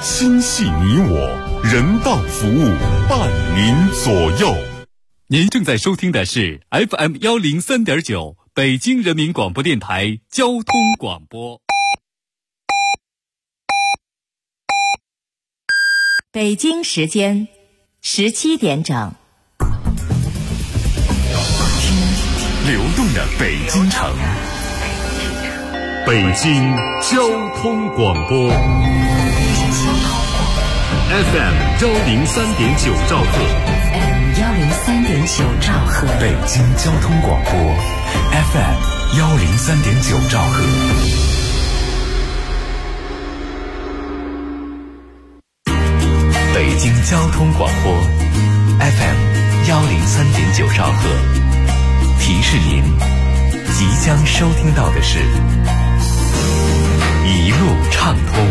心系你我，人道服务，伴您左右。 您正在收听的是 FM103.9 北京人民广播电台交通广播。 北京时间17点整。 流动的北京城，北京交通广播 FM103.9 兆赫 103.9 兆赫， 北京交通广播 FM103.9 兆赫。北京交通广播 FM103.9 兆赫。提示您，即将收听到的是一路畅通。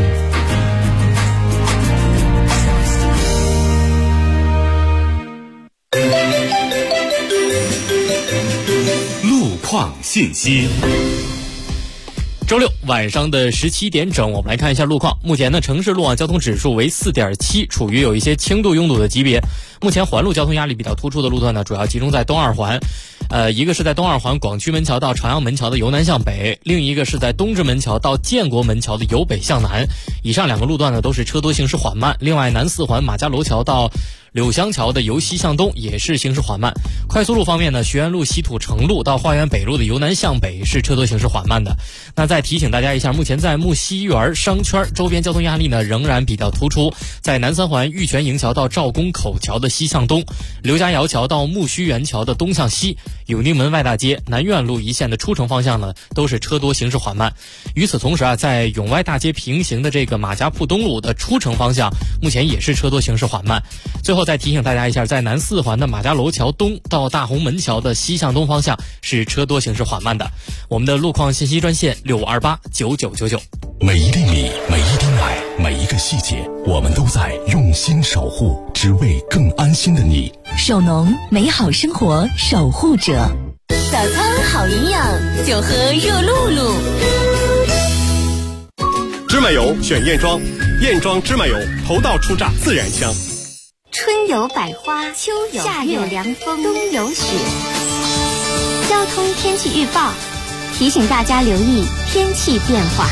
路况信息。 周六晚上的17点整，我们来看一下路况。目前呢，城市路网交通指数为 4.7， 处于有一些轻度拥堵的级别。目前环路交通压力比较突出的路段呢，主要集中在东二环。一个是在东二环广渠门桥到朝阳门桥的由南向北，另一个是在东直门桥到建国门桥的由北向南。以上两个路段呢，都是车多行驶缓慢。另外，南四环马家楼桥到柳香桥的由西向东也是行驶缓慢。快速路方面呢，学院路西土城路到花园北路的由南向北是车多行驶缓慢的。那再提醒大家一下，目前在木樨园商圈周边交通压力呢仍然比较突出，在南三环玉泉营桥到赵公口桥的西向东，刘家窑桥到木须园桥的东向西，永定门外大街南苑路一线的出城方向呢都是车多行驶缓慢。与此同时啊，在永外大街平行的这个马家铺东路的出城方向目前也是车多行驶缓慢。最后再提醒大家一下，在南四环的马家楼桥东到大红门桥的西向东方向是车多行驶缓慢的。我们的路况信息专线65289999。 每一粒米，每一滴奶，每一个细节，我们都在用心守护，只为更安心的你。 手农，美好生活守护者。 早餐好营养，就喝热露露。 芝麻油选燕庄，燕庄芝麻油头道初榨，自然香。 春有百花，秋有夏有凉风，冬有雪。交通天气预报提醒大家留意天气变化。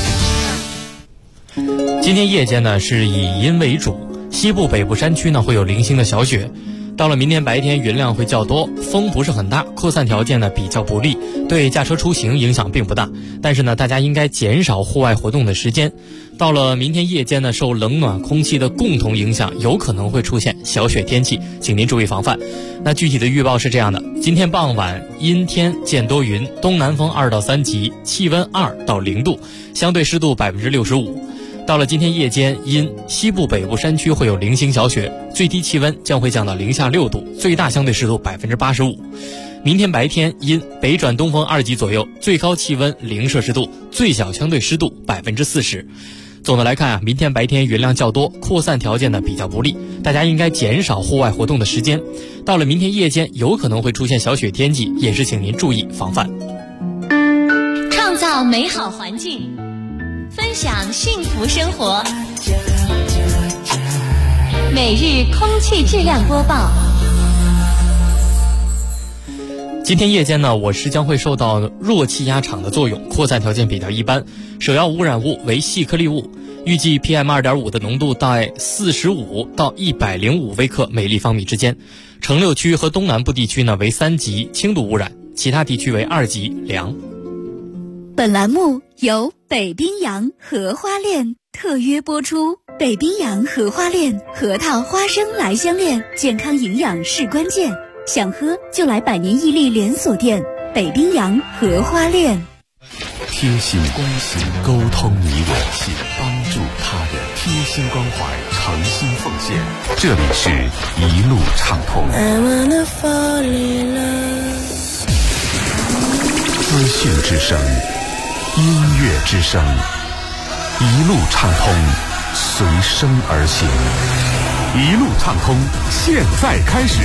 今天夜间呢是以阴为主，西部北部山区呢会有零星的小雪。到了明天白天云量会较多，风不是很大，扩散条件呢比较不利，对驾车出行影响并不大。但是呢，大家应该减少户外活动的时间。到了明天夜间呢，受冷暖空气的共同影响，有可能会出现小雪天气，请您注意防范。那具体的预报是这样的：今天傍晚阴天见多云，东南风2到3级，气温2到0度，相对湿度65%。到了今天夜间阴，西部北部山区会有零星小雪，最低气温将会降到零下6度，最大相对湿度85%。明天白天阴，北转东风2级左右，最高气温0摄氏度，最小相对湿度40%。总的来看啊，明天白天云量较多，扩散条件呢比较不利，大家应该减少户外活动的时间。到了明天夜间有可能会出现小雪天气，也是请您注意防范。 创造美好环境，分享幸福生活。每日空气质量播报。 今天夜间呢，我市将会受到弱气压场的作用，扩散条件比较一般，首要污染物为细颗粒物，预计 PM2.5 的浓度在45到105微克每立方米之间。城六区和东南部地区呢为3级轻度污染，其他地区为2级良。 本栏目由北冰洋荷花恋特约播出。北冰洋荷花恋，核桃花生来相恋，健康营养是关键。想喝就来百年屹立连锁店北冰洋荷花恋。 贴心关心，沟通你我，帮助他人，贴心关怀，诚心奉献。这里是一路畅通。资讯之声，音乐之声，一路畅通，随声而行。一路畅通，现在开始。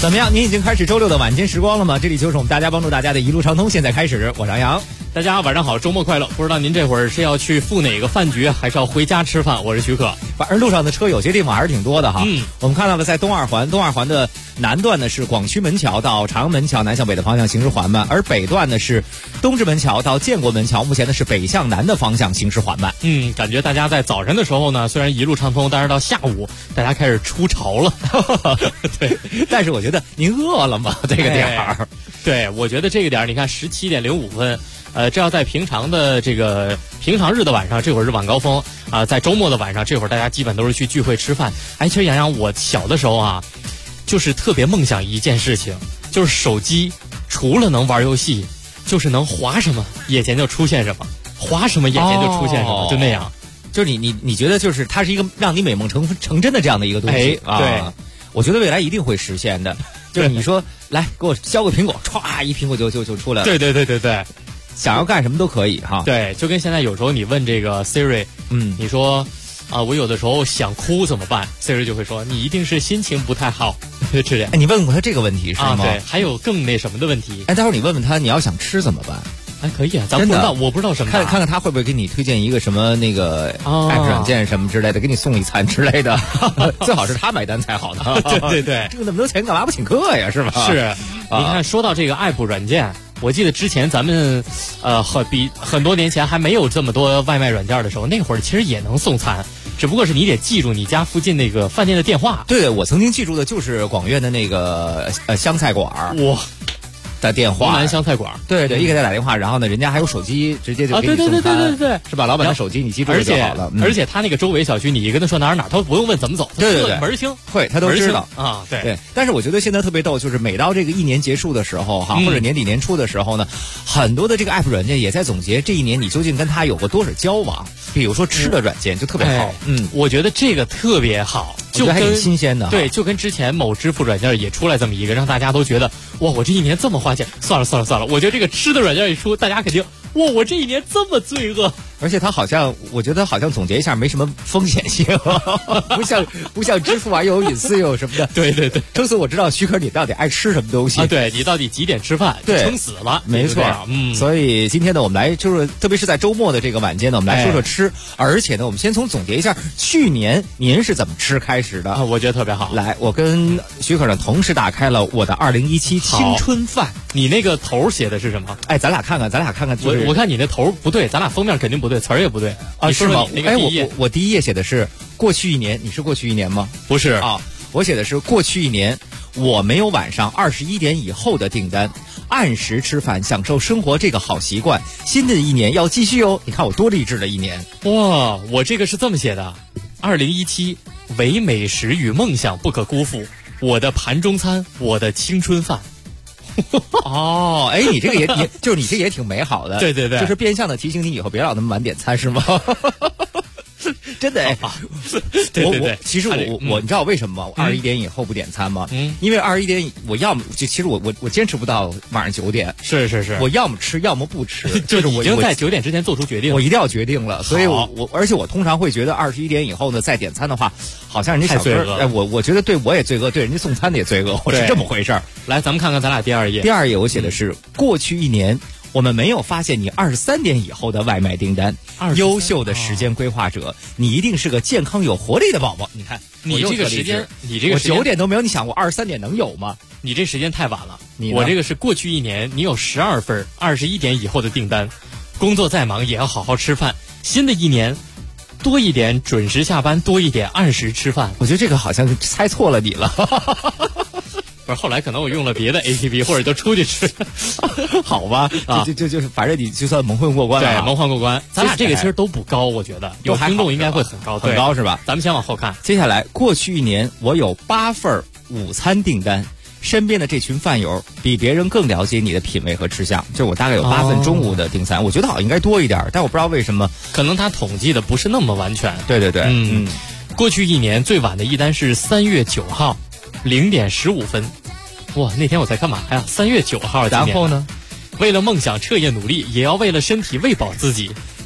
怎么样？您已经开始周六的晚间时光了吗？这里就是我们大家帮助大家的一路畅通，现在开始。我是杨洋。 大家晚上好，周末快乐！不知道您这会儿是要去赴哪个饭局，还是要回家吃饭？我是许可。 反正路上的车有些地方还是挺多的哈。我们看到了在东二环的南段呢是广渠门桥到长安门桥南向北的方向行驶缓慢，而北段呢是东直门桥到建国门桥，目前呢是北向南的方向行驶缓慢。 感觉大家在早晨的时候呢，虽然一路畅通，但是到下午大家开始出潮了。 对，但是我觉得您饿了吗？这个点儿， 对，我觉得这个点儿，你看17点05分。这要在平常的这个平常日的晚上，这会儿是晚高峰啊，在周末的晚上，这会儿大家基本都是去聚会吃饭。其实洋洋，我小的时候啊，就是特别梦想一件事情，就是手机除了能玩游戏，就是能滑什么眼前就出现什么，滑什么眼前就出现什么，就那样。 就是你觉得就是它是一个让你美梦成真的这样的一个东西啊？ 对， 我觉得未来一定会实现的。就是你说来给我削个苹果，歘一苹果就出来了。 对。 想要干什么都可以哈。 对，就跟现在有时候你问这个 Siri， 你说我有的时候想哭怎么办 ？Siri 就会说你一定是心情不太好，是这样。 你问过他这个问题是吗？ 对，还有更那什么的问题。 待会儿你问问他，你要想吃怎么办？ 可以啊，咱不知道，我不知道什么。 看看他会不会给你推荐一个什么那个 app 软件什么之类的，给你送一餐之类的，最好是他买单才好呢。 对， 挣那么多钱干嘛不请客呀？是吧？ 是，你看说到这个 app 软件。我记得之前咱们，比很多年前还没有这么多外卖软件的时候，那会儿其实也能送餐，只不过是你得记住你家附近那个饭店的电话。 对，我曾经记住的就是广院的那个湘菜馆哇的电话， 湖南湘菜馆。 对，一给他打电话，然后呢，人家还有手机，直接就给你送餐。对，是吧？老板的手机你记住就好了。 而且他那个周围小区，你跟他说哪，他不用问怎么走， 对， 门儿清， 会他都知道啊。 对。但是我觉得现在特别逗，就是每到这个一年结束的时候哈，或者年底年初的时候呢，很多的这个 app 软件也在总结这一年你究竟跟他有过多少交往。比如说吃的软件就特别好， 我觉得这个特别好， 就还挺新鲜的。 对，就跟之前某支付软件也出来这么一个，让大家都觉得哇，我这一年这么花钱，算了，我觉得这个吃的软件一出，大家肯定哇，我这一年这么罪恶。 而且他好像，我觉得好像总结一下没什么风险性，不像支付啊，又有隐私又有什么的。 对。 撑死我知道许可你到底爱吃什么东西啊？对，你到底几点吃饭？ 对， 撑死了， 没错。所以今天呢，我们来就是特别是在周末的这个晚间呢，我们来说说吃。而且呢，我们先从总结一下去年您是怎么吃开始的。 我觉得特别好。 来，我跟许可呢同时打开了我的2017青春饭。 你那个头写的是什么？ 咱俩看看。 我看你那头不对，咱俩封面肯定不对，词儿也不对啊，是吗？我第一页写的是过去一年，你是过去一年吗？ 不是啊，我写的是过去一年，我没有晚上21点以后的订单，按时吃饭，享受生活这个好习惯。新的一年要继续哦！你看我多励志的一年哇！我这个是这么写的：2017唯美食与梦想不可辜负，我的盘中餐，我的青春饭。 哦，你这个也就是你这也挺美好的， 对， 就是变相的提醒你以后别老那么晚点餐是吗？真的对， 其实我你知道为什么吗？21点以后不点餐吗？因为21点我要么其实我坚持不到晚上9点， 是， 我要么吃要么不吃， 就是我已经在9点之前做出决定， 我一定要决定了，所以而且我通常会觉得21点以后呢再点餐的话，好像人家小哥我觉得对我也罪恶，对人家送餐的也罪恶，我是这么回事儿。 来，咱们看看咱俩第二页我写的是过去一年。我们没有发现你23点以后的外卖订单，优秀的时间规划者，你一定是个健康有活力的宝宝。你看， 你这个时间， 我9点都没有，你想我23点能有吗？ 你这时间太晚了。我这个是过去一年，你有12份21点以后的订单，工作再忙也要好好吃饭。新的一年，多一点准时下班，多一点按时吃饭。 我觉得这个好像是猜错了你了。 不是，后来可能我用了别的 APP， 或者就出去吃， 好吧？就是反正你就算蒙混过关了。 对，蒙混过关。咱俩这个其实都不高，我觉得有听众应该会很高， 很高是吧？ 咱们先往后看。 接下来，过去一年我有8份午餐订单，身边的这群饭友比别人更了解你的品味和吃相。就我大概有8份中午的订餐，我觉得好像应该多一点，但我不知道为什么， 可能他统计的不是那么完全。 对， 过去一年最晚的一单是3月9号0点15分。哇，那天我在干嘛呀？3月9号， 然后呢？ 为了梦想彻夜努力，也要为了身体喂饱自己。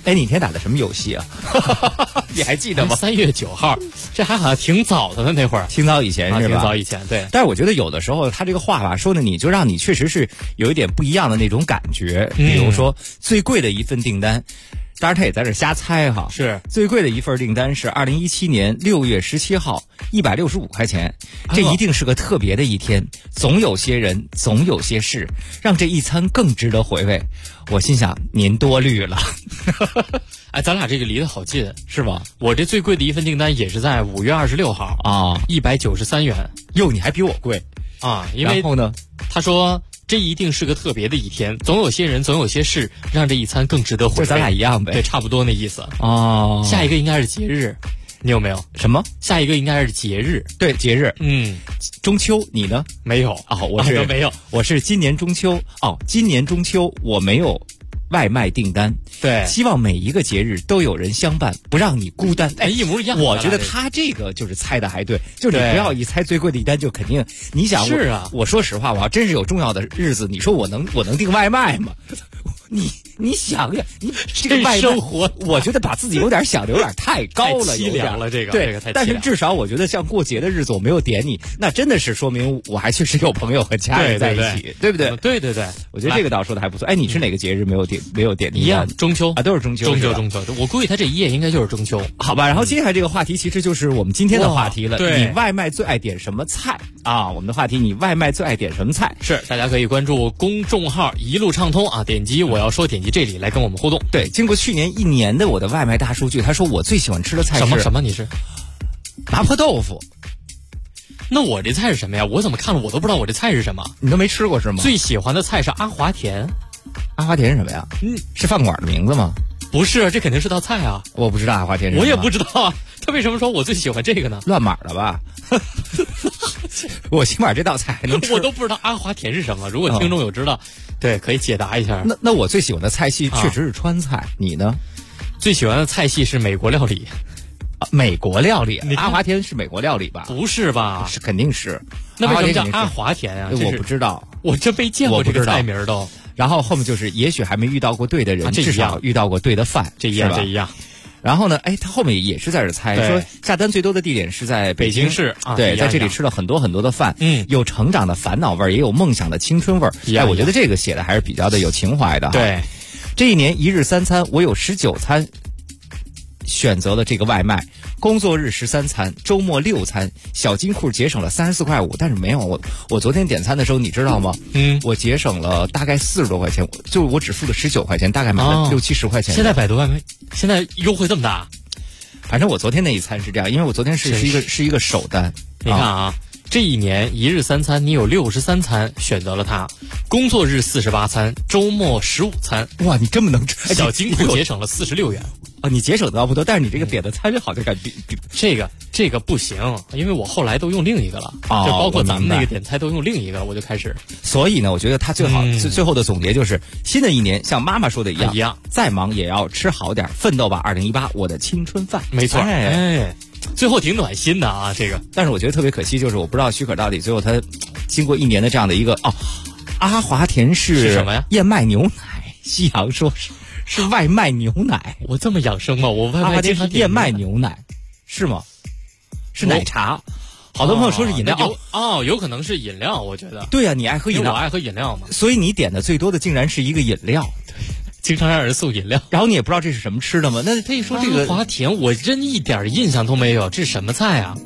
哎，你那天打的什么游戏啊？你还记得吗 ？3月9号，这还好像挺早的呢，那会儿挺早以前是吧？ 挺早以前，对。 但是我觉得有的时候他这个话吧说的，你就让你确实是有一点不一样的那种感觉。比如说最贵的一份订单。当然他也在这瞎猜哈， 是最贵的一份订单是2017年6月17号165块钱，这一定是个特别的一天，总有些人总有些事让这一餐更值得回味。我心想您多虑了。 哎，咱俩这个离得好近是吧？ 我这最贵的一份订单也是在5月26号啊 ，193元。 哟，你还比我贵啊？因为然后呢？ 他说这一定是个特别的一天，总有些人总有些事让这一餐更值得回味。 就咱俩一样呗。 对，差不多那意思。 哦， 下一个应该是节日，你有没有？ 什么？ 下一个应该是节日。 对，节日。中秋，你呢？ 没有啊，我是没有， 我是今年中秋。哦，今年中秋我没有外卖订单。 对， 希望每一个节日都有人相伴，不让你孤单。 哎，一模一样。 我觉得他这个就是猜的还对，就你不要一猜最贵的一单就肯定。你想， 是啊， 我说实话，我要真是有重要的日子，你说我能订外卖吗？你想想，你这个外生活， 我觉得把自己有点想的有点太高了， 太凄凉了。这个对， 这个太凄凉。 但是至少我觉得像过节的日子我没有点你，那真的是说明我还确实有朋友和家人在一起，对不对？ 对对对， 我觉得这个倒说的还不错。哎，你是哪个节日没有点一样？中秋啊，都是中秋。 中秋，我估计他这一页应该就是中秋， 好吧？然后接下来这个话题其实就是我们今天的话题了。 对， 你外卖最爱点什么菜啊？我们的话题，你外卖最爱点什么菜？ 是，大家可以关注公众号一路畅通啊，点击我要说，点击这里来跟我们互动。 对，经过去年1年的我的外卖大数据，他说我最喜欢吃的菜是什么？你是麻婆豆腐？ 那我这菜是什么呀？我怎么看了我都不知道我这菜是什么？ 你都没吃过是吗？ 最喜欢的菜是阿华田。 阿华田是什么呀？是饭馆的名字吗？ 不是，这肯定是道菜啊！ 我不知道阿华田是什么， 我也不知道啊。他为什么说我最喜欢这个呢？ 乱码了吧？我起码这道菜还能吃。 我都不知道阿华田是什么。如果听众有知道，对，可以解答一下。 那我最喜欢的菜系确实是川菜，你呢？ 最喜欢的菜系是美国料理。 美国料理？阿华田是美国料理吧？ 不是吧？ 是，肯定是。 那为什么叫阿华田啊？ 我不知道， 我真没见过这个菜名都。 然后后面就是也许还没遇到过对的人，至少遇到过对的饭， 这一样。 然后呢，哎，他后面也是在这猜说下单最多的地点是在北京市， 对，在这里吃了很多很多的饭，有成长的烦恼味儿，也有梦想的青春味儿。哎，我觉得这个写的还是比较的有情怀的。 对， 这一年1日3餐，我有19餐选择了这个外卖，工作日13餐，周末6餐，小金库节省了34.5块，但是没有我昨天点餐的时候，你知道吗？我节省了大概40多块钱，就我只付了19块钱，大概买了60-70块钱。 现在百度外卖现在优惠这么大？ 反正我昨天那一餐是这样，因为我昨天是一个首单。 你看啊，这一年1日3餐，你有63餐选择了它，工作日48餐，周末15餐。 哇，你这么能吃！ 小金库节省了46元。 啊，你节省的不多，但是你这个点的餐好像感觉这个不行，因为我后来都用另一个了，就包括咱们那个点菜都用另一个，我就开始。 所以呢，我觉得他最好最后的总结就是，新的一年像妈妈说的一样，再忙也要吃好点，奋斗吧2018，我的青春饭。 没错，哎，最后挺暖心的啊，这个。 但是我觉得特别可惜，就是我不知道许可到底最后他经过1年的这样的一个阿华田是什么呀？ 燕麦牛奶，西洋说是外卖牛奶。 我这么养生吗？我外卖经常点燕麦牛奶是吗？是奶茶。好多朋友说是饮料有可能是饮料，我觉得。 对呀，你爱喝饮料， 我爱喝饮料嘛。 所以你点的最多的竟然是一个饮料， 对，经常让人送饮料， 然后你也不知道这是什么吃的吗？那他一说这个阿华田，我真一点印象都没有，这是什么菜啊？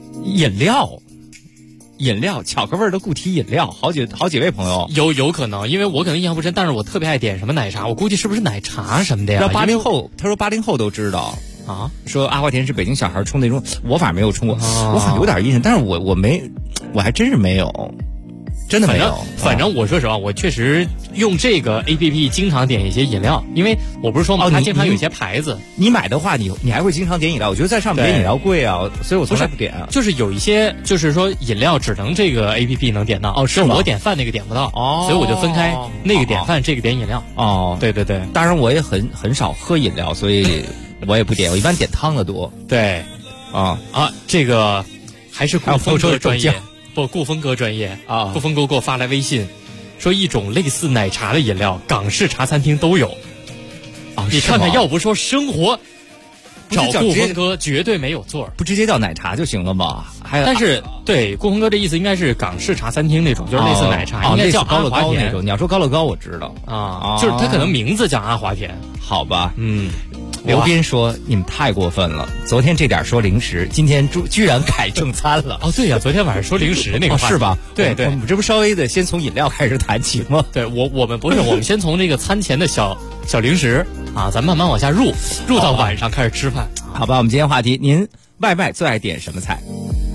饮料，巧克味的固体饮料，好几位朋友有可能，因为我可能印象不深，但是我特别爱点什么奶茶，我估计是不是奶茶什么的呀？ 让80后，他说80后都知道啊，说阿华田是北京小孩冲那种，我反正没有冲过，我好像有点印象，但是我还真是没有。真的没有， 反正我说实话，我确实用这个 APP 经常点一些饮料，因为我不是说嘛，它经常有一些牌子。 你买的话，你还会经常点饮料？我觉得在上面点饮料贵啊，所以我从来不点啊。 就是有一些，就是说饮料只能这个 APP 能点到，是我点饭那个点不到，所以我就分开那个点饭，这个点饮料。对对对， 当然我也很少喝饮料，所以我也不点，我一般点汤的多。 对，这个还是顾峰哥专业。顾峰哥专业啊！顾峰哥给我发来微信，说一种类似奶茶的饮料，港式茶餐厅都有。 你看看，要不说生活找顾风哥绝对没有座， 不直接叫奶茶就行了吗？ 但是对顾风哥这意思应该是港式茶餐厅那种，就是类似奶茶，应该叫高乐高那种。你要说高乐高，我知道就是它可能名字叫阿华田， 好吧？刘斌说你们太过分了，昨天这点说零食，今天居然改正餐了。 对呀，昨天晚上说零食那个是吧？ 对， 我们这不稍微的先从饮料开始谈起吗？ 对，我们不是，我们先从这个餐前的小零食咱慢慢往下入到晚上开始吃饭。 好吧，我们今天话题，您外卖最爱点什么菜？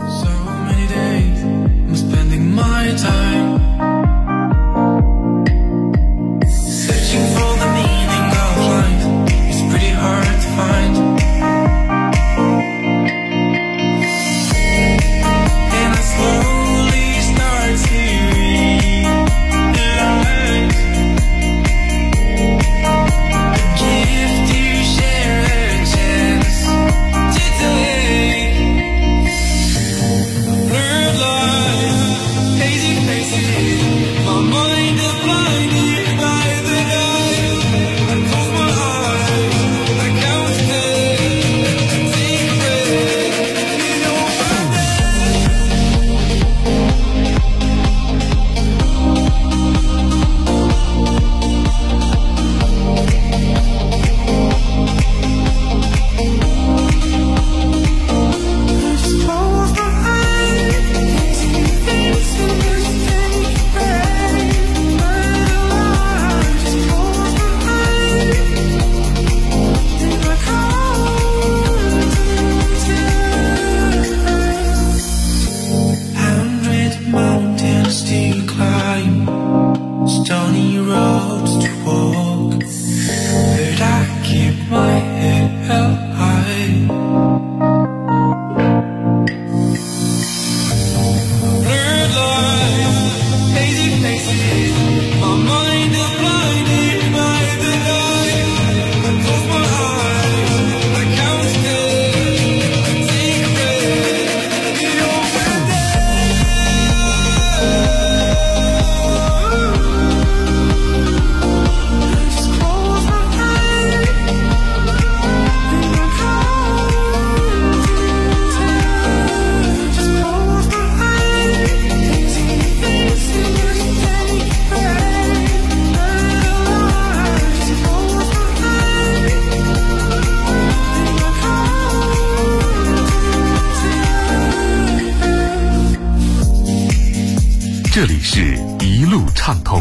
这里是一路畅通。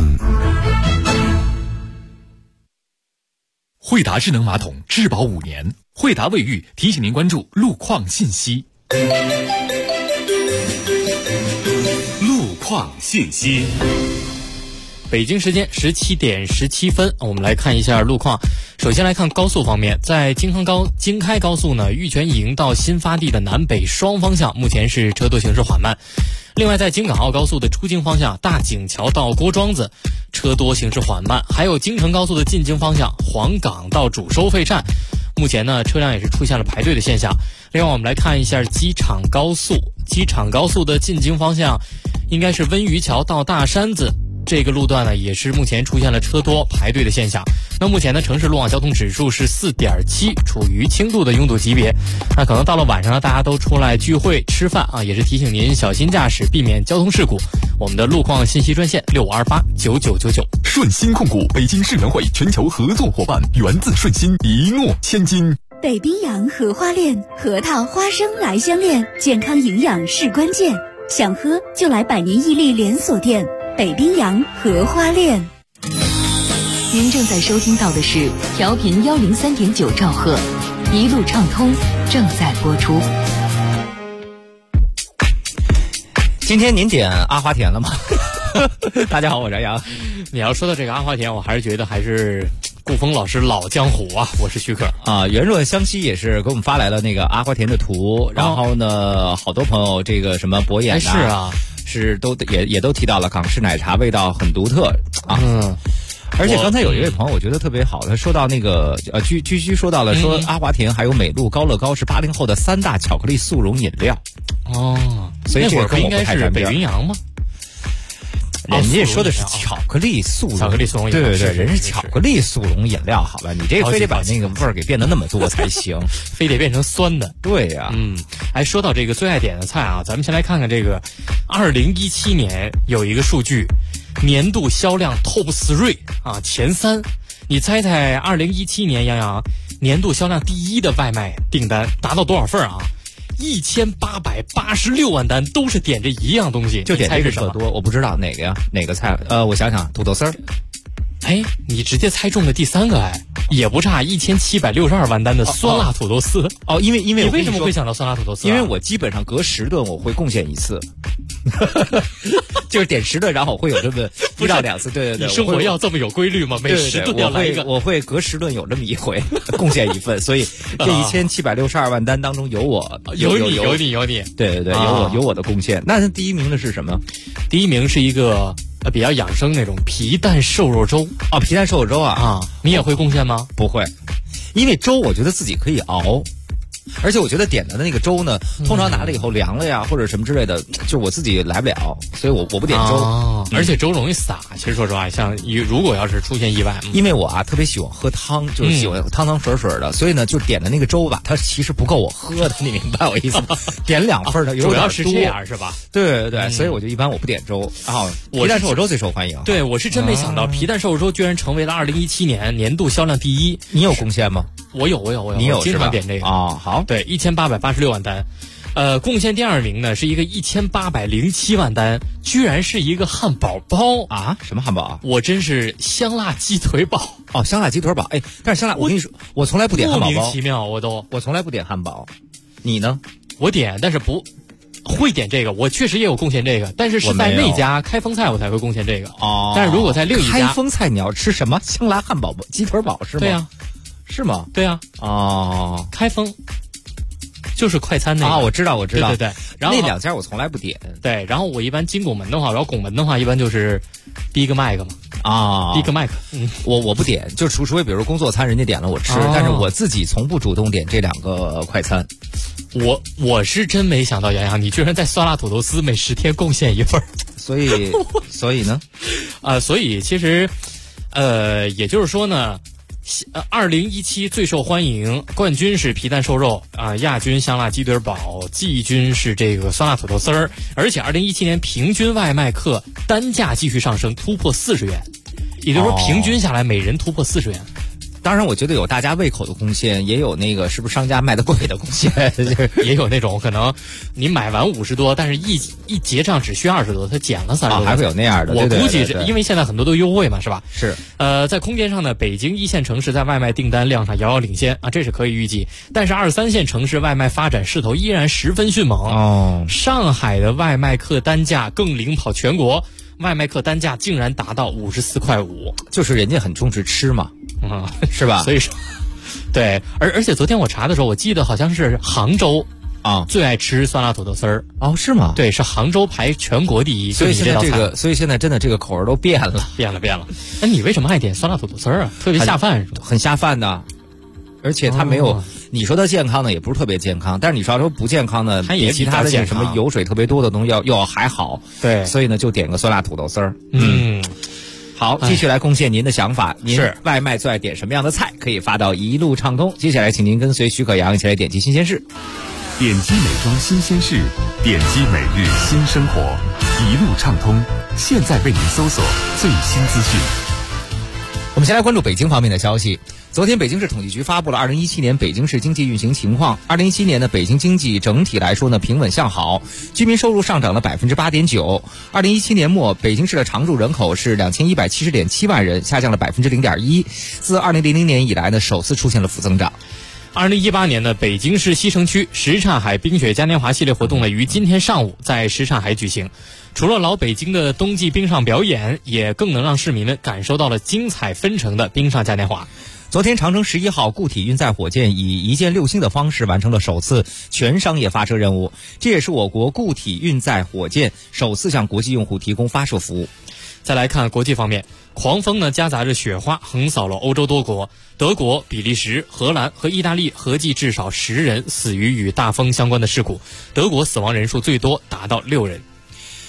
惠达智能马桶质保5年，惠达卫浴提醒您关注路况信息。 路况信息。 北京时间17点17分，我们来看一下路况。首先来看高速方面，在京开高速呢，玉泉营到新发地的南北双方向目前是车多行驶缓慢。另外在京港澳高速的出京方向，大井桥到郭庄子车多行驶缓慢，还有京承高速的进京方向，黄岗到主收费站目前呢车辆也是出现了排队的现象。另外我们来看一下机场高速的进京方向应该是温榆桥到大山子，这个路段呢也是目前出现了车多排队的现象。那目前呢城市路网交通指数是4.7，处于轻度的拥堵级别。那可能到了晚上呢，大家都出来聚会吃饭也是提醒您小心驾驶，避免交通事故。我们的路况信息专线65289999。 顺鑫控股北京世园会全球合作伙伴，源自顺鑫，一诺千金。 北冰洋荷花恋，核桃花生来相恋，健康营养是关键。想喝就来百年屹立连锁店北冰洋荷花恋。 您正在收听到的是调频103.9兆赫，一路畅通正在播出。 今天您点阿华田了吗？大家好，我是杨。 你要说到这个阿华田，我还是觉得还是顾峰老师老江湖啊。我是徐可啊。袁若湘西也是给我们发来了那个阿华田的图，然后呢，好多朋友这个什么博眼是啊， 是都也都提到了港式奶茶味道很独特啊。而且刚才有一位朋友我觉得特别好，他说到那个居说到了说阿华田还有美露高乐高是80后的3大巧克力速溶饮料。 哦， 所以这会儿不应该是北云洋吗？ 人家说的是巧克力速溶， 饮料， 对，人是巧克力速溶饮料，好吧？你这非得把那个味儿给变得那么多才行， 非得变成酸的。 对呀， 说到这个最爱点的菜啊，咱们先来看看这个2017年有一个数据，年度销量 Top 3啊，前3，你猜猜2017年杨洋年度销量第1的外卖订单达到多少份啊？1886万单，都是点这一样东西， 就点这个特多，我不知道哪个呀，哪个菜？我想想，土豆丝儿。 哎，你直接猜中了第3个，也不差，1762万单的酸辣土豆丝。 因为你为什么会想到酸辣土豆丝？ 因为我基本上隔10顿我会贡献1次。就是点10顿，然后我会有这么1到2次。对， 你生活要这么有规律吗？每10顿要来一个。 我会隔10顿有这么一回贡献1份，所以这1762万单当中有我， 有你。 对，有我的贡献。那第1名的是什么？ 第1名是一个比较养生那种皮蛋瘦肉粥。 皮蛋瘦肉粥啊， 你也会贡献吗？ 不会，因为粥我觉得自己可以熬。而且我觉得点的那个粥呢，通常拿了以后凉了呀，或者什么之类的，就我自己来不了，所以我不点粥。 而且粥容易洒。其实说实话，像如果要是出现意外， 因为我特别喜欢喝汤，就是喜欢汤汤水水的，所以呢，就点的那个粥吧，它其实不够我喝的，你明白我意思吗？点2份的有点多， 主要是这样是吧？ 对，所以我就一般我不点粥。然后皮蛋瘦肉粥最受欢迎。 对，我是真没想到皮蛋瘦肉粥居然成为了2017年年度销量第1。 你有贡献吗？ 我有， 你有经常点这个好， 对，1886万单，贡献第2名呢是一个1807万单，居然是一个汉堡包啊！什么汉堡啊？ 我真是香辣鸡腿堡香辣鸡腿堡，但是香辣，我跟你说，我从来不点汉堡包， 莫名其妙， 我从来不点汉堡，你呢？ 我点，但是不会点这个，我确实也有贡献这个，但是在那家开封菜我才会贡献这个但是如果在另一家开封菜，你要吃什么香辣汉堡鸡腿堡是吗？ 对呀。 是吗？ 对啊，开封就是快餐那个我知道，对， 然后那2家我从来不点。 对，然后我一般进拱门的话，然后拱门的话一般就是 Big Mac 嘛Big Mac， 我不点，就除非比如工作餐人家点了我吃，但是我自己从不主动点这2个快餐。 我是真没想到杨洋，你居然在酸辣土豆丝每10天贡献1份， 所以呢， 所以其实，也就是说呢。2017最受欢迎冠军是皮蛋瘦肉亚军香辣鸡腿堡，季军是这个酸辣土豆丝儿，而且2017年平均外卖客单价继续上升，突破40元，也就是说平均下来每人突破40元。 当然我觉得有大家胃口的贡献，也有那个是不是商家卖的贵的贡献也有那种可能你买完50多，但是一结账只需20多，他减了30多， 还会有那样的。 我估计是因为现在很多都优惠嘛，是吧？ 是。 在空间上呢，北京1线城市在外卖订单量上遥遥领先这是可以预计，但是2、3线城市外卖发展势头依然十分迅猛上海的外卖客单价更领跑全国，外卖客单价竟然达到54.5块， 就是人家很重视吃嘛。是吧？ 所以说，对，而且昨天我查的时候，我记得好像是杭州最爱吃酸辣土豆丝儿是吗？ 对，是杭州排全国第1。 所以现在真的这个口味都变了。 那你为什么爱点酸辣土豆丝儿啊？特别下饭是吧？ 很下饭的，而且它没有你说它健康呢，也不是特别健康，但是你说不健康呢， 它也其他的什么油水特别多的东西要还好。 对， 所以呢，就点个酸辣土豆丝儿。好，继续来贡献您的想法。您外卖最爱点什么样的菜？可以发到一路畅通。接下来，请您跟随许可阳一起来点击新鲜事。 点击美妆新鲜事，点击每日新生活，一路畅通。现在为您搜索最新资讯。 我们先来关注北京方面的消息。昨天，北京市统计局发布了2017年北京市经济运行情况。2017年呢，北京经济整体来说呢平稳向好，居民收入上涨了 8.9%。2017年末，北京市的常住人口是2170.7万人，下降了 0.1%。自2000年以来呢，首次出现了负增长。 2018年呢，北京市西城区什刹海冰雪嘉年华系列活动呢，于今天上午在什刹海举行。除了老北京的冬季冰上表演，也更能让市民们感受到了精彩纷呈的冰上嘉年华。 昨天，长征11号固体运载火箭以一箭6星的方式完成了首次全商业发射任务，这也是我国固体运载火箭首次向国际用户提供发射服务。 再来看国际方面，狂风呢夹杂着雪花横扫了欧洲多国，德国、比利时、荷兰和意大利合计至少10人死于与大风相关的事故，德国死亡人数最多达到6人。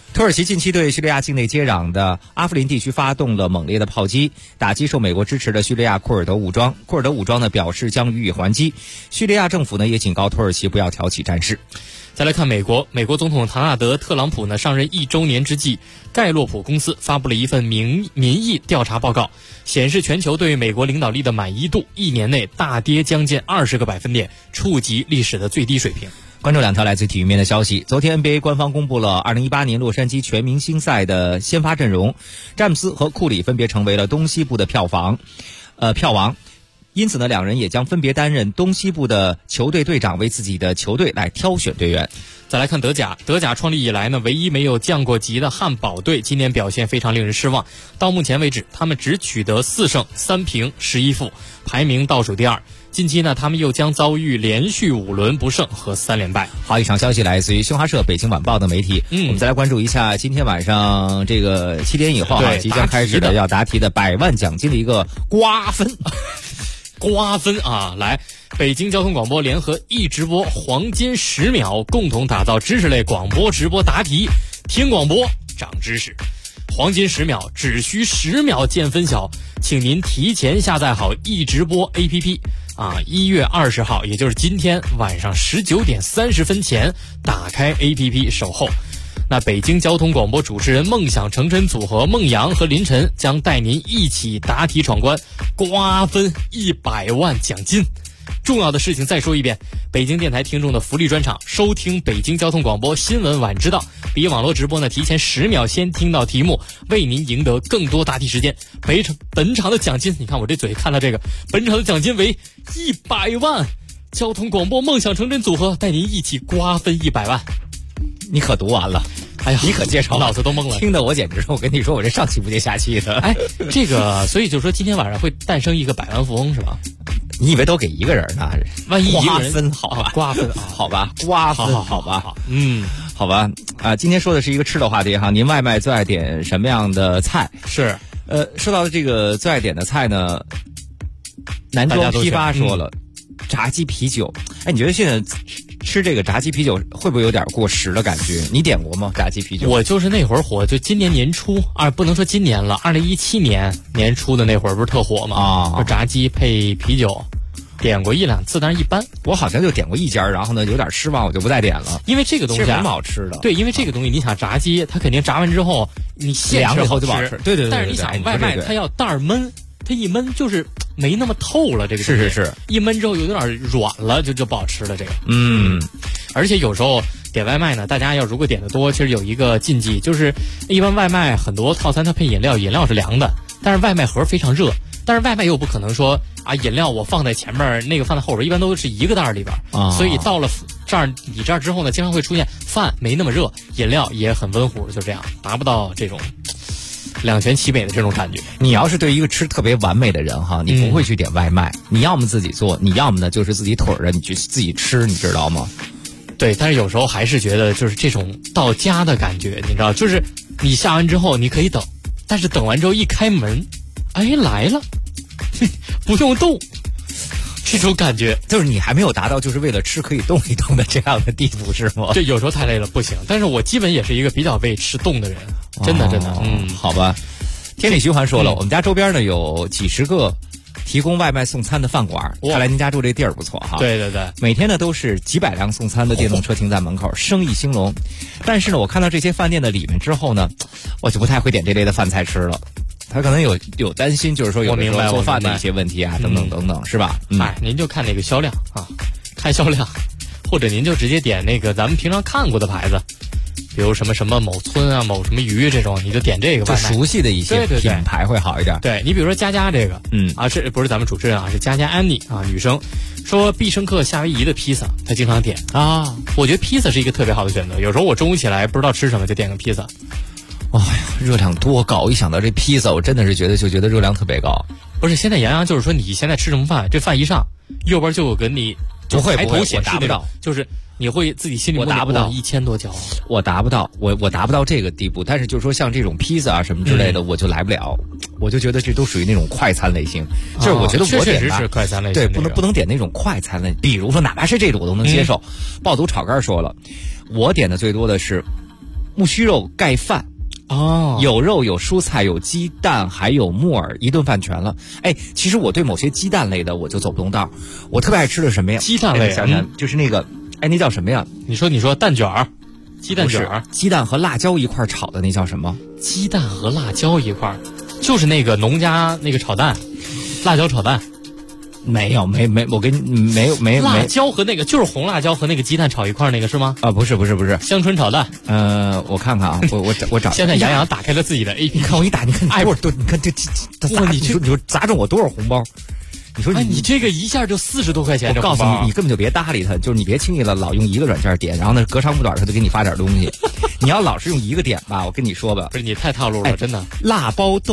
土耳其近期对叙利亚境内接壤的阿夫林地区发动了猛烈的炮击，打击受美国支持的叙利亚库尔德武装。库尔德武装呢表示将予以还击。叙利亚政府呢也警告土耳其不要挑起战事。 再来看美国总统唐纳德·特朗普呢上任1周年之际，盖洛普公司发布了一份民意调查报告，显示全球对美国领导力的满意度1年内大跌将近20个百分点，触及历史的最低水平。 关注2条来自体育面的消息。昨天 NBA 官方公布了2018年洛杉矶全明星赛的先发阵容，詹姆斯和库里分别成为了东西部的票王。因此呢，两人也将分别担任东西部的球队队长，为自己的球队来挑选队员。 再来看德甲创立以来呢，唯一没有降过级的汉堡队今年表现非常令人失望。到目前为止，他们只取得4胜3平11负，排名倒数第2。近期呢，他们又将遭遇连续5轮不胜和3连败。 好，以上消息来自于新华社、北京晚报的媒体。我们再来关注一下今天晚上这个7点以后即将开始的要答题的100万奖金的一个瓜分。 瓜分啊！来，北京交通广播联合易直播黄金10秒，共同打造知识类广播直播答题，听广播长知识。黄金10秒，只需10秒见分晓，请您提前下载好易直播 APP 啊！1月20号，也就是今天晚上19点30分前打开 APP 守候。那北京交通广播主持人梦想成真组合孟阳和林晨将带您一起答题闯关，瓜分100万奖金。重要的事情再说一遍，北京电台听众的福利专场，收听北京交通广播新闻晚知道，比网络直播呢提前10秒先听到题目，为您赢得更多答题时间。本场的奖金，你看我这嘴看到这个，本场的奖金为100万。交通广播梦想成真组合带您一起瓜分100万。 你可读完了， 哎呀， 你可介绍， 脑子都懵了， 听得我简直，我跟你说，我这上气不接下气的。 哎，这个，所以就说今天晚上会诞生一个100万富翁是吧？ 你以为都给一个人呢？ 万一一个人瓜分好吧？瓜分啊，好吧，瓜分好吧？好吧。今天说的是一个吃的话题哈，您外卖最爱点什么样的菜？ 是， 说到这个最爱点的菜呢，南庄批发说了，炸鸡啤酒。哎，你觉得现在吃这个炸鸡啤酒会不会有点过时的感觉？你点过吗？炸鸡啤酒？ 我就是那会儿火，就今年年初不能说今年了，2017年年初的那会儿不是特火吗？就炸鸡配啤酒，点过1、2次，但是一般。 我好像就点过一家，然后呢有点失望，我就不再点了。 因为这个东西其实蛮好吃的。 对，因为这个东西，你想炸鸡，它肯定炸完之后你现吃好就不好吃。对。 但是你想外卖，它要袋儿焖，它一焖就是没那么透了，这个是一焖之后有点软了，就不好吃了。这个而且有时候点外卖呢，大家要如果点的多，其实有一个禁忌，就是一般外卖很多套餐它配饮料是凉的，但是外卖盒非常热，但是外卖又不可能说饮料我放在前面，那个放在后边，一般都是一个袋里边，所以到了你这儿之后呢，经常会出现饭没那么热，饮料也很温乎，就这样达不到这种两全其美的这种感觉。 你要是对一个吃特别完美的人哈，你不会去点外卖，你要么自己做，你要么呢就是自己腿着你去自己吃，你知道吗？ 对，但是有时候还是觉得就是这种到家的感觉，你知道，就是你下完之后你可以等，但是等完之后一开门，来了，不用动，这种感觉就是你还没有达到就是为了吃可以动一动的这样的地步，是吗？ 这有时候太累了不行，但是我基本也是一个比较为吃动的人，真的， 好吧。天理循环说了，我们家周边呢有几十个提供外卖送餐的饭馆，看来您家住这地儿不错哈。 对， 每天呢都是几百辆送餐的电动车停在门口，生意兴隆。但是呢，我看到这些饭店的里面之后呢，我就不太会点这类的饭菜吃了。他可能有担心，就是说有的时候做饭的一些问题等等，是吧？ 您就看那个销量看销量，或者您就直接点那个咱们平常看过的牌子。比如什么某村某什么鱼这种，你就点这个外卖， 就熟悉的一些品牌会好一点。 对，你比如说佳佳这个，是不是咱们主持人是佳佳安妮女生说必胜客夏威夷的披萨，她经常点我觉得披萨是一个特别好的选择。有时候我中午起来不知道吃什么，就点个披萨。 哎呀，热量多高！一想到这披萨，我真的是觉得热量特别高。 不是，现在杨洋就是说你现在吃什么饭，这饭一上，右边就有跟你就抬头显示那种，就是你会自己心里我达不到 1000多焦， 我达不到，我达不到这个地步。但是就是说像这种披萨什么之类的，我就来不了。我就觉得这都属于那种快餐类型，就是我觉得我点确实是快餐类型， 对，不能点那种快餐类，比如说哪怕是这种我都能接受。爆肚炒肝说了，我点的最多的是木须肉盖饭。 哦， 有肉有蔬菜有鸡蛋还有木耳，一顿饭全了。哎，其实我对某些鸡蛋类的我就走不动道。我特别爱吃的什么呀？ 鸡蛋类， 想想就是那个，哎，那叫什么呀？ 你说蛋卷儿，鸡蛋卷儿， 鸡蛋和辣椒一块炒的那叫什么？ 鸡蛋和辣椒一块，就是那个农家那个炒蛋，辣椒炒蛋。 没，我跟你没辣椒和那个就是红辣椒和那个鸡蛋炒一块那个是吗？ 啊，不是， 香椿炒蛋。 我看看啊，我找。 现在杨洋打开了自己的 APP， 你看我一打，你看多少，你看这哇， 你说砸中我多少红包？你说你这个一下就40多块钱， 我告诉你，你根本就别搭理他，就是你别轻易的老用一个软件点，然后呢隔长不短他就给你发点东西。你要老是用一个点吧，我跟你说吧， 不是你太套路了，真的。 辣，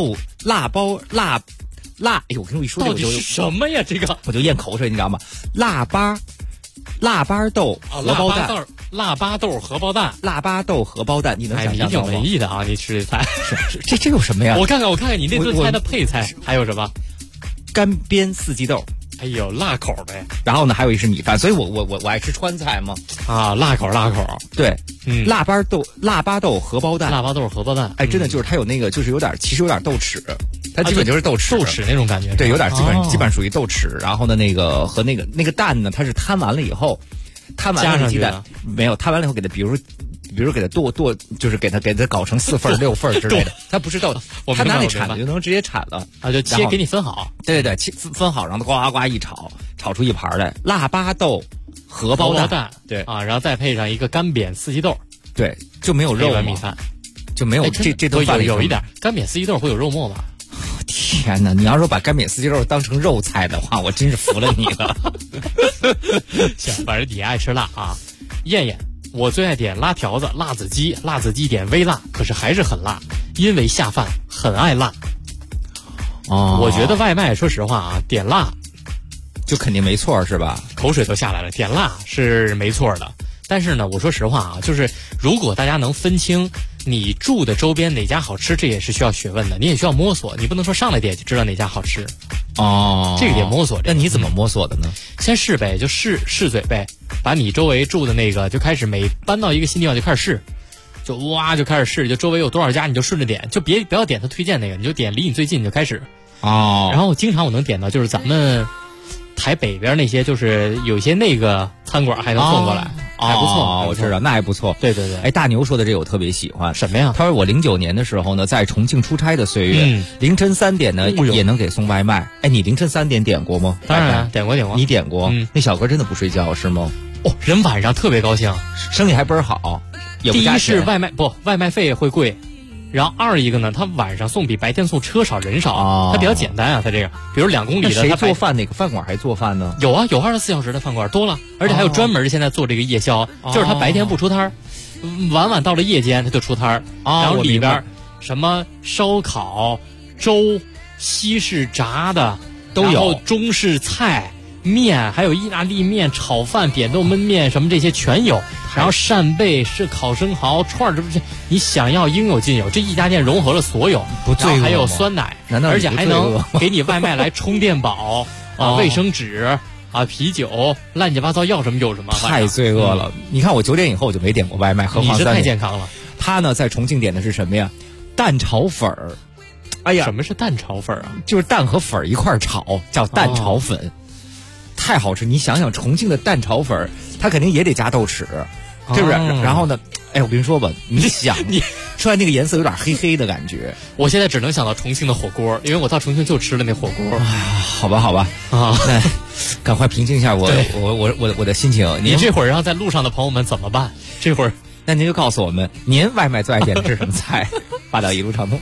哎呦，我跟你说这个到底是什么呀？这个我就咽口水，你知道吗？腊八豆荷包蛋， 腊八豆荷包蛋， 腊八豆荷包蛋，你能想象到吗？ 你挺文艺的啊，你吃这菜是这有什么呀？ 我看看你那顿菜的配菜还有什么？ 干煸四季豆。 哎呦，辣口呗。 然后呢，还有一是米饭，所以我爱吃川菜嘛。 啊，辣口。 对，腊八豆荷包蛋。 腊八豆荷包蛋， 哎，真的就是它有那个，就是其实有点豆豉，它基本就是豆豉那种感觉。 对，有点基本属于豆豉。然后呢，那个和那个蛋呢，它是摊完了以后，摊完了鸡蛋没有摊完了以后给它，比如给它剁，就是给它搞成4份6份之类的。它不是豆，它拿那铲子就能直接铲了啊，就切给你分好。 对，分好，然后呱呱一炒出一盘来。腊八豆荷包蛋，对啊，然后再配上一个干煸四季豆， 对，就没有肉米饭， 就没有这顿饭有一点干煸四季豆会有肉末吧？ 天哪！你要说把干煸四季豆当成肉菜的话，我真是服了你了。 行，反正你爱吃辣啊。燕，我最爱点拉条子、辣子鸡点微辣，可是还是很辣，因为下饭很爱辣。 哦， 我觉得外卖说实话啊，点辣就肯定没错是吧？ 口水都下来了，点辣是没错的。但是呢，我说实话啊，就是如果大家能分清你住的周边哪家好吃，这也是需要学问的，你也需要摸索，你不能说上来点就知道哪家好吃。 哦， 这个得摸索。 那你怎么摸索的呢？ 先试呗，就试嘴呗，把你周围住的那个就开始每搬到一个新地方就开始试，就开始试，就周围有多少家你就顺着点，就不要点他推荐那个，你就点离你最近你就开始。 哦， 然后经常我能点到就是咱们台北边那些，就是有些那个餐馆还能送过来。还不错， 我知道，那还不错。 对。 哎，大牛说的这个我特别喜欢。 什么呀？ 他说我09年的时候呢，在重庆出差的岁月，凌晨3点呢也能给送外卖。哎，你凌晨3点点过吗？ 当然点过。 你点过？那小哥真的不睡觉是吗？ 哦，人晚上特别高兴， 生意还倍儿好。 第一是外卖费会贵。然后2一个呢，他晚上送比白天送车少人少，他比较简单啊，他这个，比如2公里的， 谁做饭？哪个饭馆还做饭呢？ 有啊，有24小时的饭馆多了，而且还有专门现在做这个夜宵，就是他白天不出摊儿，晚到了夜间他就出摊儿，然后里边什么烧烤、粥、西式炸的都有，然后中式菜、面，还有意大利面、炒饭、扁豆焖面什么这些全有。然后扇贝是烤生蚝串儿，这不是你想要应有尽有。这一家店融合了所有，然后还有酸奶，而且还能给你外卖来充电宝卫生纸啤酒，乱七八糟要什么有什么。 太罪恶了！你看我9点以后我就没点过外卖，何况你是太健康了。 他呢在重庆点的是什么呀？蛋炒粉儿。哎呀， 什么是蛋炒粉啊？ 就是蛋和粉一块炒，叫蛋炒粉，太好吃。你想想重庆的蛋炒粉，它肯定也得加豆豉。是不是？然后呢？哎，我跟你说吧，你想，你出来那个颜色有点黑黑的感觉。 我现在只能想到重庆的火锅，因为我到重庆就吃了那火锅。 哎呀，好吧啊，那赶快平静一下我的心情。 你这会儿让在路上的朋友们怎么办？这会儿， 那您就告诉我们，您外卖最爱点的是什么菜？发到一路畅通。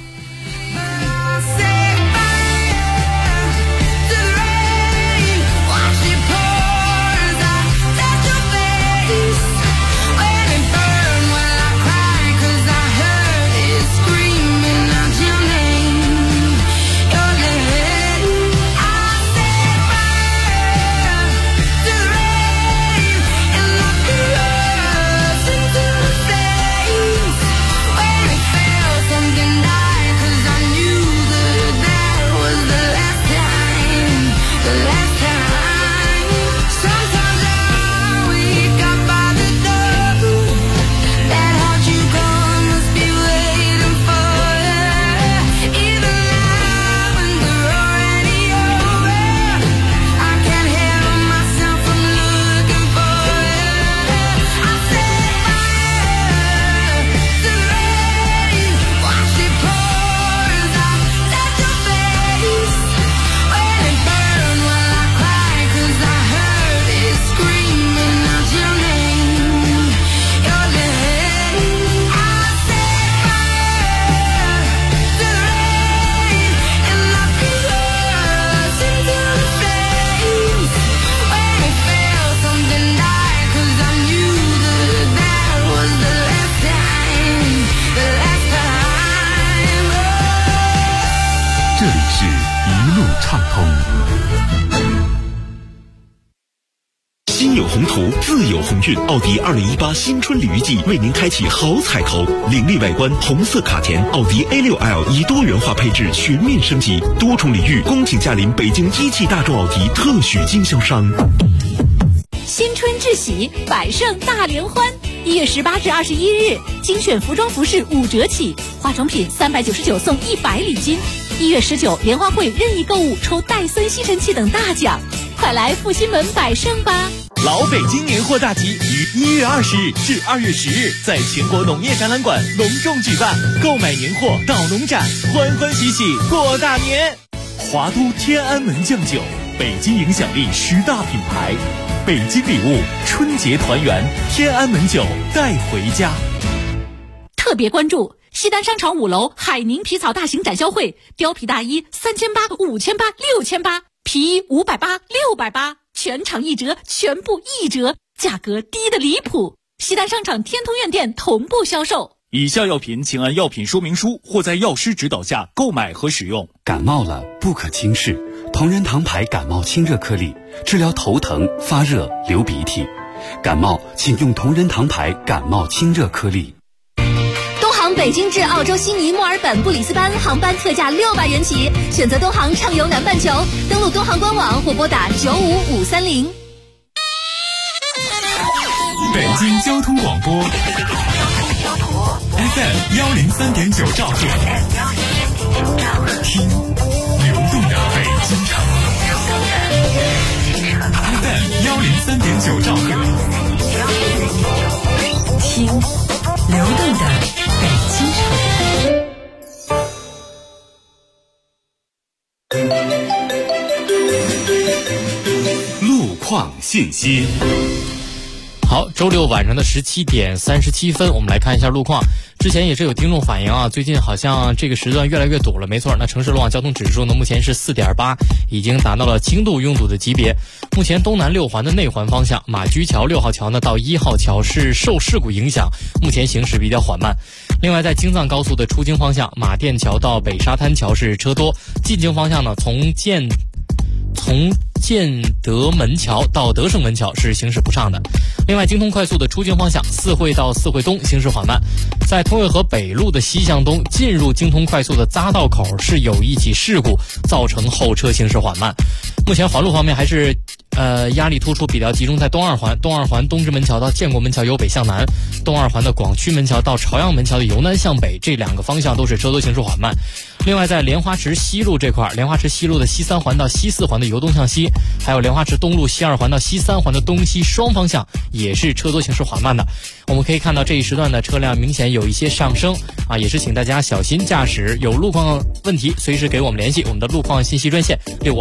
畅通。 心有宏图，自有鸿运。奥迪2018新春礼遇季为您开启好彩头，凌厉外观，红色卡钿，奥迪 A6L 以多元化配置全面升级，多重礼遇，恭请驾临北京一汽大众奥迪特许经销商。 新春至喜，百盛大联欢，1月18至21日，精选服装服饰5折起，化妆品399送100礼金。1月19，联欢会任意购物抽戴森吸尘器等大奖，快来阜新门百盛吧！ 老北京年货大集于1月20日至2月10日在全国农业展览馆隆重举办，购买年货到农展，欢欢喜喜过大年。华都天安门酱酒，北京影响力10大品牌，北京礼物，春节团圆，天安门酒带回家。 特别关注西单商场5楼海宁皮草大型展销会，貂皮大衣3800、5800、6800，皮衣580、680，全场1折，全部1折，价格低得离谱。西单商场天通苑店同步销售。 以下药品请按药品说明书或在药师指导下购买和使用。 感冒了不可轻视，同仁堂牌感冒清热颗粒，治疗头疼、发热、流鼻涕。感冒请用同仁堂牌感冒清热颗粒。 东航北京至澳洲悉尼、墨尔本、布里斯班航班特价600元起，选择东航畅游南半球，登录东航官网或拨打95530。 北京交通广播 FM103.9兆赫，听流动的北京城。FM103.9兆赫， 听流动的北京城。路况信息。 好，周六晚上的17点37分，我们来看一下路况。之前也是有听众反映啊，最近好像这个时段越来越堵了。没错，那城市路网交通指数呢，目前是4.8，已经达到了轻度拥堵的级别。目前东南6环的内环方向，马驹桥6号桥呢到1号桥是受事故影响，目前行驶比较缓慢。另外，在京藏高速的出京方向，马甸桥到北沙滩桥是车多，进京方向呢从建德门桥到德胜门桥是行驶不畅的。另外，京通快速的出京方向，四惠到四惠东行驶缓慢。在通惠河北路的西向东进入京通快速的匝道口是有一起事故，造成后车行驶缓慢。目前环路方面还是压力突出比较集中在东二环东直门桥到建国门桥由北向南，东二环的广渠门桥到朝阳门桥的由南向北，这两个方向都是车多行驶缓慢。另外，在莲花池西路这块，莲花池西路的西3环到西4环的由东向西，还有莲花池东路西2环到西3环的东西双方向也是车多行驶缓慢的。我们可以看到这一时段的车辆明显有一些上升啊，也是请大家小心驾驶，有路况问题随时给我们联系，我们的路况信息专线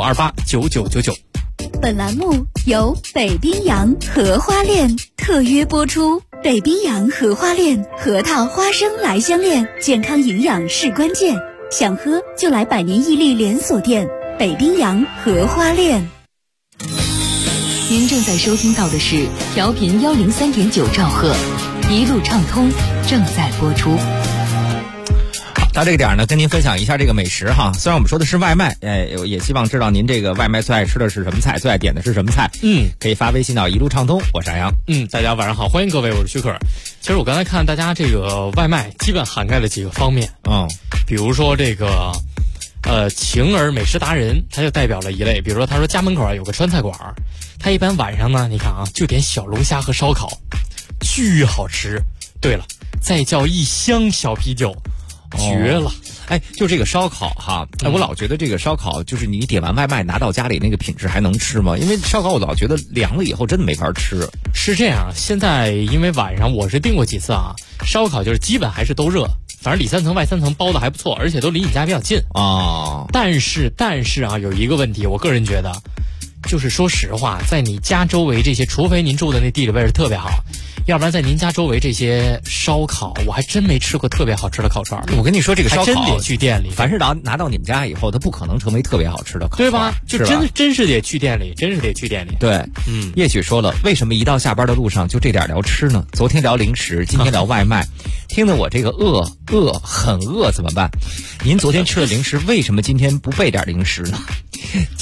65289999。 本栏目由北冰洋荷花恋特约播出。北冰洋荷花恋，核桃花生来相恋，健康营养是关键。想喝就来百年屹立连锁店北冰洋荷花恋。 您正在收听到的是调频103.9兆赫，一路畅通正在播出。 到这个点呢，跟您分享一下这个美食哈。虽然我们说的是外卖，也希望知道您这个外卖最爱吃的是什么菜，最爱点的是什么菜。可以发微信到一路畅通，我是杨洋。 大家晚上好，欢迎各位，我是徐可。其实我刚才看大家这个外卖基本涵盖了几个方面，比如说这个晴儿美食达人，他就代表了一类，比如说他说家门口有个川菜馆，他一般晚上呢，你看啊，就点小龙虾和烧烤，巨好吃。对了，再叫一箱小啤酒。绝了！ 就这个烧烤哈，我老觉得这个烧烤就是你点完外卖拿到家里那个品质还能吃吗？因为烧烤我老觉得凉了以后真的没法吃。 是这样，现在因为晚上我是订过几次啊，烧烤就是基本还是都热，反正里3层外3层包的还不错，而且都离你家比较近啊。但是啊，有一个问题，我个人觉得，就是说实话，在你家周围这些，除非您住的那地理位置特别好。要不然在您家周围这些烧烤，我还真没吃过特别好吃的烤串。 我跟你说，这个烧烤还真得去店里。 凡是拿到你们家以后，它不可能成为特别好吃的烤串， 对吧？就真是得去店里， 对，叶许说了，为什么一到下班的路上就这点聊吃呢？昨天聊零食，今天聊外卖，听得我这个很饿怎么办？您昨天吃了零食，为什么今天不备点零食呢？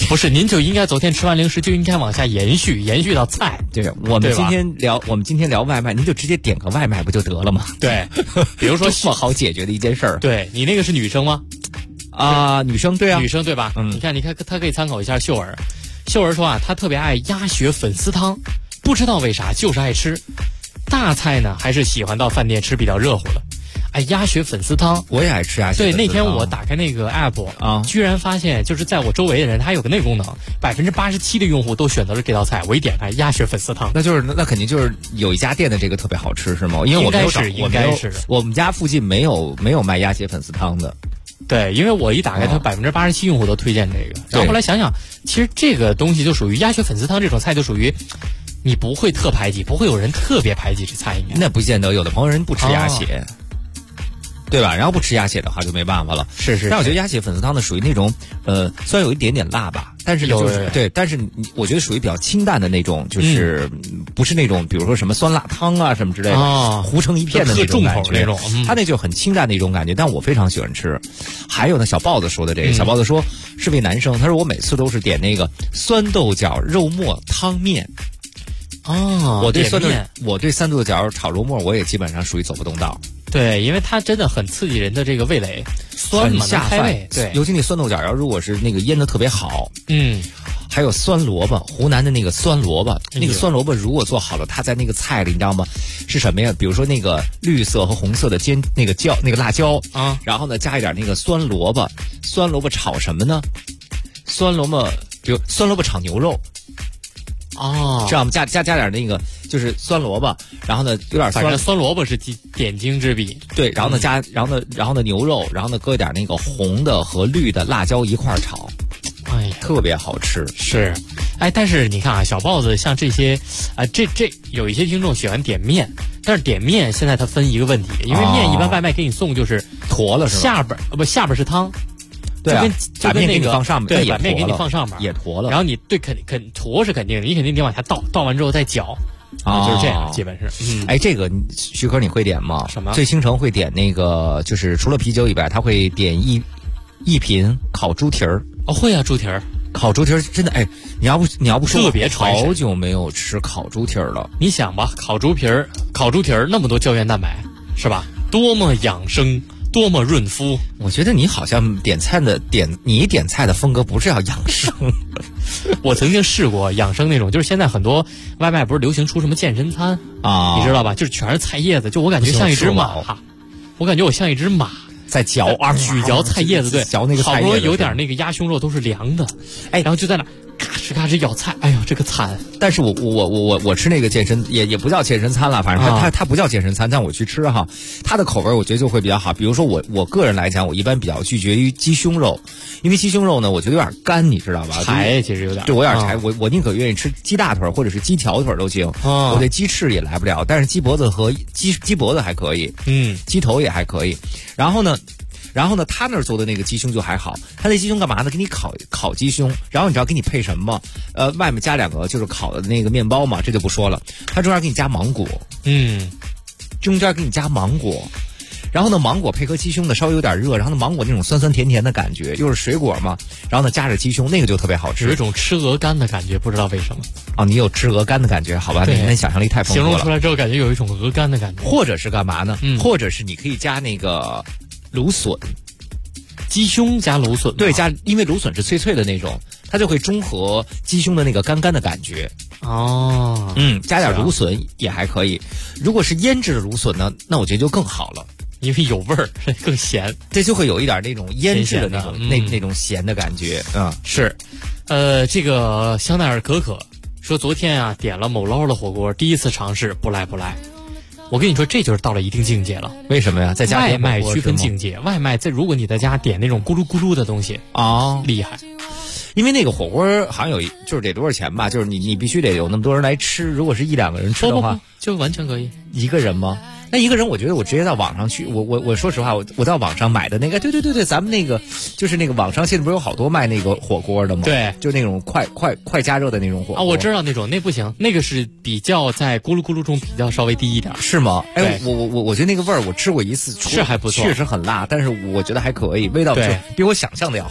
不是，您就应该昨天吃完零食就应该往下延续到菜。 对，我们今天聊外卖，您就直接点个外卖不就得了吗？ 对，比如说这么好解决的一件事儿。 对，你那个是女生吗？ 女生，对啊， 女生对吧？你看，她可以参考一下秀儿。秀儿说啊，她特别爱鸭血粉丝汤，不知道为啥就是爱吃。大菜呢，还是喜欢到饭店吃比较热乎的。哎，鸭血粉丝汤我也爱吃鸭血粉丝汤。 对，那天我打开那个 app 啊，居然发现就是在我周围的人，他有个内功能，87%的用户都选择了这道菜。我一点开鸭血粉丝汤， 那肯定就是有一家店的这个特别好吃是吗？因为我没有找， 应该是我们家附近没有卖鸭血粉丝汤的。 对，因为我一打开它87%用户都推荐这个，然后后来想想，其实这个东西就属于鸭血粉丝汤这种菜，就属于你不会特排挤，不会有人特别排挤这菜应该。 那不见得，有的朋友人不吃鸭血。对吧？然后不吃鸭血的话就没办法了。 是。 但我觉得鸭血粉丝汤呢，属于那种虽然有一点点辣吧，但是就是对，但是我觉得属于比较清淡的那种，就是不是那种比如说什么酸辣汤啊什么之类的，糊成一片的那种感觉。它那就很清淡的一种感觉，但我非常喜欢吃。还有呢，小豹子说的这个，小豹子说是位男生，他说我每次都是点那个酸豆角肉末汤面。我对酸豆角炒肉末我也基本上属于走不动道。 对，因为它真的很刺激人的这个味蕾，酸嘛， 下饭。 对， 尤其那酸豆角，如果是那个腌的特别好，还有酸萝卜，湖南的那个酸萝卜，那个酸萝卜如果做好了，它在那个菜里，你知道吗？是什么呀？比如说那个绿色和红色的那个辣椒啊，然后呢加一点那个酸萝卜炒什么呢？比如酸萝卜炒牛肉。知道吗？加点那个就是酸萝卜，然后呢有点酸， 反正酸萝卜是点睛之笔。 对，然后呢牛肉，然后呢搁一点那个红的和绿的辣椒一块炒， 哎呀， 特别好吃。 是，哎，但是你看啊，小豹子像这些这有一些听众喜欢点面，但是点面现在它分一个问题，因为面一般外卖给你送就是坨了是吧？ 下边是汤。 对啊， 把面给你放上面， 对，把面给你放上面也坨了。 然后你肯坨是肯定的，你肯定得往下倒完之后再搅，就是这样，基本是。 哎，这个徐哥你会点吗？ 什么？ 醉星城会点那个，就是除了啤酒以外，他会点一品烤猪蹄儿。 会啊，猪蹄儿， 烤猪蹄儿真的哎，你要不说， 特别好久没有吃烤猪蹄儿了。 你想吧，烤猪蹄儿那么多胶原蛋白，是吧？多么养生。多么润肤！ 我觉得你好像点菜的风格不是要养生。 我曾经试过养生那种，就是现在很多外卖不是流行出什么健身餐啊，你知道吧？就是全是菜叶子，就我感觉像一只马，我感觉我像一只马在嚼咀嚼菜叶子，对， 嚼那个菜叶子， 好不容易有点那个鸭胸肉都是凉的，哎，然后就在那咔哧咔哧咬菜，哎呦这个惨！ 但是我吃那个健身也不叫健身餐了，反正它不叫健身餐，但我去吃哈，它的口味我觉得就会比较好。比如说我个人来讲，我一般比较拒绝于鸡胸肉，因为鸡胸肉呢，我觉得有点干，你知道吧？ 柴其实有点， 对我有点柴，我宁可愿意吃鸡大腿或者是鸡条腿都行，我对鸡翅也来不了，但是鸡脖子和鸡脖子还可以，鸡头也还可以，然后呢，他那儿做的那个鸡胸就还好，他那鸡胸干嘛呢？给你烤鸡胸，然后你知道给你配什么吗？外面加2个就是烤的那个面包嘛，这就不说了。他中间给你加芒果，中间给你加芒果，然后呢芒果配合鸡胸呢稍微有点热，然后呢芒果那种酸酸甜甜的感觉，又是水果嘛，然后呢加着鸡胸，那个就特别好吃， 有一种吃鹅肝的感觉，不知道为什么。 你有吃鹅肝的感觉？好吧，你想象力太丰富了。 形容出来之后，感觉有一种鹅肝的感觉。 或者是干嘛呢？或者是你可以加那个芦笋， 鸡胸加芦笋， 对，因为芦笋是脆脆的那种，它就会中和鸡胸的那个干干的感觉。加点芦笋也还可以。如果是腌制的芦笋呢，那我觉得就更好了， 因为有味儿，更咸， 这就会有一点那种腌制的那种那种咸的感觉。 是，这个香奈儿可可说昨天啊点了某捞的火锅，第一次尝试不赖。我跟你说，这就是到了一定境界了。 为什么呀？在家外卖区分境界，外卖如果你在家点那种咕噜咕噜的东西厉害。 因为那个火锅好像就是得多少钱吧？就是你必须得有那么多人来吃，如果是1-2个人吃的话， 就完全可以。 一个人吗？那一个人，我觉得我直接到网上去，我说实话，我到网上买的那个，对，咱们那个就是那个网上现在不是有好多卖那个火锅的吗？ 对， 就那种快加热的那种火锅。 我知道那种，那不行，那个是比较在咕噜咕噜中比较稍微低一点， 是吗？哎，我觉得那个味儿我吃过一次， 是还不错， 确实很辣，但是我觉得还可以，味道比我想象的要好。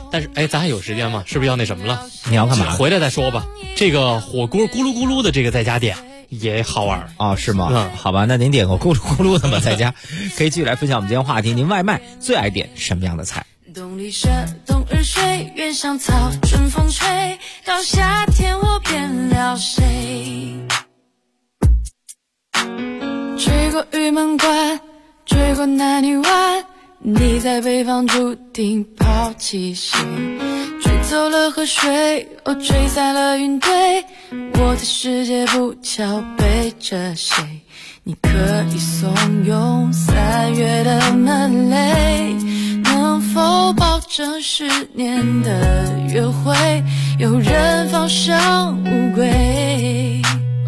但是咱还有时间吗？是不是要那什么了？ 你要干嘛？ 回来再说吧。这个火锅咕噜咕噜的这个在家点也好玩哦，是吗？好吧，那您点个咕噜咕噜的吧，在家可以继续来分享我们今天话题。您外卖最爱点什么样的菜？ 冬里雪，冬日水，原上草，春风吹，到夏天我变了谁？追过玉门关，追过南泥湾，你在北方注定抛弃谁？追走了河水，吹散了云堆，我的世界不巧背着谁？你可以怂恿3月的门垒，能否保证10年的约会有人放上乌龟？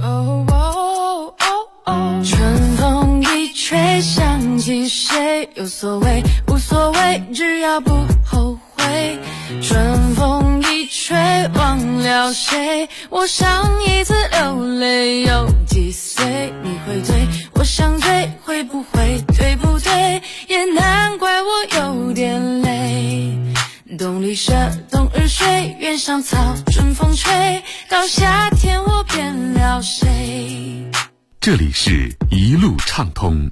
春风一吹想起谁，有所谓无所谓，只要不后悔。春风一吹忘了谁，我上一次流泪有几岁？你会醉，我想醉，会不会对不对？也难怪我有点累。冬里雪，冬日水，原上草，春风吹，到夏天我变了谁？ 这里是一路畅通。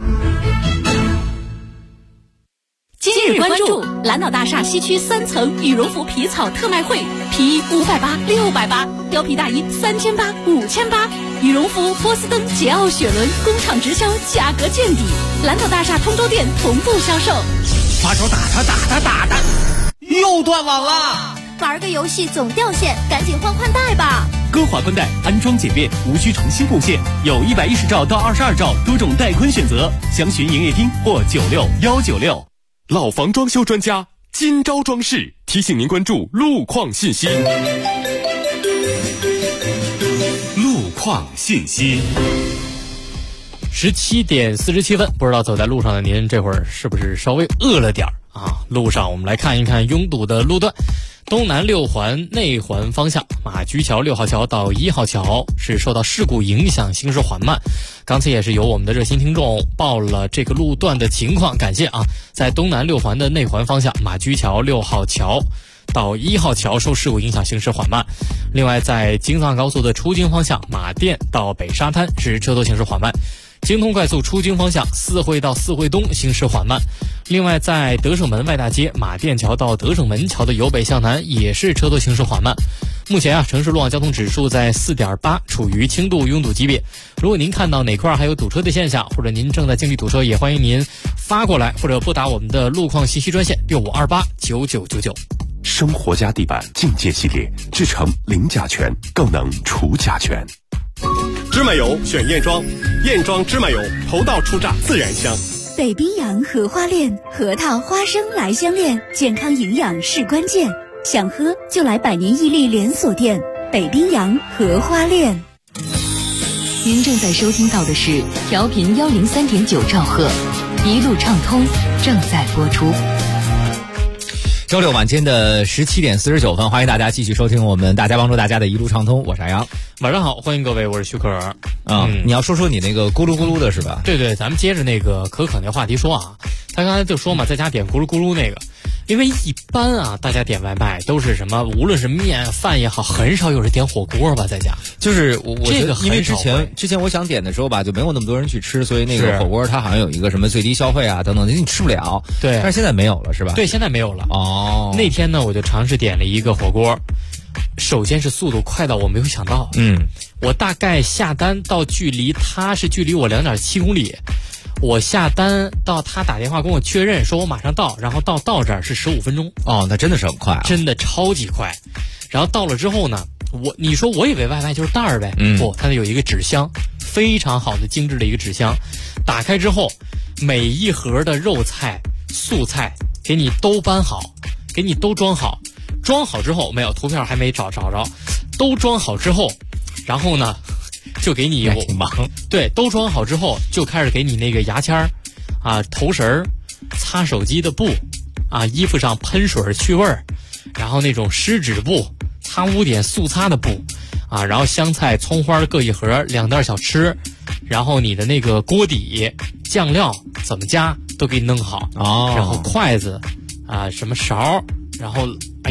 今日关注蓝岛大厦西区3层羽绒服皮草特卖会，皮衣580、680，貂皮大衣3800、5800，羽绒服波司登、捷奥雪伦工厂直销，价格见底。蓝岛大厦通州店同步销售。 发烧打他，又断网了。 玩个游戏总掉线，赶紧换宽带吧。 歌华宽带安装简便，无需重新布线，有110兆到22兆多种带宽选择，详询营业厅或96196。 老房装修专家今朝装饰提醒您关注路况信息。 路况信息。 17点47分，不知道走在路上的您这会儿是不是稍微饿了点啊？路上我们来看一看拥堵的路段。东南6环内环方向，马驹桥6号桥到1号桥是受到事故影响，行驶缓慢。刚才也是由我们的热心听众报了这个路段的情况，感谢啊！在东南6环的内环方向，马驹桥6号桥到1号桥受事故影响，行驶缓慢。另外，在京藏高速的出京方向，马甸到北沙滩是车头行驶缓慢。京通快速出京方向，四惠到四惠东行驶缓慢。另外，在德胜门外大街马甸桥到德胜门桥的由北向南也是车头行驶缓慢。目前城市路网交通指数在 4.8， 处于轻度拥堵级别。如果您看到哪块还有堵车的现象，或者您正在经历堵车，也欢迎您发过来或者拨打我们的路况信息专线65289999。 生活家地板境界系列，制成零甲醛，更能除甲醛。 芝麻油选燕庄，燕庄芝麻油头道出榨自然香。 北冰洋荷花链，核桃花生来相恋，健康营养是关键。想喝就来百年屹立连锁店北冰洋荷花链。 您正在收听到的是调频103.9兆赫，一路畅通正在播出。 周六晚间的17点49分，欢迎大家继续收听我们大家帮助大家的一路畅通，我是阿阳。 晚上好，欢迎各位，我是徐可。 你要说你那个咕噜咕噜的是吧？ 对，咱们接着那个可那话题说啊，他刚才就说嘛，在家点咕噜咕噜那个，因为一般啊，大家点外卖都是什么，无论是面饭也好，很少有人点火锅吧，在家。 就是我这个因为之前我想点的时候吧，就没有那么多人去吃，所以那个火锅它好像有一个什么最低消费啊等等，你吃不了。 对， 但是现在没有了是吧？ 对，现在没有了。 哦， 那天呢，我就尝试点了一个火锅。首先是速度快到我没有想到，我大概下单到距离我2.7公里，我下单到他打电话跟我确认说我马上到，然后到这儿是15分钟。 哦，那真的是很快啊， 真的超级快。然后到了之后呢，你说我以为外卖就是袋儿呗，不，它有一个纸箱，非常好的精致的一个纸箱，打开之后每一盒的肉菜素菜给你都搬好，给你都装好。装好之后没有图片还没找着，都装好之后，然后呢就给你挺忙， 对，都装好之后就开始给你那个牙签儿啊、头绳儿、擦手机的布啊、衣服上喷水去味儿，然后那种湿纸布、擦污点速擦的布啊，然后香菜、葱花各一盒，2袋小吃，然后你的那个锅底酱料怎么加都给你弄好哦， 然后筷子啊、什么勺。然后，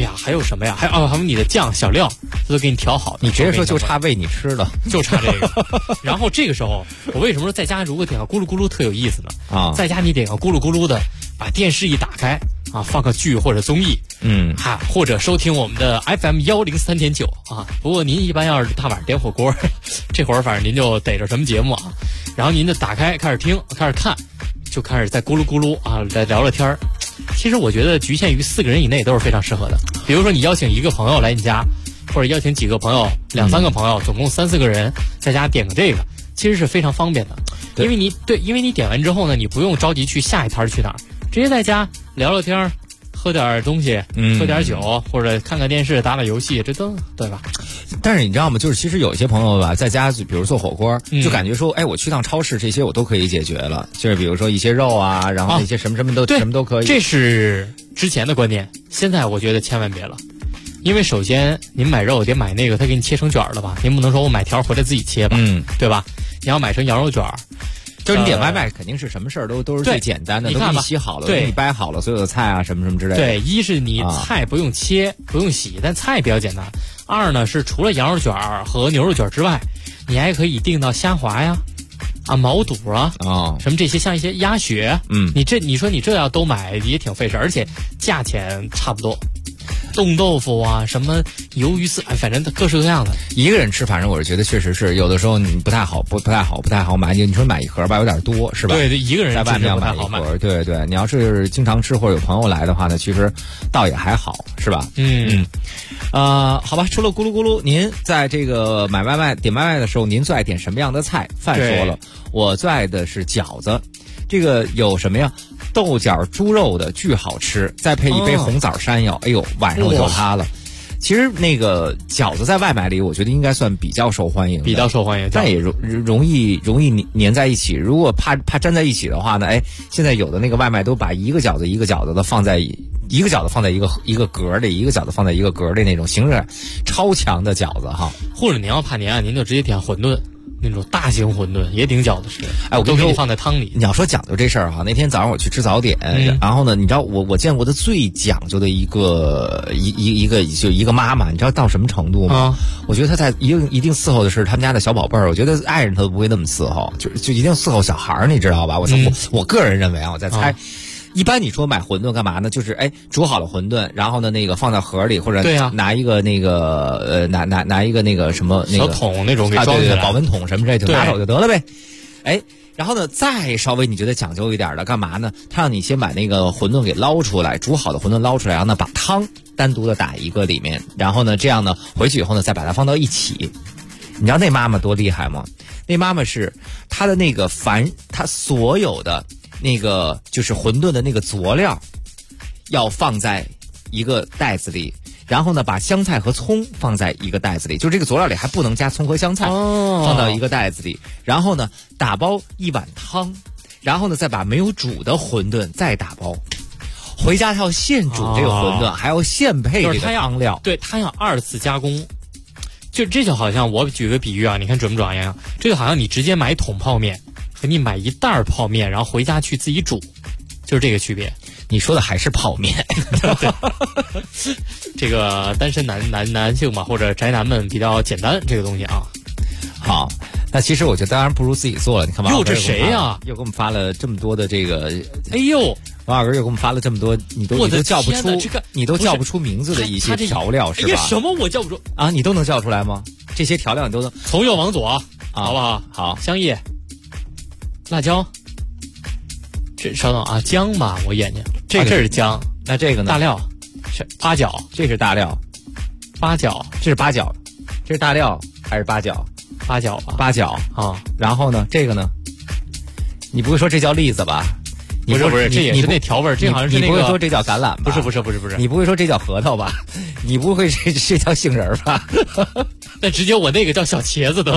呀，还有什么呀？还有你的酱小料，这都给你调好。 你直接说就差喂你吃了， 就差这个。然后这个时候，我为什么说在家如果点个咕噜咕噜特有意思呢？啊，在家你点个咕噜咕噜的，把电视一打开啊，放个剧或者综艺，或者收听我们的 FM 103.9啊。不过您一般要是大晚上点火锅，这会儿反正您就逮着什么节目啊，然后您就打开开始听开始看，就开始在咕噜咕噜啊来聊聊天儿。其实我觉得局限于4个人以内都是非常适合的。比如说你邀请一个朋友来你家，或者邀请几个朋友，2、3个朋友，总共3、4个人，在家点个这个，其实是非常方便的。因为你点完之后呢，你不用着急去下一摊去哪儿，直接在家聊聊天，喝点东西，喝点酒，或者看看电视，打打游戏，这都对吧？ 但是你知道吗？就是其实有一些朋友吧，在家比如做火锅，就感觉说，哎，我去趟超市，这些我都可以解决了。就是比如说一些肉啊，然后一些什么都可以。 这是之前的观念，现在我觉得千万别了。因为首先您买肉得买那个他给你切成卷了吧，您不能说我买条回来自己切吧，对吧？你要买成羊肉卷。 就是你点外卖肯定是什么事儿都是最简单的，都给你洗好了，都给你掰好了所有的菜啊什么之类的。 对，一是你菜不用切，不用洗，但菜比较简单。2呢是除了羊肉卷和牛肉卷之外，你还可以订到虾滑呀、毛肚啊、什么这些，像一些鸭血，你说你这要都买也挺费事，而且价钱差不多。冻豆腐啊，什么鱿鱼丝，反正各式各样的。 一个人吃，反正我是觉得确实是有的时候你不太好买。你说买一盒吧，有点多，是吧？ 对，一个人在外面要买一盒，对。你要是经常吃或者有朋友来的话呢，其实倒也还好，是吧？好吧。除了咕噜咕噜，您在这个点外卖的时候，您最爱点什么样的菜？饭说了，我最爱的是饺子。这个有什么呀？豆角猪肉的巨好吃，再配一杯红枣山药，哎呦，晚上我就它了。其实那个饺子在外卖里，我觉得应该算比较受欢迎，但也容易粘在一起。如果怕粘在一起的话呢，现在有的那个外卖都把一个饺子的放在一个个格里，一个饺子放在一个格里那种形式超强的饺子哈。 或者您要怕粘，您就直接点馄饨。那种大型馄饨也顶饺子吃， 我都给你放在汤里。 你要说讲究这事儿哈，那天早上我去吃早点，然后呢，你知道我见过的最讲究的一个妈妈，你知道到什么程度吗？我觉得她在一定伺候的是他们家的小宝贝儿，我觉得爱人她都不会那么伺候，就一定伺候小孩儿，你知道吧？我个人认为啊，我在猜。一般你说买馄饨干嘛呢？就是煮好了馄饨，然后呢那个放在盒里，或者拿一个那个拿一个那个什么那个小桶那种给装起来， 保温桶什么之类的，拿走就得了呗。然后呢再稍微你觉得讲究一点的干嘛呢？他让你先把那个馄饨给捞出来，煮好的馄饨捞出来，然后呢把汤单独的打一个里面，然后呢这样呢回去以后呢再把它放到一起。你知道那妈妈多厉害吗？那妈妈是她的那个她所有的那个就是馄饨的那个佐料要放在一个袋子里，然后呢把香菜和葱放在一个袋子里，就这个佐料里还不能加葱和香菜，放到一个袋子里，然后呢打包1碗汤，然后呢再把没有煮的馄饨再打包回家，他要现煮这个馄饨，还要现配这个汤料， 对，他要2次加工。就这就好像我举个比喻啊，你看准不准呀？这就好像你直接买一桶泡面和你买一袋泡面，然后回家去自己煮，就是这个区别。 你说的还是泡面。 对，这个单身男性嘛，或者宅男们比较简单这个东西啊。 好，那其实我觉得当然不如自己做了。你看王老这谁呀？ 又给我们发了这么多的这个， 哎呦， 王老师又给我们发了这么多，你都叫不出，你都叫不出名字的一些调料是吧？ 什么我叫不出啊？你都能叫出来吗？这些调料你都能从右往左，好不好？ 好， 香叶、辣椒，这稍等啊，姜吧，我眼睛这是姜， 那这个呢？ 大料是八角， 这是大料， 八角这是八角，这是大料还是八角？ 八角吧， 八角啊。然后呢，这个呢？你不会说这叫栗子吧？ 不是，这也是那调味，这好像是那个。 你不会说这叫橄榄吧？ 不是。 你不会说这叫核桃吧？你不会这叫杏仁吧？ 那直接我那个叫小茄子的。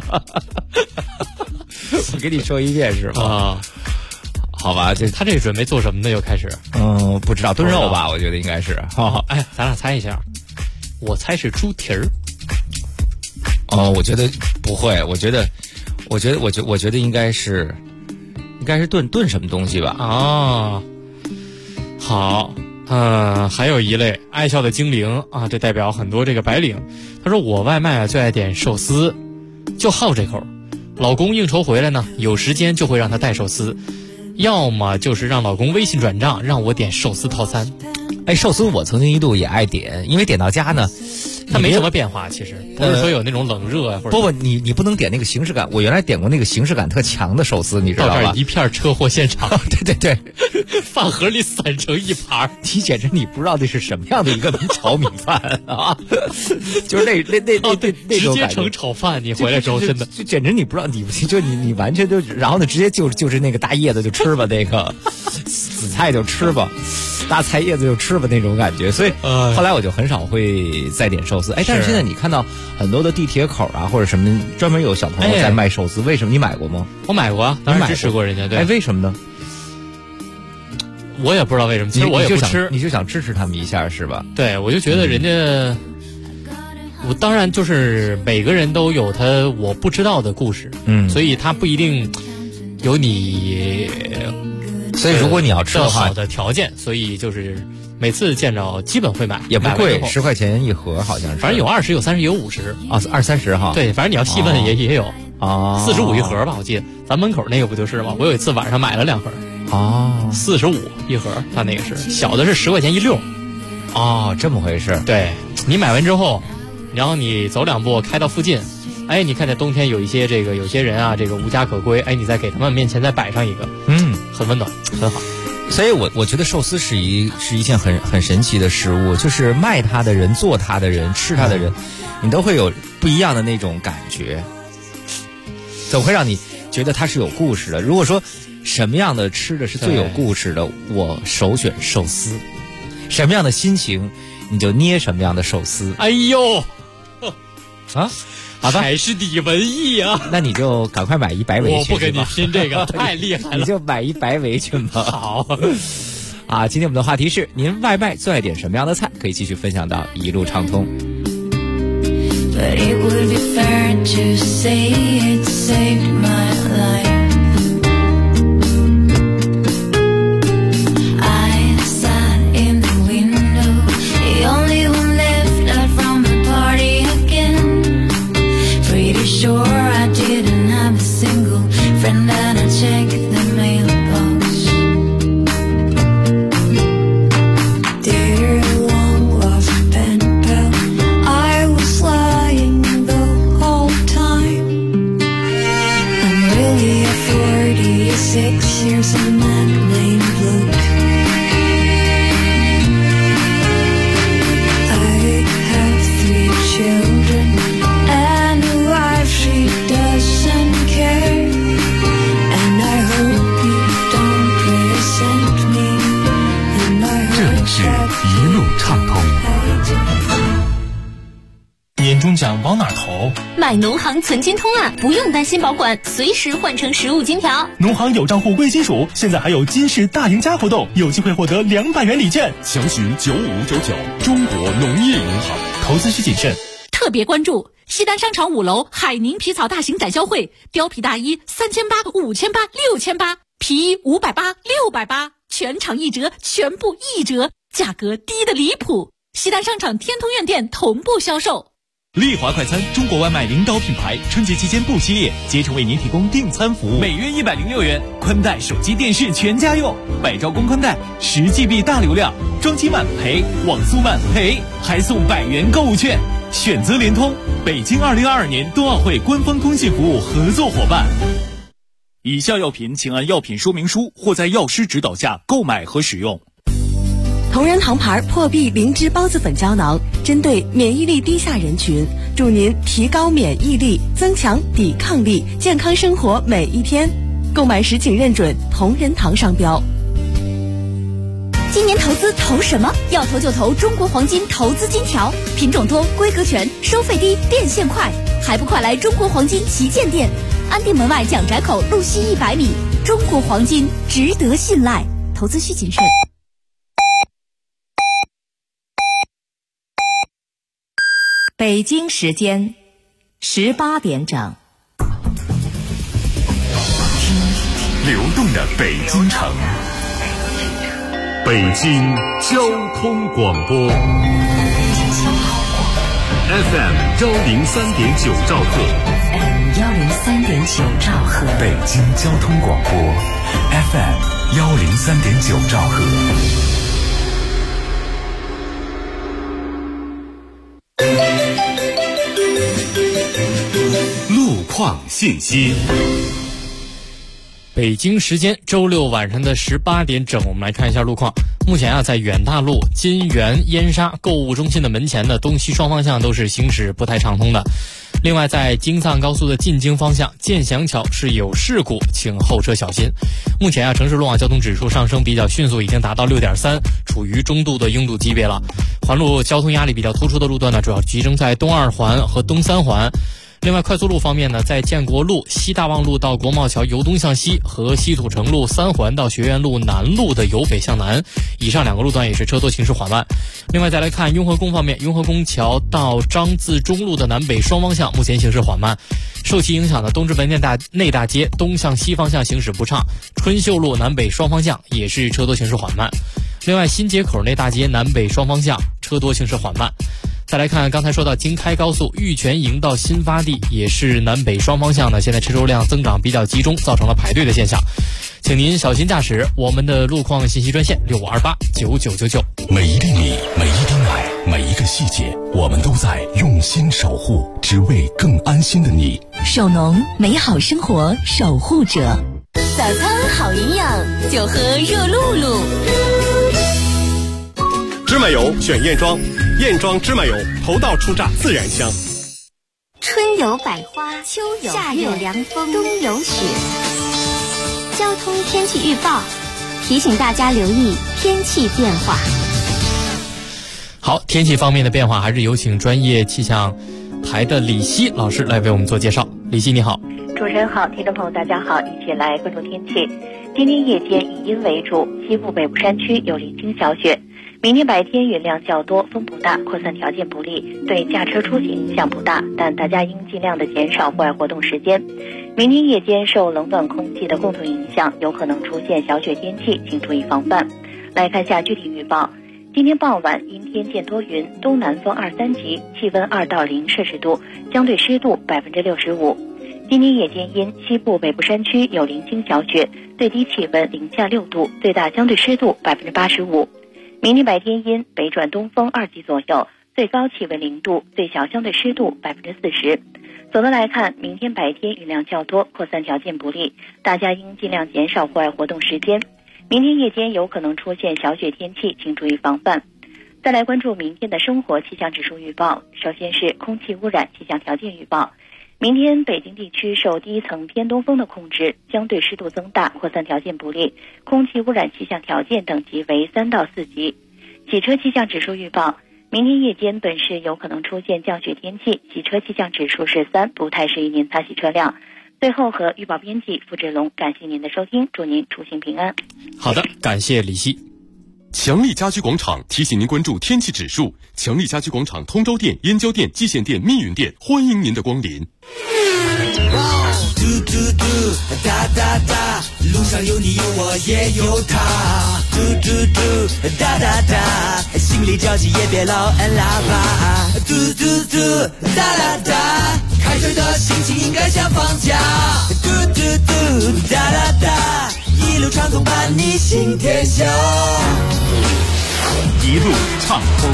我给你说一遍是吧？ 啊， 好吧， 他这准备做什么呢？又开始？ 不知道炖肉吧？我觉得应该是。 咱俩猜一下，我猜是猪蹄儿。 我觉得不会，我觉得应该是炖什么东西吧？ 好， 还有一类爱笑的精灵啊，这代表很多这个白领。他说我外卖啊最爱点寿司，就好这口。老公应酬回来呢，有时间就会让他带寿司，要么就是让老公微信转账让我点寿司套餐。 哎，寿司我曾经一度也爱点，因为点到家呢， 它没什么变化，其实不是说有那种冷热啊，或者不，你不能点那个形式感。我原来点过那个形式感特强的寿司，你知道吧？ 到这儿一片车祸现场， 对对对， 饭盒里散成一盘， 你简直你不知道那是什么样的一个炒米饭啊！就是那种直接成炒饭，你回来之后真的就简直你不知道，你完全就，然后呢直接就是那个大叶子就吃吧，那个紫菜就吃吧。大菜叶子就吃吧那种感觉，所以后来我就很少会再点寿司。哎，但是现在你看到很多的地铁口啊或者什么专门有小朋友在卖寿司，为什么？你买过吗？ 我买过啊，当然支持过人家。对， 哎，为什么呢？ 我也不知道为什么，其实我也不吃， 你就想支持他们一下是吧？ 对，我就觉得人家，我当然就是每个人都有他我不知道的故事，所以他不一定有你。 所以如果你要吃的话， 好的条件，所以就是每次见着基本会买， 也不贵，10块钱一盒好像是， 反正有20、有30、有50 啊，20、30哈。 对，反正你要细问也有啊，45一盒吧，我记得咱门口那个不就是吗？我有一次晚上买了2盒啊 ，45一盒，他那个是小的是10块钱一溜， 哦，这么回事。 对，你买完之后，然后你走2步开到附近。哎，你看这冬天有些人啊，这个无家可归，哎，你再给他们面前再摆上一个，很温暖，很好。 所以我觉得寿司是一件很神奇的食物，就是卖它的人、做它的人、吃它的人，你都会有不一样的那种感觉，总会让你觉得它是有故事的。如果说什么样的吃的是最有故事的，我首选寿司。什么样的心情，你就捏什么样的寿司。 哎呦， 啊！好吧， 还是你文艺啊！ 那你就赶快买一白围裙。 我不跟你拼这个，太厉害了。 你就买一白围裙吧。 好。 啊，今天我们的话题是：您外卖最爱点什么样的菜？可以继续分享到一路畅通。But it would be fair to say it saved my life. I sat in the window, the only one left out from the party again.Pretty sure I didn't have a single friend and I checked the mailbox. Dear long lost pen pal, I was lying the whole time. I'm really a 46 years old man named Luke. I have 3 children.She doesn't care, and I hope you don't resent me. And I hope 这里是一路畅通。 年终奖往哪投？ 买农行存金通啊，不用担心保管，随时换成实物金条。 农行有账户贵金属，现在还有金市大赢家活动，有机会获得200元礼券。 详询9599，中国农业银行。 投资需谨慎。 特别关注西单商场5楼海宁皮草大型展销会，貂皮大衣3800、5800、6800，皮衣580、680，全场1折，全部1折，价格低得离谱。西单商场天通苑店同步销售。 丽华快餐，中国外卖领导品牌，春节期间不歇业，竭诚为您提供订餐服务，每月106元，宽带、手机、电视全家用，百兆公宽带，10GB 大流量，装机慢赔，网速慢赔，还送100元购物券。选择联通，北京2022年冬奥会官方通信服务合作伙伴。以下药品请按药品说明书或在药师指导下购买和使用。 同仁堂牌破壁灵芝孢子粉胶囊，针对免疫力低下人群，助您提高免疫力，增强抵抗力，健康生活每一天。购买时请认准同仁堂商标。 今年投资投什么？要投就投中国黄金投资金条，品种多，规格全，收费低，变现快，还不快来中国黄金旗舰店，安定门外蒋宅口路西100米。中国黄金值得信赖，投资需谨慎。 北京时间18点整。 流动的北京城， 北京交通广播 FM 103.9兆赫， 103.9兆赫， 北京交通广播 FM 103.9兆赫。路况信息。 北京时间周六晚上的18点整，我们来看一下路况。目前啊，在远大路、金源、燕莎购物中心的门前的东西双方向都是行驶不太畅通的。另外，在京藏高速的进京方向，建祥桥是有事故，请后车小心。目前啊，城市路网交通指数上升比较迅速，已经达到6.3，处于中度的拥堵级别了。环路交通压力比较突出的路段呢，主要集中在东二环和东三环。另外，快速路方面呢，在建国路、西大望路到国贸桥由东向西和西土城路3环到学院路南路的由北向南，以上2个路段也是车多行驶缓慢。另外再来看雍和宫方面，雍和宫桥到张自忠路的南北双方向目前行驶缓慢。受其影响的东直门内大街东向西方向行驶不畅，春秀路南北双方向也是车多行驶缓慢。另外，新街口内大街南北双方向车多行驶缓慢。再来看刚才说到京开高速玉泉营到新发地也是南北双方向的，现在车流量增长比较集中，造成了排队的现象，请您小心驾驶。我们的路况信息专线65289999。 每一粒米，每一滴奶，每一个细节，我们都在用心守护，只为更安心的你。 首农，美好生活守护者。早餐好营养，就喝热露露。 芝麻油选燕庄，燕庄芝麻油头道出榨自然香。 春有百花，秋有夏有凉风，冬有雪。交通天气预报提醒大家留意天气变化。 好，天气方面的变化还是有请专业气象台的李希老师来为我们做介绍。李希你好。 主持人好，听众朋友大家好，一起来关注天气。今天夜间以阴为主，西部北部山区有零星小雪。明天白天云量较多，风不大，扩散条件不利，对驾车出行影响不大，但大家应尽量的减少户外活动时间。明天夜间受冷暖空气的共同影响，有可能出现小雪天气，请注意防范。来看下具体预报。今天傍晚阴天见多云，东南风2、3级，气温2到0摄氏度，相对湿度65%。今天夜间阴，西部北部山区有零星小雪，最低气温0下6度，最大相对湿度85%。明天白天阴，北转东风2级左右，最高气温0度，最小相对湿度40%。总的来看，明天白天云量较多，扩散条件不利，大家应尽量减少户外活动时间。明天夜间有可能出现小雪天气，请注意防范。再来关注明天的生活气象指数预报，首先是空气污染气象条件预报。明天北京地区受第一层偏东风的控制，相对湿度增大，扩散条件不利，空气污染气象条件等级为3到4级。洗车气象指数预报，明天夜间本市有可能出现降雪天气，洗车气象指数是3，不太适宜您擦洗车辆。最后和预报编辑付志龙，感谢您的收听，祝您出行平安。 好的，感谢李希。 强力家居广场提醒您关注天气指数。强力家居广场通州店、燕郊店、蓟县店、密云店，欢迎您的光临。 嘟嘟嘟，哒哒哒，路上有你有我也有他。嘟嘟嘟，哒哒哒，心里着急也别老按喇叭。嘟嘟嘟，哒哒哒，开车的心情应该像放假。嘟嘟嘟，哒哒哒，一路畅通伴你行天下。 一路畅通。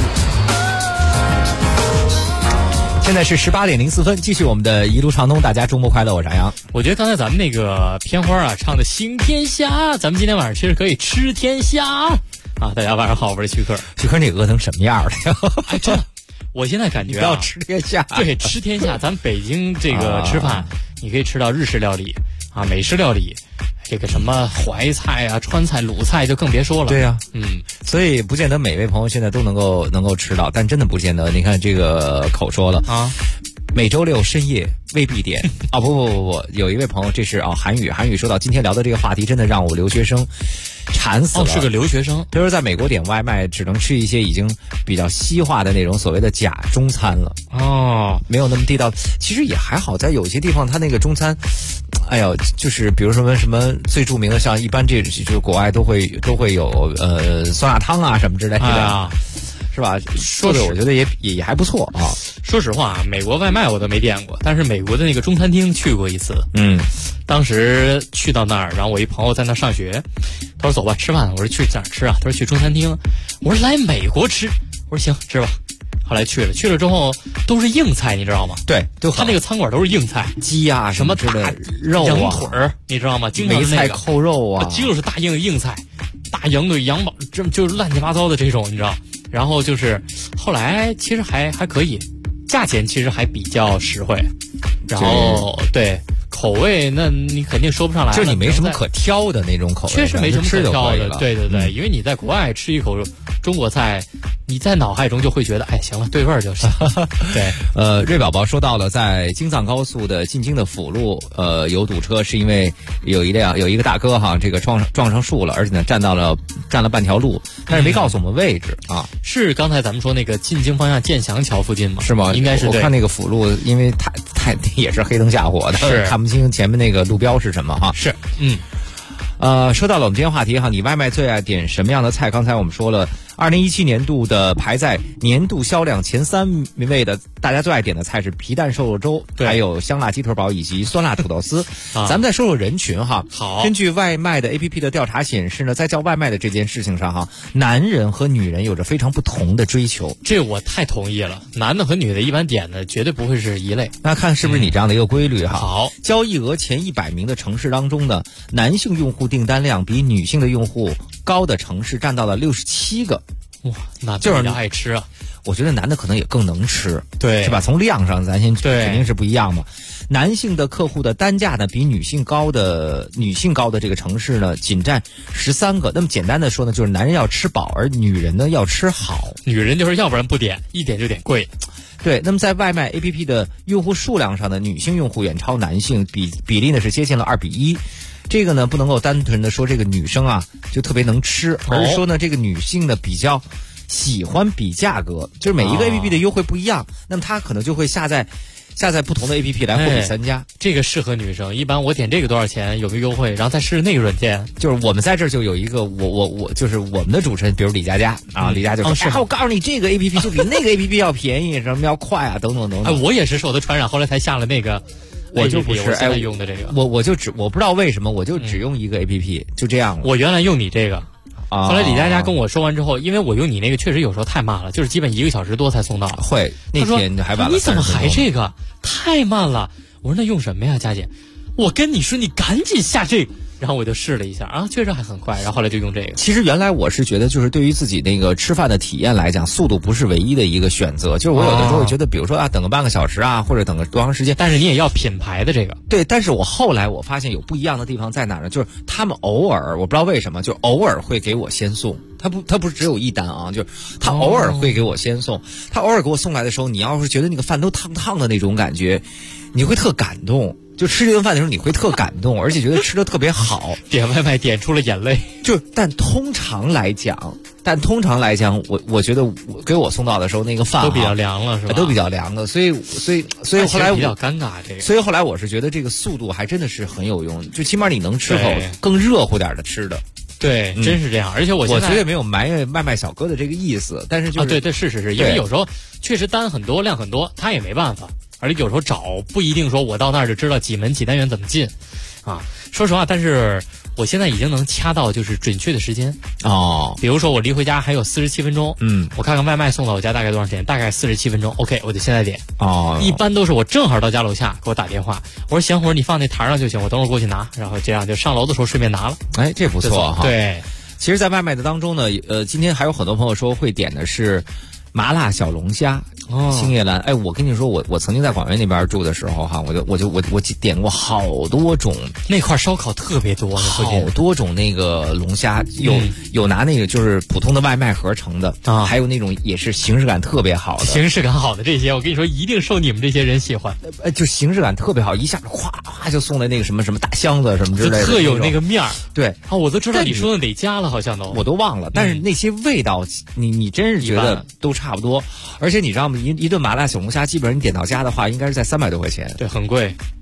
现在是18点04分，继续我们的一路畅通，大家周末快乐，我是杨洋。 我觉得刚才咱们那个片花啊唱的行天下，咱们今天晚上其实可以吃天下啊！大家晚上好，我是徐克。 徐克，你饿成什么样了？ 哎，真的，我现在感觉要吃天下。 对，吃天下，咱们北京这个吃饭，你可以吃到日式料理啊，美式料理。这个什么淮菜啊、川菜、鲁菜就更别说了。 对呀，所以不见得每位朋友现在都能够吃到，但真的不见得。你看这个口说了啊，每周六深夜未必点啊，不，有一位朋友，这是韩宇说到今天聊的这个话题，真的让我留学生馋死了。 是个留学生， 他说在美国点外卖只能吃一些已经比较西化的那种所谓的假中餐了。没有那么地道。其实也还好，在有些地方他那个中餐哎呦，就是比如什么最著名的，像一般就是国外都会有酸辣汤啊什么之类的。 啊， 是吧？说的我觉得也还不错啊。 说实话，美国外卖我都没点过，但是美国的那个中餐厅去过一次。当时去到那儿，然后我一朋友在那上学，他说走吧吃饭。我说去哪儿吃啊？他说去中餐厅。我说来美国吃。我说行，吃吧。后来去了之后都是硬菜，你知道吗？ 对， 他那个餐馆都是硬菜， 鸡啊什么之类的，肉啊， 羊腿儿，你知道吗？经常是梅菜扣肉啊， 就是大硬菜，大羊腿、羊膀，这就是乱七八糟的这种，你知道。然后就是后来其实还可以，价钱其实还比较实惠，然后对口味那你肯定说不上来， 就是你没什么可挑的那种口味， 确实没什么可挑的。对， 因为你在国外吃一口中国菜，你在脑海中就会觉得，哎，行了，对味儿就行。对， 瑞宝宝说到了，在京藏高速的进京的辅路，有堵车，是因为有一个大哥哈，这个撞上树了，而且呢占了半条路，但是没告诉我们位置啊。 是刚才咱们说那个进京方向建祥桥附近吗？ 是吗？ 应该是。 我看那个辅路，因为太也是黑灯瞎火的， 是看不清前面那个路标是什么哈。 是， 说到了我们今天话题哈，你外卖最爱点什么样的菜？刚才我们说了，2017年度的排在年度销量前3位的，大家最爱点的菜是皮蛋瘦肉粥，还有香辣鸡腿堡以及酸辣土豆丝。咱们再说说人群哈。 好， 根据外卖的 APP 的调查显示呢，在叫外卖的这件事情上哈，男人和女人有着非常不同的追求。 这我太同意了，男的和女的一般点的绝对不会是一类。 那看是不是你这样的一个规律哈？ 好， 交易额前100名的城市当中呢，男性用户订单量比女性的用户高的城市占到了67个。 哇，那就是你爱吃啊！ 我觉得男的可能也更能吃， 对， 是吧？从量上咱先肯定是不一样嘛。男性的客户的单价呢，比女性高的这个城市呢，仅占13个。那么简单的说呢，就是男人要吃饱，而女人呢要吃好。 女人就是要不然不点，一点就点贵。 对，那么在外卖 APP 的用户数量上呢，女性用户远超男性，比例呢是接近了2:1。这个呢不能够单纯的说这个女生啊就特别能吃，而是说呢这个女性呢比较喜欢比价格，就是每一个 APP 的优惠不一样，那么她可能就会下载不同的 APP 来货比三家。 这个适合女生，一般我点这个多少钱，有没有优惠，然后再试那个软件。 就是我们在这儿就有一个我就是我们的主持人，比如李佳佳啊，李佳就说，我告诉你这个 APP 就比那个 APP 要便宜，什么要快啊，等等等等。 哎，我也是受他传染，后来才下了那个。 我就不是现在用的这个， 我不知道为什么，我就只用一个 APP，就这样了。 我原来用你这个，后来李佳佳跟我说完之后，因为我用你那个确实有时候太慢了，就是基本1个小时多才送到。 会那天还晚了。 你怎么还这个？太慢了。我说那用什么呀，佳姐？我跟你说，你赶紧下这个。然后我就试了一下啊，确实还很快，然后后来就用这个。 其实原来我是觉得，就是对于自己那个吃饭的体验来讲，速度不是唯一的一个选择。就是我有的时候觉得，比如说啊，等个半个小时啊，或者等个多长时间， 但是你也要品牌的这个。 对，但是我后来我发现有不一样的地方在哪呢？就是他们偶尔，我不知道为什么，就偶尔会给我先送。他不是只有一单啊，就是他偶尔会给我先送。他偶尔给我送来的时候，你要是觉得那个饭都烫烫的那种感觉，你会特感动。就吃这顿饭的时候，你会特感动，而且觉得吃的特别好。 点外卖点出了眼泪。 但通常来讲，我觉得给我送到的时候，那个饭都比较凉了，是吧？ 都比较凉的，所以后来比较尴尬这个。 所以后来我是觉得这个速度还真的是很有用，就起码你能吃口更热乎点的吃的。 对，真是这样。而且我绝对没有埋怨外卖小哥的这个意思，但是就是对，是，因为有时候确实单很多量很多，他也没办法。而且有时候找不一定说我到那儿就知道几门几单元怎么进，啊，说实话，但是我现在已经能掐到就是准确的时间哦。 比如说我离回家还有47分钟，我看看外卖送到我家大概多长时间，大概47分钟 ，OK， 我就现在点哦。 一般都是我正好到家楼下给我打电话，我说闲会儿你放那台上就行，我等会儿过去拿，然后这样就上楼的时候顺便拿了。 哎，这不错哈。 对， 其实，在外卖的当中呢，今天还有很多朋友说会点的是麻辣小龙虾。青叶兰，哎，我跟你说，我曾经在广元那边住的时候哈，我点过好多种， 那块烧烤特别多， 好多种那个龙虾，有拿那个就是普通的外卖盒盛的啊，还有那种也是形式感特别好的， 形式感好的这些，我跟你说一定受你们这些人喜欢， 就形式感特别好，一下咵咵就送来那个什么大箱子什么之类的， 特有那个面儿， 对啊，我都知道你说的哪家了，好像我都忘了，但是那些味道，你真是觉得都差不多，而且你知道吗？一顿麻辣小龙虾，基本上你点到家的话，应该是在300多块钱。 对，很贵。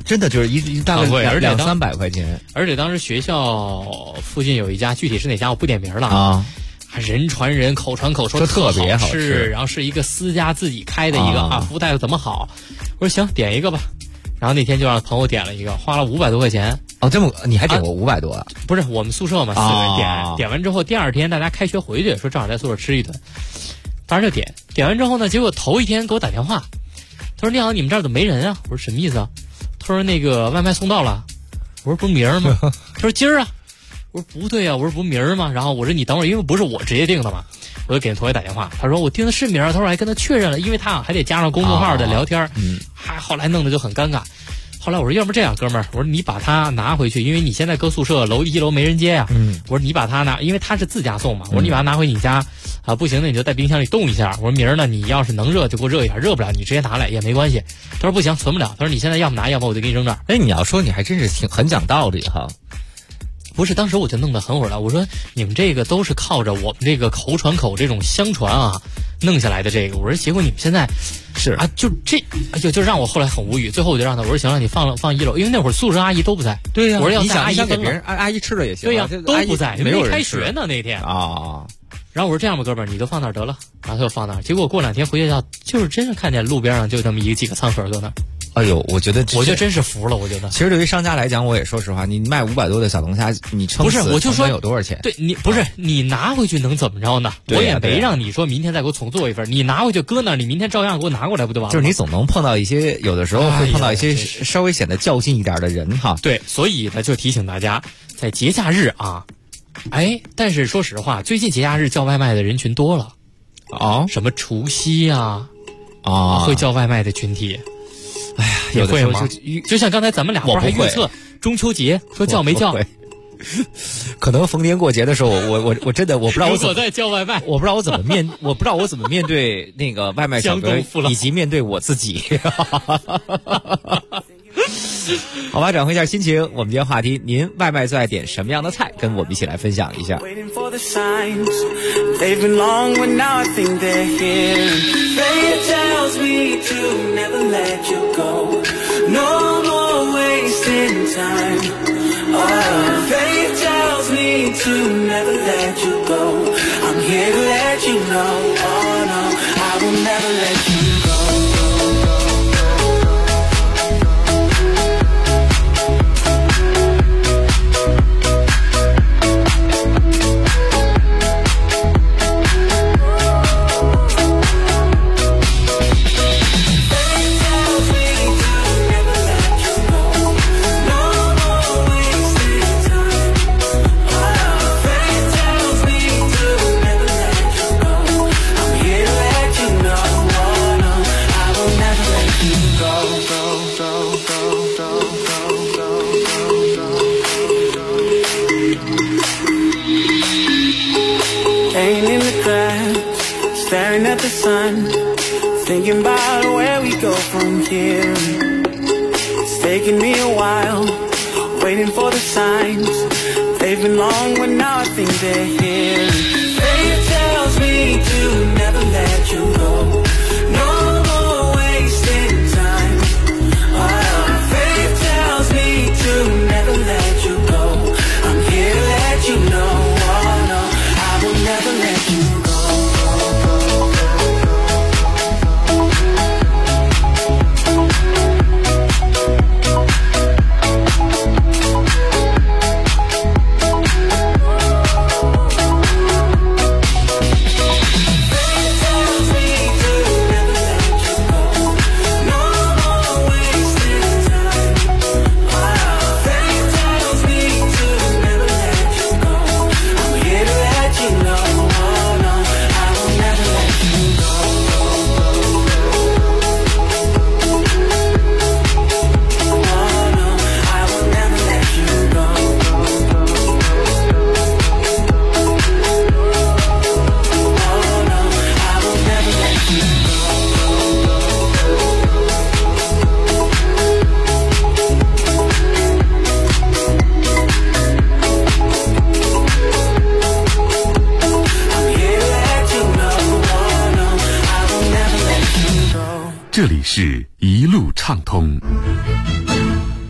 真的就是大概200-300块钱。 而且当时学校附近有一家，具体是哪家我不点名了啊。人传人，口传口，说特别好吃， 然后是一个私家自己开的一个服务态度怎么好？我说行，点一个吧。然后那天就让朋友点了一个，花了500多块钱。 哦，这么你还点过500多啊？ 不是，我们宿舍嘛，4个人点完之后，第二天大家开学回去，说正好在宿舍吃一顿，当时就点完之后呢，结果头一天给我打电话，他说你好，你们这儿怎么没人啊？我说什么意思啊？他说那个外卖送到了。我说不是明儿吗？他说今儿啊。我说不对啊，我说不是明儿吗？然后我说你等会儿，因为不是我直接订的嘛，我就给同学打电话，他说我订的是明儿，他说还跟他确认了，因为他还得加上公众号的聊天，还后来弄得就很尴尬。后来我说要不这样，哥们儿，我说你把它拿回去，因为你现在搁宿舍1楼没人接呀，我说你把它拿，因为他是自家送嘛，我说你把它拿回你家啊，不行那你就在冰箱里冻一下，我说明儿呢你要是能热就给我热一下，热不了你直接拿来也没关系。他说不行，存不了，他说你现在要么拿，要么我就给你扔这儿。 哎，你要说你还真是很讲道理哈。 不是，当时我就弄得很火了。我说你们这个都是靠着我们这个口传口这种相传啊弄下来的这个。我说结果你们现在是啊，就这，哎呦，就让我后来很无语。最后我就让他，我说行了，你放1楼，因为那会儿宿舍阿姨都不在。 对呀， 我说要在阿姨给别人阿姨吃了也行。 对呀，都不在， 没有开学呢那天啊。 然后我说这样吧，哥们儿，你就放那儿得了。然后他就放那儿。结果过2天回学校，就是真是看见路边上就这么几个仓盒搁那儿。 哎呦，我觉得真是服了。我觉得， 其实对于商家来讲，我也说实话，你卖500多的小龙虾，你撑死我就说有多少钱？ 对你不是你拿回去能怎么着呢？我也没让你说明天再给我重做一份，你拿回去搁那儿，你明天照样给我拿过来不就完了？ 就是你总能碰到一些，有的时候会碰到一些稍微显得较劲一点的人哈。 对，所以呢，就提醒大家，在节假日啊，但是说实话，最近节假日叫外卖的人群多了啊， 什么除夕啊，会叫外卖的群体。 哎呀， 也会吗？就像刚才咱们俩不是还预测中秋节说叫没叫？ 可能逢年过节的时候，我真的我不知道我怎么在叫外卖， 我不知道我怎么面对那个外卖小哥，以及面对我自己。好吧，转回一下心情，我们今天话题，您外卖最爱点什么样的菜？跟我们一起来分享一下。 Staring at the sun, thinking about where we go from here. It's taking me a while, waiting for the signs. They've been long, but now I think they're here. Fate tells me to never let you go. No more wasting time. Fate tells me to never let you go. I'm here to let you know. Oh no, I will never let you go. 这里是一路畅通。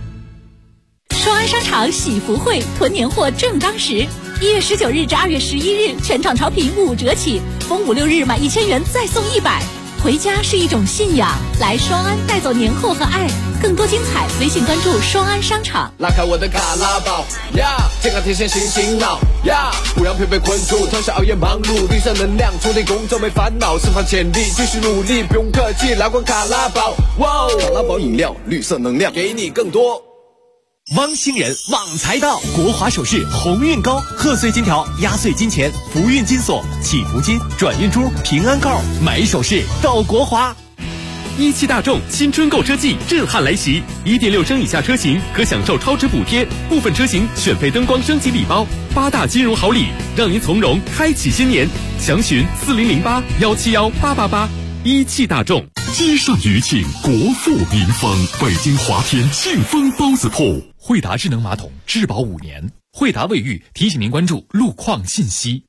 场喜福会，囤年货正当时。1月19日至2月11日，全场潮品5折起，逢5、6日买1000元再送100。回家是一种信仰，来双安带走年后和爱。更多精彩，微信关注双安商场。 拉开我的卡拉宝呀，健康天线醒醒脑呀，不让疲惫困住，脱下熬夜忙碌，绿色能量充电工作没烦恼，释放潜力，继续努力，不用客气，来罐卡拉宝，哇，卡拉宝饮料，绿色能量，给你更多。 汪星人旺财到，国华首饰鸿运高，贺岁金条、压岁金钱、福运金锁、祈福金、转运珠、平安扣，买首饰到国华。 17大众新春购车季震撼来袭，1.6升以下车型可享受超值补贴，部分车型选配灯光升级礼包，8大金融好礼，让您从容开启新年。详询4008-171-888。17大众。 积善余庆，国富民丰。北京华天庆丰包子铺， 惠达智能马桶质保5年。惠达卫浴提醒您关注路况信息。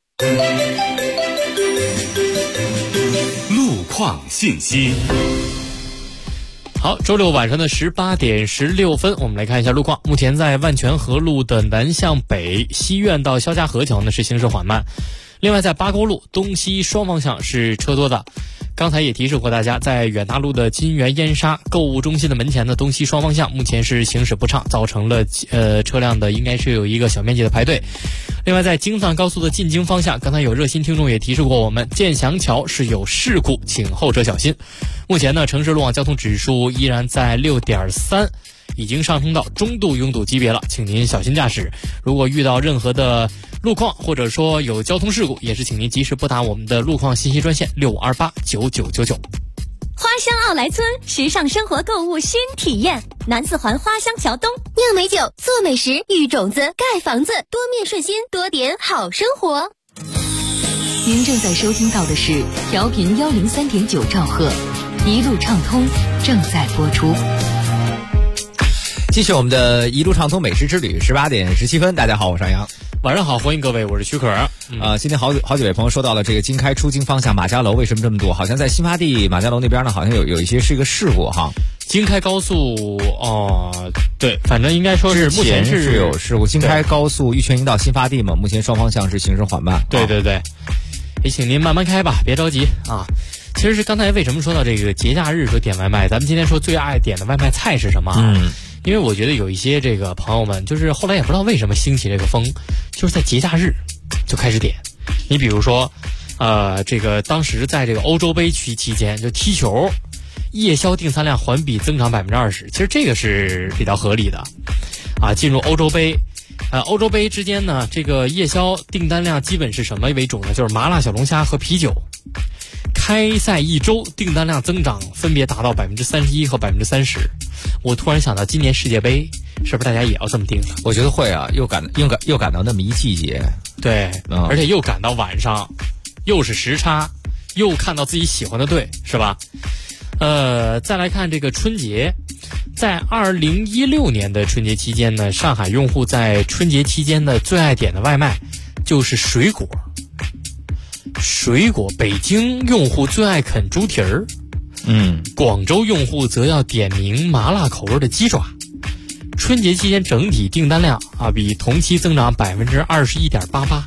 路况信息。 好，周六晚上的18点16分，我们来看一下路况。目前在万泉河路的南向北西苑到肖家河桥呢是行驶缓慢，另外在八沟路东西双方向是车多的。刚才也提示过大家，在远大路的金源燕莎购物中心的门前的东西双方向目前是行驶不畅，造成了车辆的应该是有一个小面积的排队。另外在京藏高速的进京方向，刚才有热心听众也提示过我们，建祥桥是有事故，请后车小心。目前呢，城市路网交通指数依然在 6.3， 已经上升到中度拥堵级别了，请您小心驾驶。如果遇到任何的路况或者说有交通事故，也是请您及时拨打我们的路况信息专线6289999。 花乡奥莱村，时尚生活购物新体验。南四环花乡桥东，酿美酒，做美食，育种子，盖房子，多面顺心，多点好生活。 您正在收听到的是调频103.9兆赫，一路畅通正在播出。 继续我们的一路畅通美食之旅，18点17分，大家好，我是杨洋。 晚上好，欢迎各位，我是许可。 今天好几位朋友说到了这个京开出京方向马家楼为什么这么多？好像在新发地马家楼那边呢，好像有一些是一个事故哈。 京开高速对，反正应该说是目前是有事故。京开高速玉泉营到新发地嘛，目前双方向是行驶缓慢。 对对对，也请您慢慢开吧，别着急啊。其实是刚才为什么说到这个节假日说点外卖，咱们今天说最爱点的外卖菜是什么？因为我觉得有一些这个朋友们，就是后来也不知道为什么兴起这个风，就是在节假日就开始点。你比如说，这个当时在这个欧洲杯期间，就踢球，夜宵订餐量环比增长20%，其实这个是比较合理的。进入欧洲杯，欧洲杯之间呢，这个夜宵订单量基本是什么为主呢？就是麻辣小龙虾和啤酒。开赛1周订单量增长分别达到31%和30%。我突然想到，今年世界杯是不是大家也要这么定呢？ 我觉得会啊，又赶到那么一季节， 对，而且又赶到晚上，又是时差，又看到自己喜欢的队，是吧？再来看这个春节，在2016年的春节期间呢，上海用户在春节期间的最爱点的外卖就是水果。北京用户最爱啃猪蹄儿。广州用户则要点名麻辣口味的鸡爪。春节期间整体订单量比同期增长21.88%。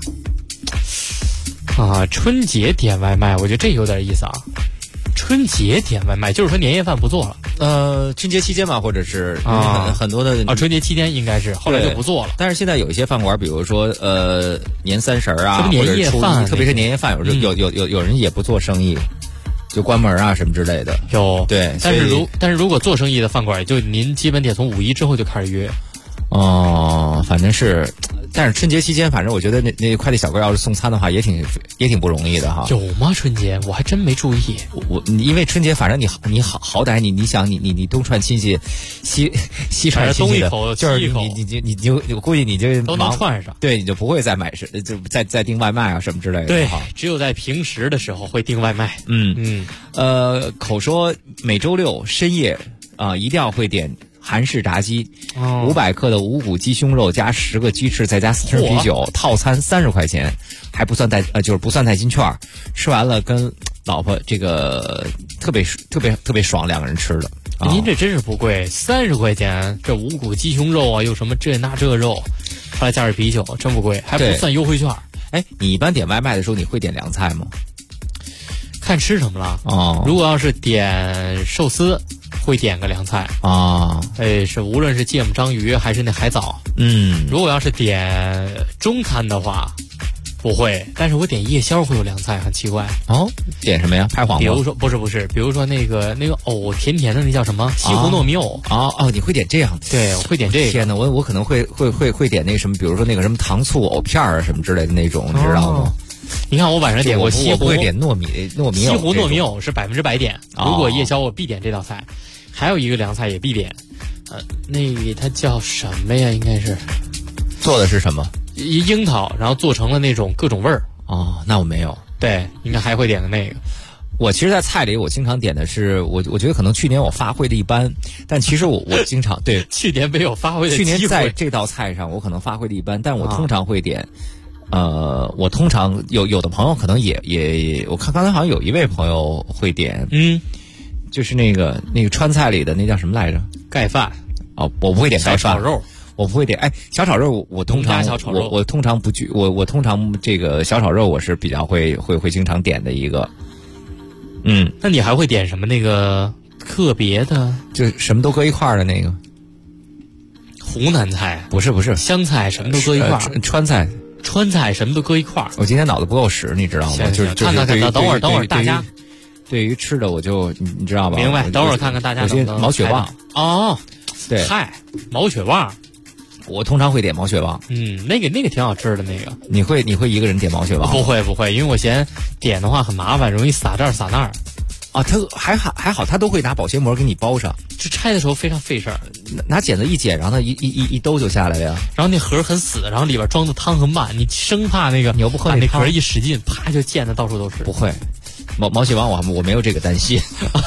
春节点外卖，我觉得这有点意思啊。春节点外卖就是说年夜饭不做了。 春节期间嘛，或者是很多的春节期间应该是，后来就不做了。 但是现在有一些饭馆，比如说年30啊， 年夜饭， 特别是年夜饭，有人也不做生意。就关门啊什么之类的有对， 但是如果做生意的饭馆，就您基本得从5一之后就开始约。 反正是，但是春节期间，反正我觉得那快递小哥要是送餐的话，也挺不容易的哈。 有吗？春节我还真没注意。 因为春节，反正你好歹你想你东串亲戚，西串亲戚的，就是你估计你就都能串上， 对，你就不会再买就再订外卖啊什么之类的。 对，只有在平时的时候会订外卖。 口说每周六深夜一定要会点韩式炸鸡，500克的五谷鸡胸肉加10个鸡翅，再加4瓶啤酒，套餐30块钱，还不算就是不算代金券。吃完了跟老婆这个特别爽，2个人吃的。 您这真是不贵，30块钱，这五谷鸡胸肉啊，又什么这那这肉，后来加点啤酒，真不贵，还不算优惠券。 哎，你一般点外卖的时候，你会点凉菜吗？ 看吃什么了哦。如果要是点寿司，会点个凉菜啊。 是无论是芥末章鱼还是那海藻。如果要是点中餐的话，不会。但是我点夜宵会有凉菜，很奇怪哦。点什么呀？拍黄瓜？ 比如说不是，比如说那个藕甜甜的那叫什么西湖糯米藕。 哦，你会点这样？ 对，我会点这个。 天哪，我可能会点那个什么，比如说那个什么糖醋藕片啊什么之类的那种，你知道吗？ 你看我晚上点过西湖， 我不会点糯米藕。 西湖糯米藕是100%点。如果夜宵我必点这道菜，还有一个凉菜也必点。那个它叫什么呀？应该是做的是什么？ 樱桃，然后做成了那种各种味儿。 哦，那我没有。 对，应该还会点的那个。 我其实，在菜里我经常点的是，我觉得可能去年我发挥的一般，但其实我经常对去年没有发挥的机会。 去年在这道菜上我可能发挥的一般，但我通常会点。我通常有的朋友可能也，我看刚才好像有一位朋友会点，就是那个川菜里的那叫什么来着？ 盖饭。 哦，我不会点盖饭。 小炒肉。 我不会点，小炒肉我通常我通常不拒我通常这个小炒肉我是比较会经常点的一个。 那你还会点什么那个特别的？ 就什么都搁一块儿的那个。 湖南菜？ 不是， 湘菜什么都搁一块儿。川菜什么都搁一块儿。 我今天脑子不够使，你知道吗？就是看，等会儿大家对于吃的我就你知道吧？ 明白。等会儿看看大家有些毛血旺。 哦， 对， 嗨，毛血旺。 我通常会点毛血旺。 那个挺好吃的那个。 你会一个人点毛血旺？ 不会，因为我嫌点的话很麻烦，容易撒这儿撒那儿。 啊，他还好，他都会拿保鲜膜给你包上。 这拆的时候非常费事儿， 拿剪子一剪，然后它一兜就下来了呀。 然后那盒很死，然后里边装的汤很满，你生怕那个你又不喝那壳一使劲，啪就溅的到处都是。 不会，毛血旺我没有这个担心。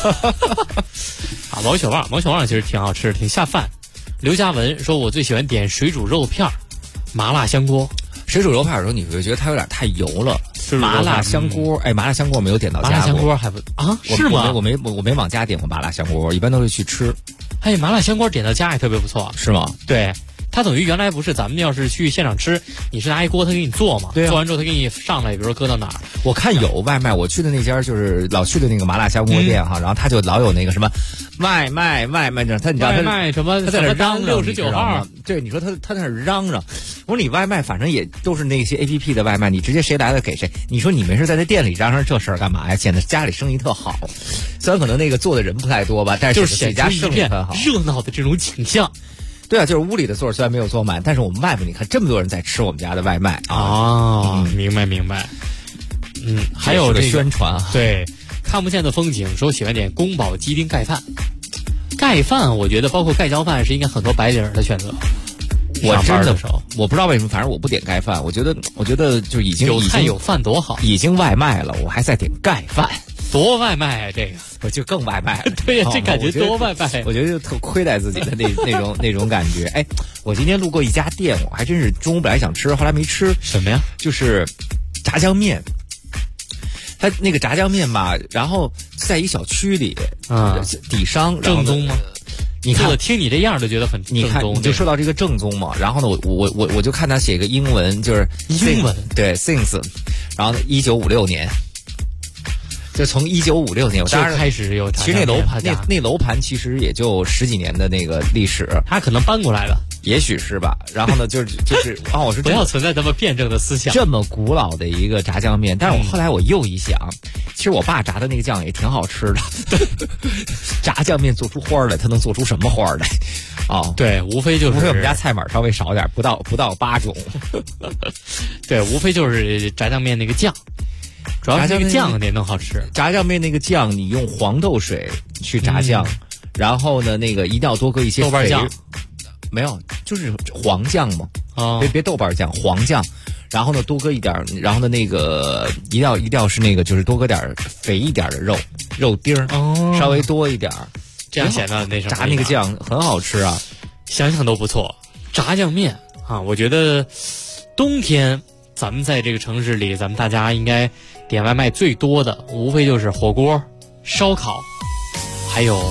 毛血旺其实挺好吃，挺下饭。刘嘉文说：“我最喜欢点水煮肉片、麻辣香锅。 水煮肉片的时候，你会觉得它有点太油了。麻辣香锅，麻辣香锅没有点到家过。 麻辣香锅还不啊？是吗？ 我没往家点过麻辣香锅，我一般都是去吃。 麻辣香锅点到家也特别不错， 是吗？ 对。”它等于原来不是咱们要是去现场吃，你是拿一锅他给你做嘛？ 对、 做完之后他给你上来，比如说搁到哪儿？ 我看有外卖，我去的那家就是老去的那个麻辣香锅店哈，然后他就老有那个什么外卖这，他你知道外卖什么？ 他在那嚷嚷 69号。 对，你说他在那嚷嚷，我说你外卖反正也都是那些 APP 的外卖，你直接谁来了给谁。你说你没事在那店里嚷嚷这事儿干嘛呀？显得家里生意特好。虽然可能那个做的人不太多吧，但是显家生意很好， 热闹的这种景象。 对啊，就是屋里的座虽然没有坐满，但是我们外面你看这么多人在吃我们家的外卖啊！明白。还有这个宣传啊， 对，看不见的风景，说喜欢点宫保鸡丁盖饭。盖饭，我觉得包括盖浇饭是应该很多白领的选择。 我真的我不知道为什么，反正我不点盖饭。我觉得就已经有菜有饭多好， 已经外卖了，我还在点盖饭。 多外卖啊！这个我就更外卖了。 对呀，这感觉多外卖。 我觉得就特亏待自己的那种感觉。哎，我今天路过一家店，我还真是中午本来想吃，后来没吃。 什么呀？ 就是炸酱面。它那个炸酱面吧，然后在一小区里底商正宗吗？ 你看， 听你这样就觉得很正宗。 你看，你就说到这个正宗嘛。然后呢，我就看他写个英文，就是英文对 since， 然后1956年。就从1956年，我当然开始有。 其实那楼盘其实也就10几年的那个历史， 他可能搬过来了， 也许是吧。然后呢，就是我是不要存在这么辩证的思想。 这么古老的一个炸酱面，但是我后来我又一想，其实我爸炸的那个酱也挺好吃的。炸酱面做出花来，它能做出什么花来？哦， 对，无非就是我们家菜码稍微少点，不到8种。 对，无非就是炸酱面那个酱。主要是这个酱得弄好吃。 炸酱面那个酱，你用黄豆水去炸酱，然后呢，那个一定要多搁一些豆瓣酱， 没有，就是黄酱嘛。别豆瓣酱，黄酱。然后呢，多搁一点，然后呢，那个一定要是那个，就是多搁点肥一点的肉丁儿，稍微多一点， 这样显得那什么。 炸那个酱很好吃啊， 想想都不错。炸酱面啊，我觉得冬天。咱们在这个城市里，咱们大家应该点外卖最多的，无非就是火锅、烧烤，还有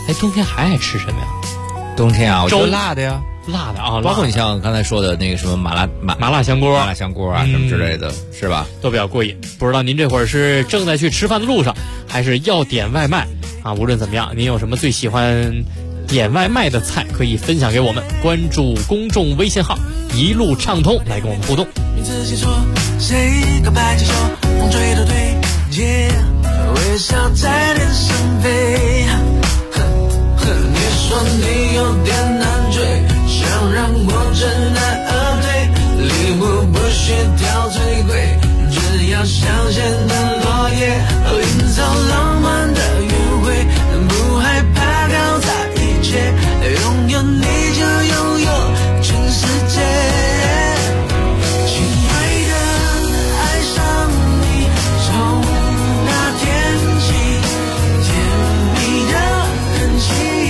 哎，冬天还爱吃什么呀？ 冬天啊，我觉得辣的呀。 辣的啊， 包括你像刚才说的那个什么麻辣香锅啊什么之类的，是吧？ 都比较过瘾。不知道您这会儿是正在去吃饭的路上，还是要点外卖啊？无论怎么样，您有什么最喜欢点外卖的菜，可以分享给我们。关注公众微信号“一路畅通”来跟我们互动。 你自己说，谁告白气球，风吹都对接，微笑在脸上飞。你说你有点难追，想让我知难而退，礼物不需挑最贵，只要香榭的落叶，营造浪漫的约会，不害怕搞砸一切，拥有你就拥有全世界。亲爱的，爱上你，从那天起，甜蜜的痕迹。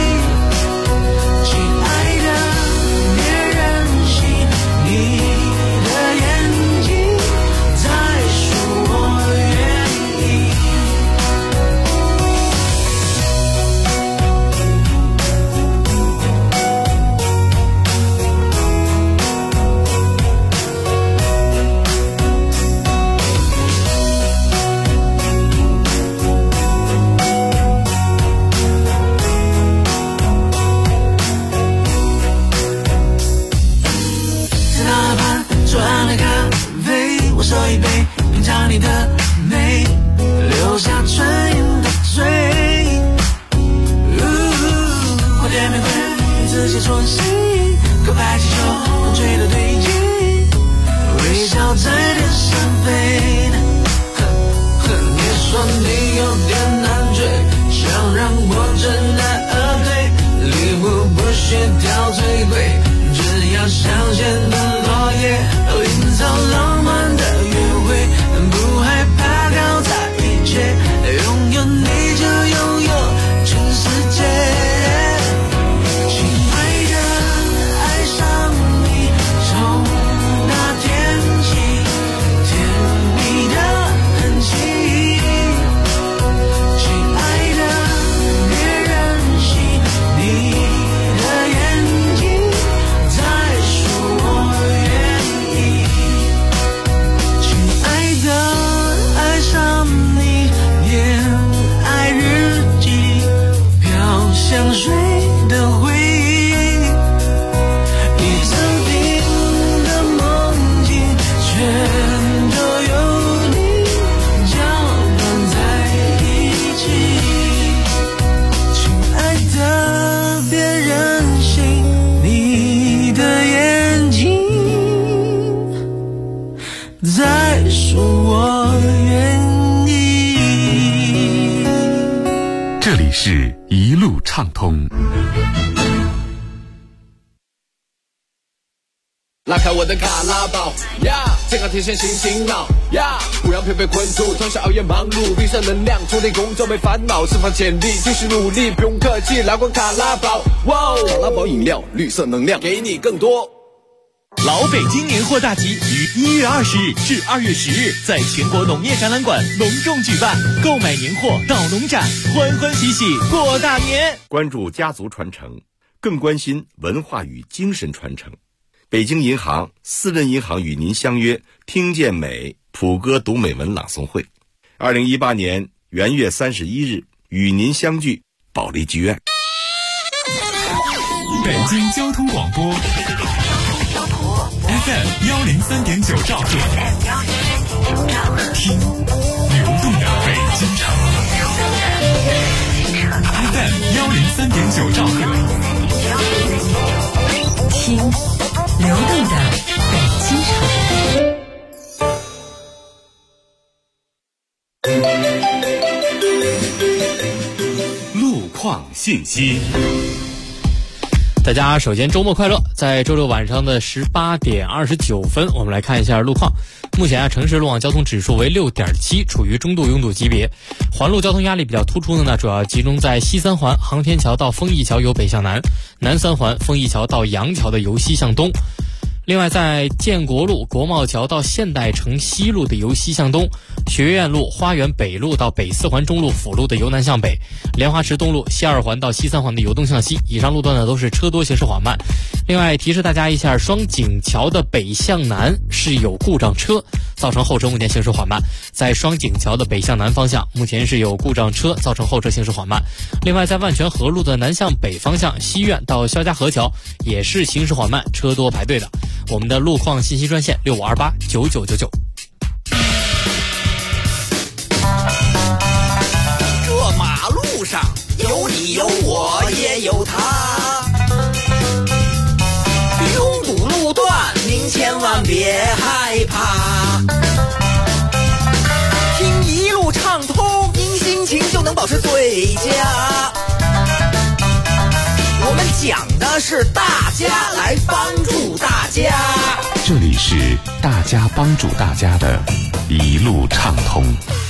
喝一杯，品尝你的美，留下唇印的嘴。花店玫瑰，你自己说谁？告白气球，风吹的对接，微笑在天上飞。你说你有点难追，想让我知难而退，礼物不需挑最贵，只要香榭的落叶，营造浪漫的约会，不害怕搞砸一切，拥有你就拥有全世界。亲爱的，爱上你，从那天起，甜蜜的痕迹。亲爱的，别任性，你的眼睛在说我愿意。亲爱的，爱上你，恋爱日记，飘香水的回忆，你曾定的梦境，全都有你搅拌在一起。亲爱的，别任性，你的眼睛在说我愿意。 这里是一路畅通。 拉开我的卡拉宝呀，健康提神醒醒脑呀，不让疲惫困住，通宵熬夜忙碌，绿色能量充电工作没烦恼，释放潜力继续努力，不用客气，来罐卡拉宝，哇，卡拉宝饮料，绿色能量，给你更多。 老北京年货大集于1月20日至2月10日在全国农业展览馆隆重举办，购买年货到农展，欢欢喜喜过大年。 关注家族传承，更关心文化与精神传承。北京银行私人银行与您相约听见美普歌读美文朗诵会，2018年元月31日与您相聚保利剧院。 北京交通广播 FM 103.9兆赫，听流动的北京城。FM 103.9兆赫， 听流动的北京城。 路况信息。 大家首先周末快乐！在周六晚上的18点29分，我们来看一下路况。目前城市路网交通指数为6.7，处于中度拥堵级别。环路交通压力比较突出的呢，主要集中在西三环航天桥到丰益桥由北向南，南三环丰益桥到杨桥的由西向东。 另外，在建国路国贸桥到现代城西路的由西向东，学院路花园北路到北四环中路辅路的由南向北，莲花池东路西二环到西三环的由东向西，以上路段呢都是车多行驶缓慢。另外提示大家一下，双井桥的北向南是有故障车，造成后车目前行驶缓慢。在双井桥的北向南方向，目前是有故障车，造成后车行驶缓慢。另外，在万泉河路的南向北方向，西苑到肖家河桥也是行驶缓慢，车多排队的。我们的路况信息专线65289999。 这马路上有你有我也有他，拥堵路段您千万别害怕，听一路畅通，您心情就能保持最佳。我们讲的是大家来帮助大家， 这里是大家帮助大家的一路畅通，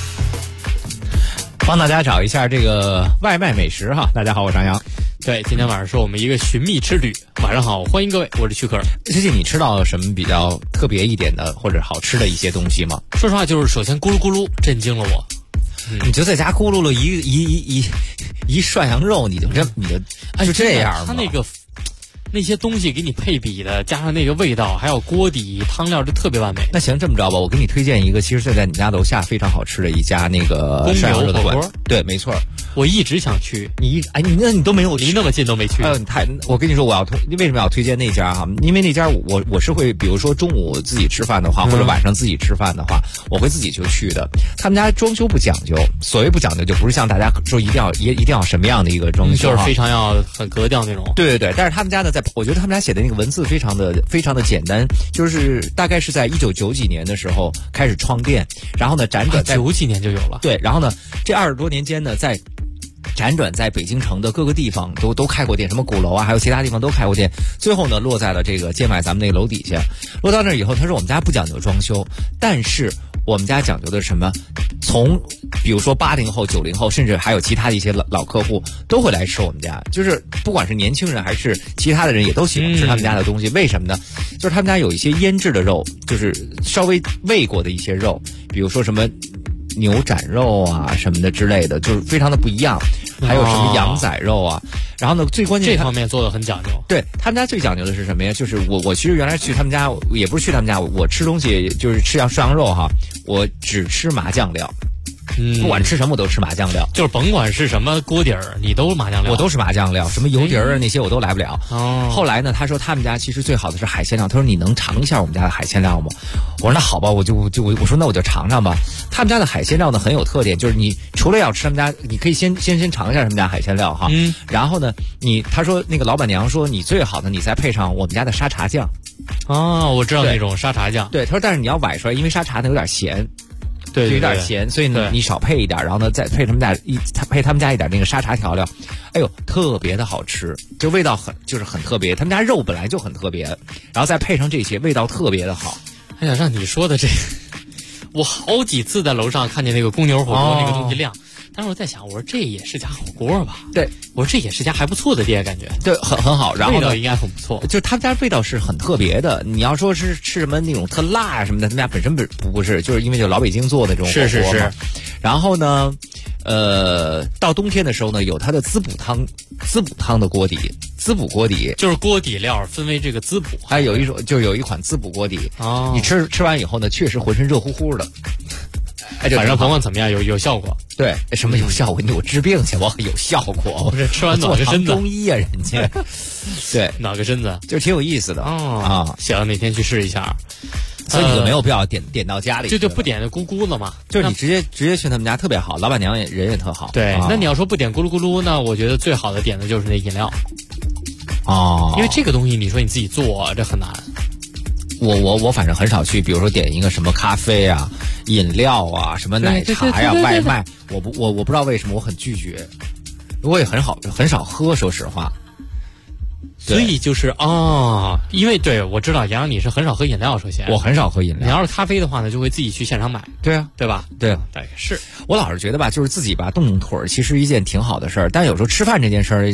帮大家找一下这个外卖美食哈。大家好，我是张扬。 对，今天晚上是我们一个寻觅之旅。晚上好，欢迎各位，我是曲可。 最近你吃到什么比较特别一点的或者好吃的一些东西吗？ 说实话，就是首先咕噜咕噜震惊了我。 你就在家咕噜了一涮羊肉，你就这样吗？ 他那些东西给你配比的，加上那个味道，还有锅底汤料，就特别完美。 那行，这么着吧，我给你推荐一个，其实就在你家楼下非常好吃的一家那个涮羊肉的馆。对，没错， 我一直想去。 你都没有去， 离那么近都没去。 我跟你说，为什么要推荐那家哈？因为那家我是会，比如说中午自己吃饭的话，或者晚上自己吃饭的话，我会自己就去的。他们家装修不讲究，所谓不讲究，就不是像大家说一定要什么样的一个装修， 就是非常要很格调那种。 对，但是他们家呢，我觉得他们家写的那个文字非常的简单，就是大概是在1990几年的时候开始创店，然后呢辗转在 90几年就有了。 对，然后呢这20多年间呢，在辗转在北京城的各个地方都开过店，什么鼓楼啊，还有其他地方都开过店，最后呢落在了这个街麦咱们那个楼底下。落到那儿以后，他说我们家不讲究装修，但是我们家讲究的是什么？从比如说80后、90后，甚至还有其他的一些老客户都会来吃我们家，就是不管是年轻人还是其他的人也都喜欢吃他们家的东西。为什么呢？就是他们家有一些腌制的肉，就是稍微煨过的一些肉，比如说什么牛展肉啊什么的之类的，就是非常的不一样。还有什么羊仔肉啊，然后呢，最关键这方面做的很讲究。 对，他们家最讲究的是什么呀？就是我其实原来去他们家，也不是去他们家，我吃东西就是吃涮羊肉哈，我只吃麻酱料。不管吃什么我都吃麻酱料， 就是甭管是什么锅底儿，你都麻酱料。 我都是麻酱料，什么油碟儿那些我都来不了。后来呢，他说他们家其实最好的是海鲜料，他说你能尝一下我们家的海鲜料吗？我说那好吧，我说那我就尝尝吧。他们家的海鲜料呢很有特点，就是你除了要吃他们家，你可以先尝一下他们家海鲜料哈。然后呢，他说那个老板娘说你最好的你再配上我们家的沙茶酱。 我知道那种沙茶酱。 对，他说但是你要崴出来，因为沙茶呢有点咸。 对， 有点咸，所以呢，你少配一点，然后呢，再配他们家一点那个沙茶调料，哎呦，特别的好吃，就味道很特别。他们家肉本来就很特别，然后再配上这些，味道特别的好。 哎呀，让你说的这，我好几次在楼上看见那个公牛火锅那个东西亮。但是我在想，我说这也是家火锅吧？ 对，我说这也是家还不错的店，感觉对，很好。然后味道应该很不错， 就是他们家味道是很特别的。你要说是吃什么那种特辣啊什么的，他们家本身不是，就是因为就老北京做的这种火锅嘛。是。然后呢，到冬天的时候呢，有它的滋补汤的锅底，滋补锅底就是锅底料分为这个滋补， 还有一种就是有一款滋补锅底。你吃完以后呢，确实浑身热乎乎的。 反正甭管怎么样，有效果。 对，什么有效果？我治病去，我有效果。 我这吃完暖个身子， 中医啊，人家。对， 暖个身子， 就挺有意思的行，哪天去试一下。 所以你就没有必要点到家里， 就不点那咕咕了嘛。 就是你直接去他们家特别好，老板娘人也特好。 对，那你要说不点咕噜咕噜，那我觉得最好的点的就是那饮料。因为这个东西你说你自己做这很难。 我反正很少去，比如说点一个什么咖啡啊、饮料啊、什么奶茶呀、外卖，我不知道为什么我很拒绝，我也很少喝，说实话。 所以就是因为对我知道杨你是很少喝饮料，首先我很少喝饮料。 你要是咖啡的话呢，就会自己去现场买。 对啊， 对吧？ 对， 是我老是觉得吧，就是自己吧动腿儿，其实一件挺好的事儿。但有时候吃饭这件事儿，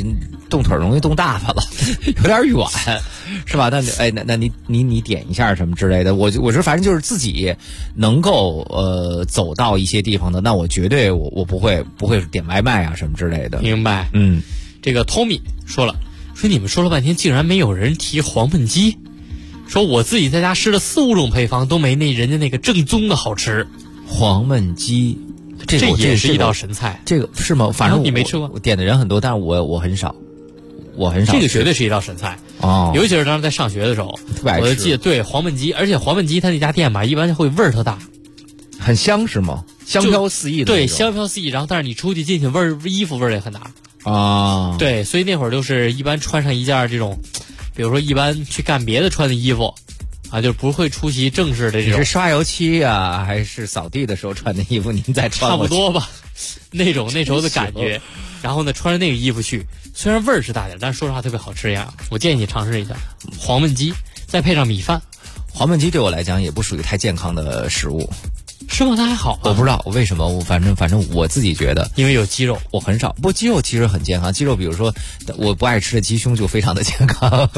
动腿容易动大发了，有点远，是吧？那你点一下什么之类的，我说反正就是自己能够走到一些地方的，那我绝对我不会点外卖啊什么之类的。 明白？这个 Tommy 说你们说了半天，竟然没有人提黄焖鸡，说我自己在家试了4-5种配方都没人家那个正宗的好吃。 黄焖鸡。这也是一道神菜， 这个是吗？反正你没吃过， 我点的人很多，但是我很少， 这个绝对是一道神菜哦， 尤其是当时在上学的时候，我就记得对黄焖鸡，而且黄焖鸡它那家店吧，一般会味儿特大， 很香是吗？香飘四溢的， 对，香飘四溢。然后但是你出去进去衣服味儿也很大啊， 对，所以那会儿就是一般穿上一件这种，比如说一般去干别的穿的衣服。就不会出席正式的这种。 你是刷油漆啊，还是扫地的时候穿的衣服？您再穿差不多吧，那时候的感觉。然后呢，穿着那个衣服去，虽然味儿是大点，但是说实话特别好吃呀。我建议你尝试一下黄焖鸡，再配上米饭。 黄焖鸡对我来讲也不属于太健康的食物。 是吗？它还好、 我不知道为什么，反正我自己觉得， 因为有鸡肉， 我很少。不过鸡肉其实很健康，鸡肉比如说我不爱吃的鸡胸就非常的健康。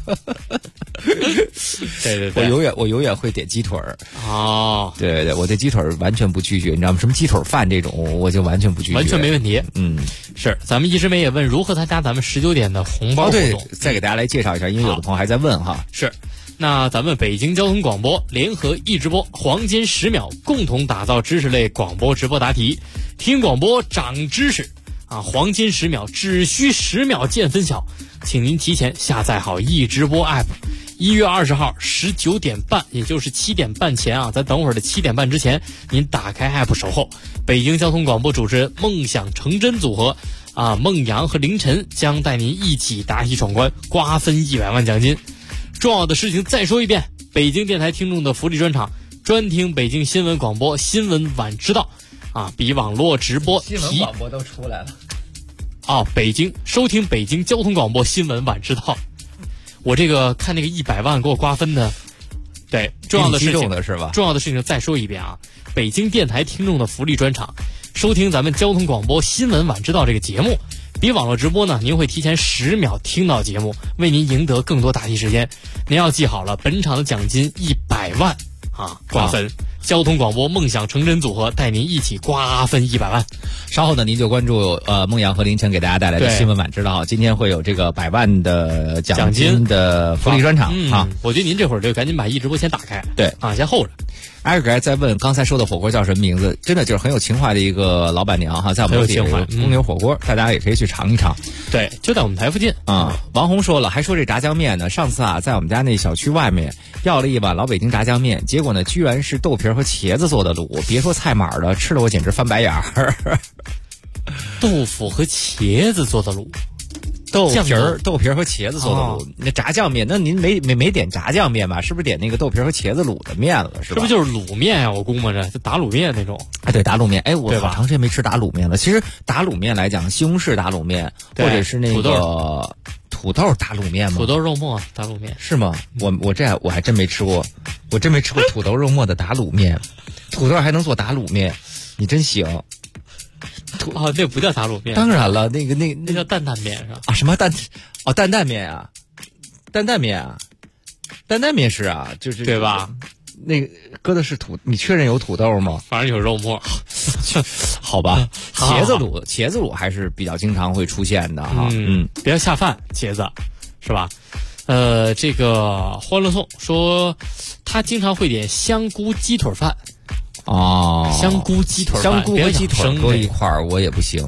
对， 我永远会点鸡腿儿。 哦， 对，我对鸡腿儿完全不拒绝，你知道吗？什么鸡腿饭这种，我就完全不拒绝， 完全没问题。是。咱们一直没也问如何参加咱们19点的红包活动。 对，再给大家来介绍一下，因为有的朋友还在问哈。 是。那咱们北京交通广播联合易直播黄金10秒，共同打造知识类广播直播答题，听广播长知识啊！黄金10秒，只需10秒见分晓，请您提前下载好易直播 app。1月20号19点半，也就是7点半前啊，在等会儿的7点半之前，您打开 app 守候。北京交通广播主持人梦想成真组合啊，孟阳和凌晨将带您一起答题闯关，瓜分100万奖金。重要的事情再说一遍，北京电台听众的福利专场，专听北京新闻广播新闻晚知道啊，比网络直播新闻广播都出来了啊，收听北京交通广播新闻晚知道。我这个看那个100万给我瓜分的，对，重要的事情是吧？ 重要的事情再说一遍啊，北京电台听众的福利专场，收听咱们交通广播新闻晚知道这个节目。比网络直播呢，您会提前10秒听到节目，为您赢得更多答题时间。您要记好了，本场的奖金100万啊，瓜分。交通广播梦想成真组合带您一起瓜分100万。 稍后呢，您就关注孟阳和凌晨给大家带来的新闻晚知道，今天会有这个100万的奖金的福利专场啊。 我觉得您这会儿就赶紧把易直播先打开， 对啊，先候着。 艾瑞克在问刚才说的火锅叫什么名字，真的就是很有情怀的一个老板娘哈，在我们这里公牛火锅，大家也可以去尝一尝。 对，就在我们台附近啊。王红说了，还说这炸酱面呢，上次啊在我们家那小区外面要了一碗老北京炸酱面，结果呢居然是豆皮和茄子做的卤，别说菜码了，吃了我简直翻白眼儿。 豆腐和茄子做的卤。 豆皮和茄子做的卤，那炸酱面，那您没点炸酱面吧？是不是点那个豆皮和茄子卤的面了？是吧？ 是不是就是卤面啊？我估摸着就打卤面那种。 哎，对，打卤面。哎，我好长时间没吃打卤面了。其实打卤面来讲，西红柿打卤面，或者是那个土豆打卤面吗？ 土豆肉末打卤面是吗？我还真没吃过，我真没吃过土豆肉末的打卤面。土豆还能做打卤面，你真行。 哦，那不叫打卤面， 当然了，那叫担担面是吧？ 啊，什么担担面啊？担担面啊？担担面是啊，就是对吧？ 那个搁的是你确认有土豆吗？ 反正有肉末， 好吧。茄子卤还是比较经常会出现的哈。 比较下饭，茄子是吧？这个欢乐颂说他经常会点香菇鸡腿饭。 哦， 香菇鸡腿饭， 香菇和鸡腿搁一块儿我也不行。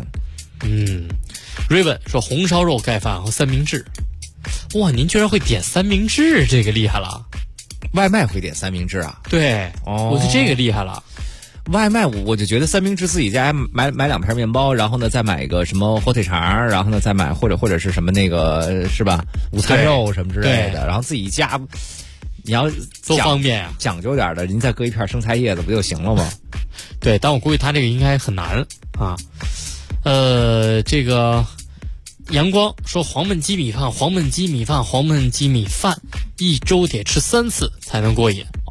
Raven 说红烧肉盖饭和三明治。哇，您居然会点三明治，这个厉害了。 外卖会点三明治啊？ 对，我觉得这个厉害了。 外卖我就觉得三明治自己家买2片面包，然后呢再买一个什么火腿肠，然后呢再买或者是什么那个是吧午餐肉什么之类的，然后自己家。你要多方便啊， 讲究点的，您再搁一片生菜叶子不就行了吗？ 对，但我估计他这个应该很难啊。这个阳光说黄焖鸡米饭，1周得吃3次才能过瘾。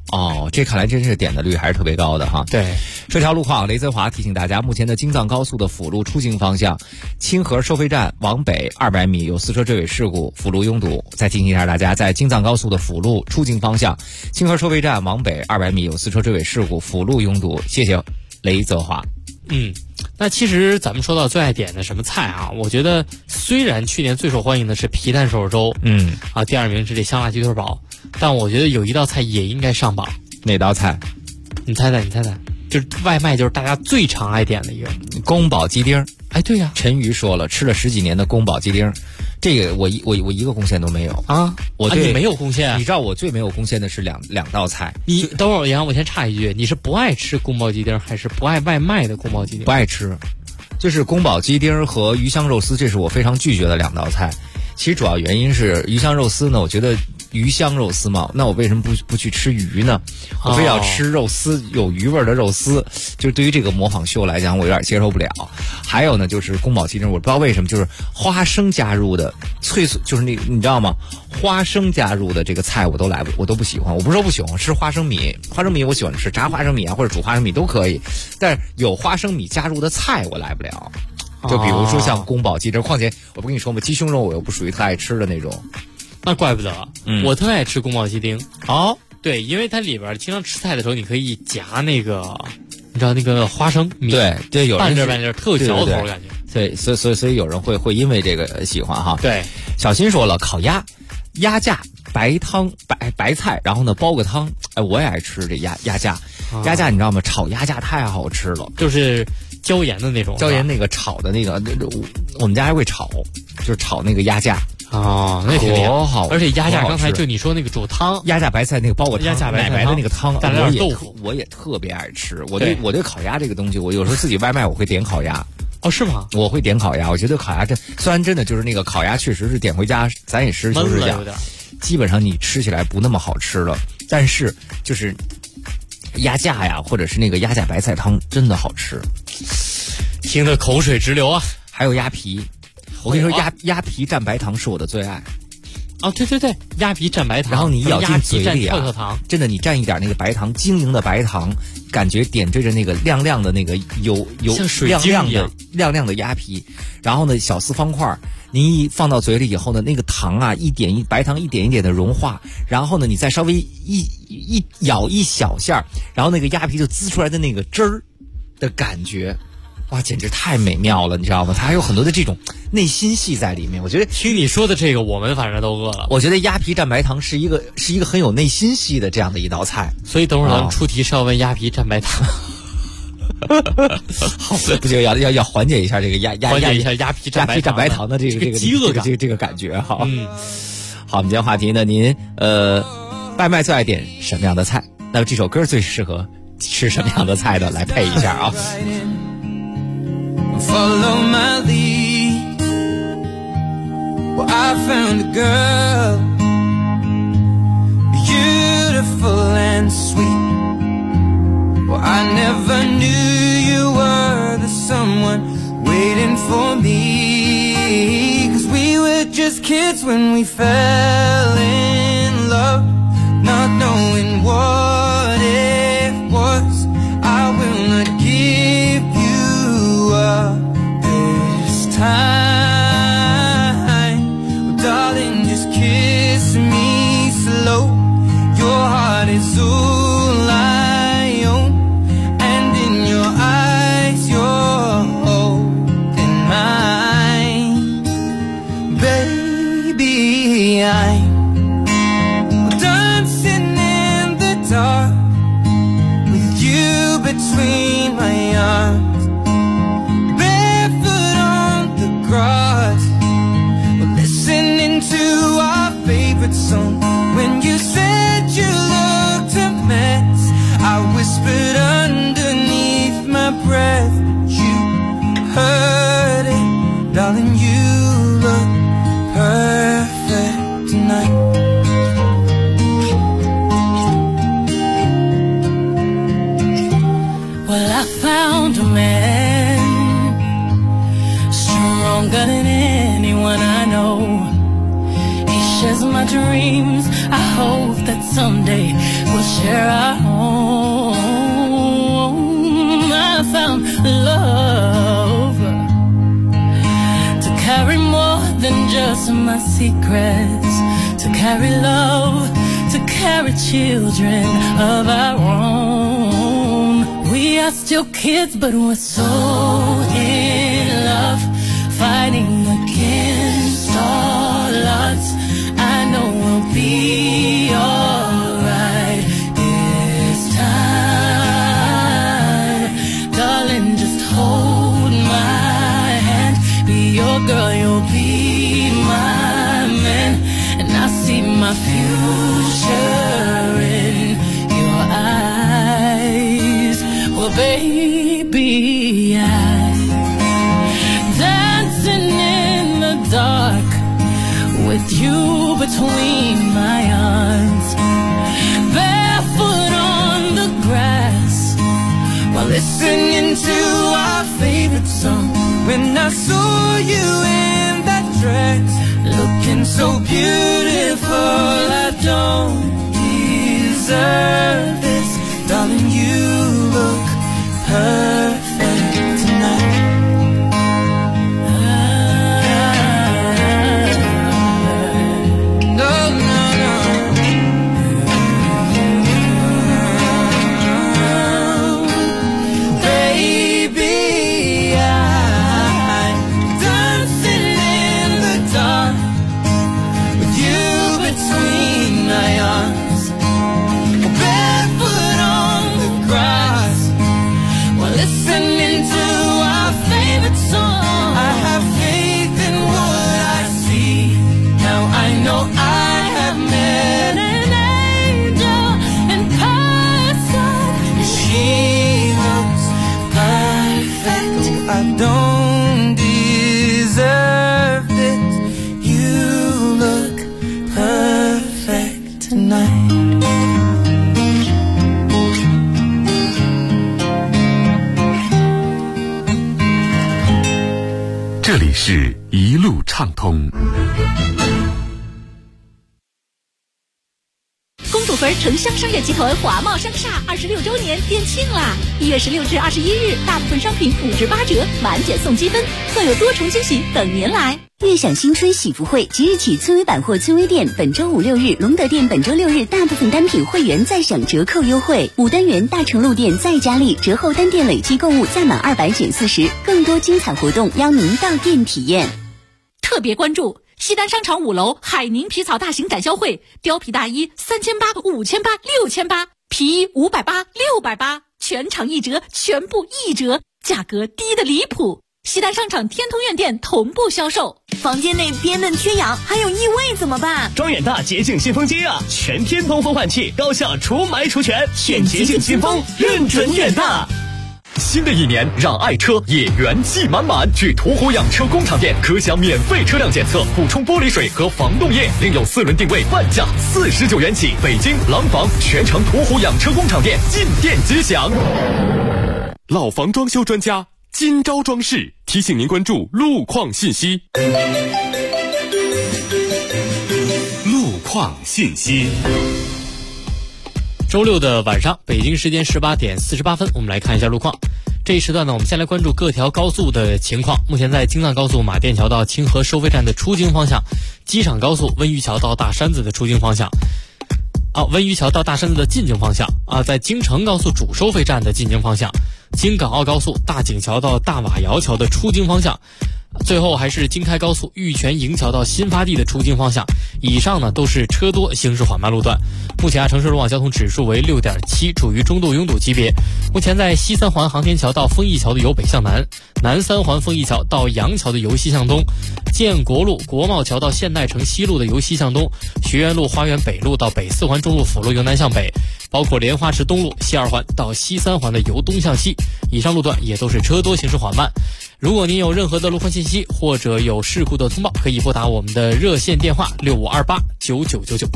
哦，这看来真是点的率还是特别高的哈。 对， 这条路况，雷泽华提醒大家，目前的京藏高速的辅路出行方向，清河收费站往北200米有4车追尾事故，辅路拥堵。再提醒一下大家，在京藏高速的辅路出行方向，清河收费站往北200米有4车追尾事故，辅路拥堵。谢谢雷泽华。 那其实咱们说到最爱点的什么菜啊，我觉得虽然去年最受欢迎的是皮蛋瘦肉粥，第二名是这香辣鸡腿堡，但我觉得有一道菜也应该上榜。 哪道菜？ 你猜猜，就是外卖，就是大家最常爱点的一个宫保鸡丁。 哎，对呀， 陈瑜说了，吃了10几年的宫保鸡丁，这个我一个贡献都没有啊！你没有贡献啊？ 你知道我最没有贡献的是两道菜。 你等会儿，杨，我先插一句，你是不爱吃宫保鸡丁，还是不爱外卖的宫保鸡丁？ 不爱吃，就是宫保鸡丁和鱼香肉丝，这是我非常拒绝的2道菜。其实主要原因是鱼香肉丝呢，我觉得鱼香肉丝嘛，那我为什么不去吃鱼呢？我非要吃肉丝，有鱼味的肉丝，就是对于这个模仿秀来讲，我有点接受不了。还有呢，就是宫保鸡丁，我不知道为什么，就是花生加入的就是那你知道吗？花生加入的这个菜我都不喜欢。我不是说不喜欢吃花生米我喜欢吃炸花生米啊，或者煮花生米都可以，但是有花生米加入的菜我来不了。就比如说像宫保鸡丁，况且我不跟你说吗？鸡胸肉我又不属于特爱吃的那种。 那怪不得，我特爱吃宫保鸡丁。 哦， 对，因为它里边经常吃菜的时候，你可以夹那个，你知道那个花生米， 对，有人半截特有嚼头感觉。 对，所以有人会因为这个喜欢哈。 对， 小新说了，烤鸭架白汤白菜，然后呢煲个汤。哎，我也爱吃这鸭架，鸭架你知道吗？炒鸭架太好吃了， 就是椒盐的那种， 椒盐那个炒的那个，我们家还会炒，就是炒那个鸭架。 哦，那挺好， 而且鸭架刚才就你说那个煮汤， 鸭架白菜那个煲个汤， 鸭架奶白的那个汤， 蘸点豆腐， 我也特别爱吃。我对烤鸭这个东西，我有时候自己外卖我会点烤鸭。 哦，是吗？ 我会点烤鸭，我觉得烤鸭虽然真的就是那个烤鸭，确实是点回家，咱也实事求是讲，基本上你吃起来不那么好吃了，但是就是鸭架呀，或者是那个鸭架白菜汤真的好吃， 听得口水直流啊！ 还有鸭皮。我跟你说，鸭皮蘸白糖是我的最爱。 哦，对，鸭皮蘸白糖， 然后你一咬进嘴里跳糖， 真的，你蘸一点那个白糖，晶莹的白糖，感觉点缀着那个亮亮的那个有亮亮的鸭皮，然后呢小四方块，你一放到嘴里以后呢，那个糖啊白糖一点一点的融化，然后呢你再稍微一咬一小下，然后那个鸭皮就滋出来的那个汁儿的感觉。哇，简直太美妙了，你知道吗？它还有很多的这种内心戏在里面。我觉得听你说的这个，我们反正都饿了。 我觉得鸭皮蘸白糖是一个很有内心戏的这样的一道菜。 所以等会儿咱们出题是要问鸭皮蘸白糖。 好，不就要缓解一下这个缓解一下鸭皮蘸白糖的这个饥饿感这个感觉哈。好，我们今天话题呢，您外卖最爱点什么样的菜？那么这首歌最适合吃什么样的菜呢？来配一下啊。 Follow my lead. Well, I found a girl, beautiful and sweet. Well, I never knew you were the someone waiting for me. 'Cause we were just kids when we fell in love, not knowing what it was. I will not give you up this time. Well, darling, just kiss me slow. Your heart is all I own, and in your eyes you're holding mine. Baby, I'm dancing in the dark with you between my arms, barefoot on the grass. We're listening to our favorite song. When you said you looked a mess, I whispered underneath my breath, but you heard it. Darling, you look perfect tonight. Well, I found a man stronger than anyone I know. He shares my our dreams. I hope that someday we'll share our home. I found love to carry more than just my secrets, to carry love, to carry children of our own. We are still kids, but we're so in love, fighting against all odds. I know we'll be alright this time. Darling, just hold my hand, be your girl, you'll be my man, and I see my future in your eyes. Well, baby, I'm dancing in the dark with you between my arms, barefoot on the grass while listening to our favorite song. When I saw you in that dress, looking so beautiful, I don't deserve this. Darling, you look perfect tonight. 这里是一路畅通。 公主坟城乡商业集团华贸商厦26周年店庆啦！1月16至21日，大部分商品5至8折，满减送积分，更有多重惊喜等您来。 悦享新春喜福会即日起，村威百货村威店本周5、6日，龙德店本周6日大部分单品会员再享折扣优惠。牡丹园大成路店再加力，折后单店累计购物再满200减40，更多精彩活动邀您到店体验。 特别关注西单商场5楼海宁皮草大型展销会，貂皮大衣3800、5800、6800，皮衣580、680，全场1折，全部1折，价格低得离谱。西单商场天通苑店同步销售。 房间内憋闷缺氧，还有异味怎么办？ 装远大洁净新风机啊，全天通风换气，高效除霾除醛，选洁净新风，认准远大。 新的一年，让爱车也元气满满。去途虎养车工厂店，可享免费车辆检测、补充玻璃水和防冻液，另有4轮定位半价，49元起。北京廊坊全城途虎养车工厂店进店即享。老房装修专家金招装饰提醒您关注路况信息。路况信息。 周六的晚上，北京时间18点48分，我们来看一下路况。这一时段呢，我们先来关注各条高速的情况。目前在京藏高速马甸桥到清河收费站的出京方向，机场高速温榆桥到大山子的出京方向，温榆桥到大山子的进京方向在京承高速主收费站的进京方向，京港澳高速大井桥到大瓦窑桥的出京方向，最后还是京开高速玉泉营桥到新发地的出京方向。以上呢都是车多行驶缓慢路段。目前城市路网交通指数为6.7，处于中度拥堵级别。目前在西三环航天桥到丰益桥的由北向南，南三环丰益桥到杨桥的由西向东，建国路国贸桥到现代城西路的由西向东，学院路花园北路到北四环中路辅路由南向北，包括莲花池东路西二环到西三环的由东向西。以上路段也都是车多行驶缓慢。如果您有任何的路况信息或者有事故的通报，可以拨打我们的热线电话65289999。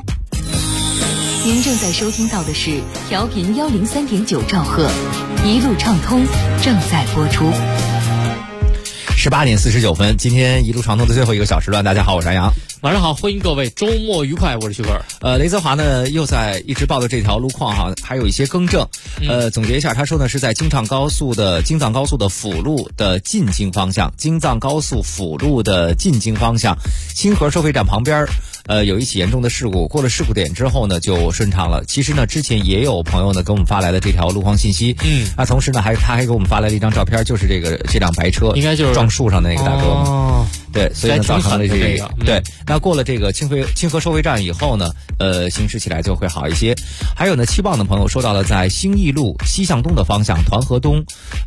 您正在收听到的是调频103.9兆赫，一路畅通正在播出。 18点49分，今天一路长通的最后一个小时段，大家好，我是安阳。 晚上好，欢迎各位，周末愉快，我是徐克。 雷泽华呢又在一直报的这条路况哈，还有一些更正。总结一下，他说呢是在京藏高速的辅路的进京方向，京藏高速辅路的进京方向，清河收费站旁边有一起严重的事故，过了事故点之后呢就顺畅了。其实呢之前也有朋友呢给我们发来的这条路况信息，同时呢他还给我们发来了一张照片，就是这辆白车应该就是撞树上的那个大哥嘛。对，所以呢造成了这个对。那过了这个清河收费站以后呢，行驶起来就会好一些。还有呢，7磅的朋友说到了在兴义路西向东的方向，团河东，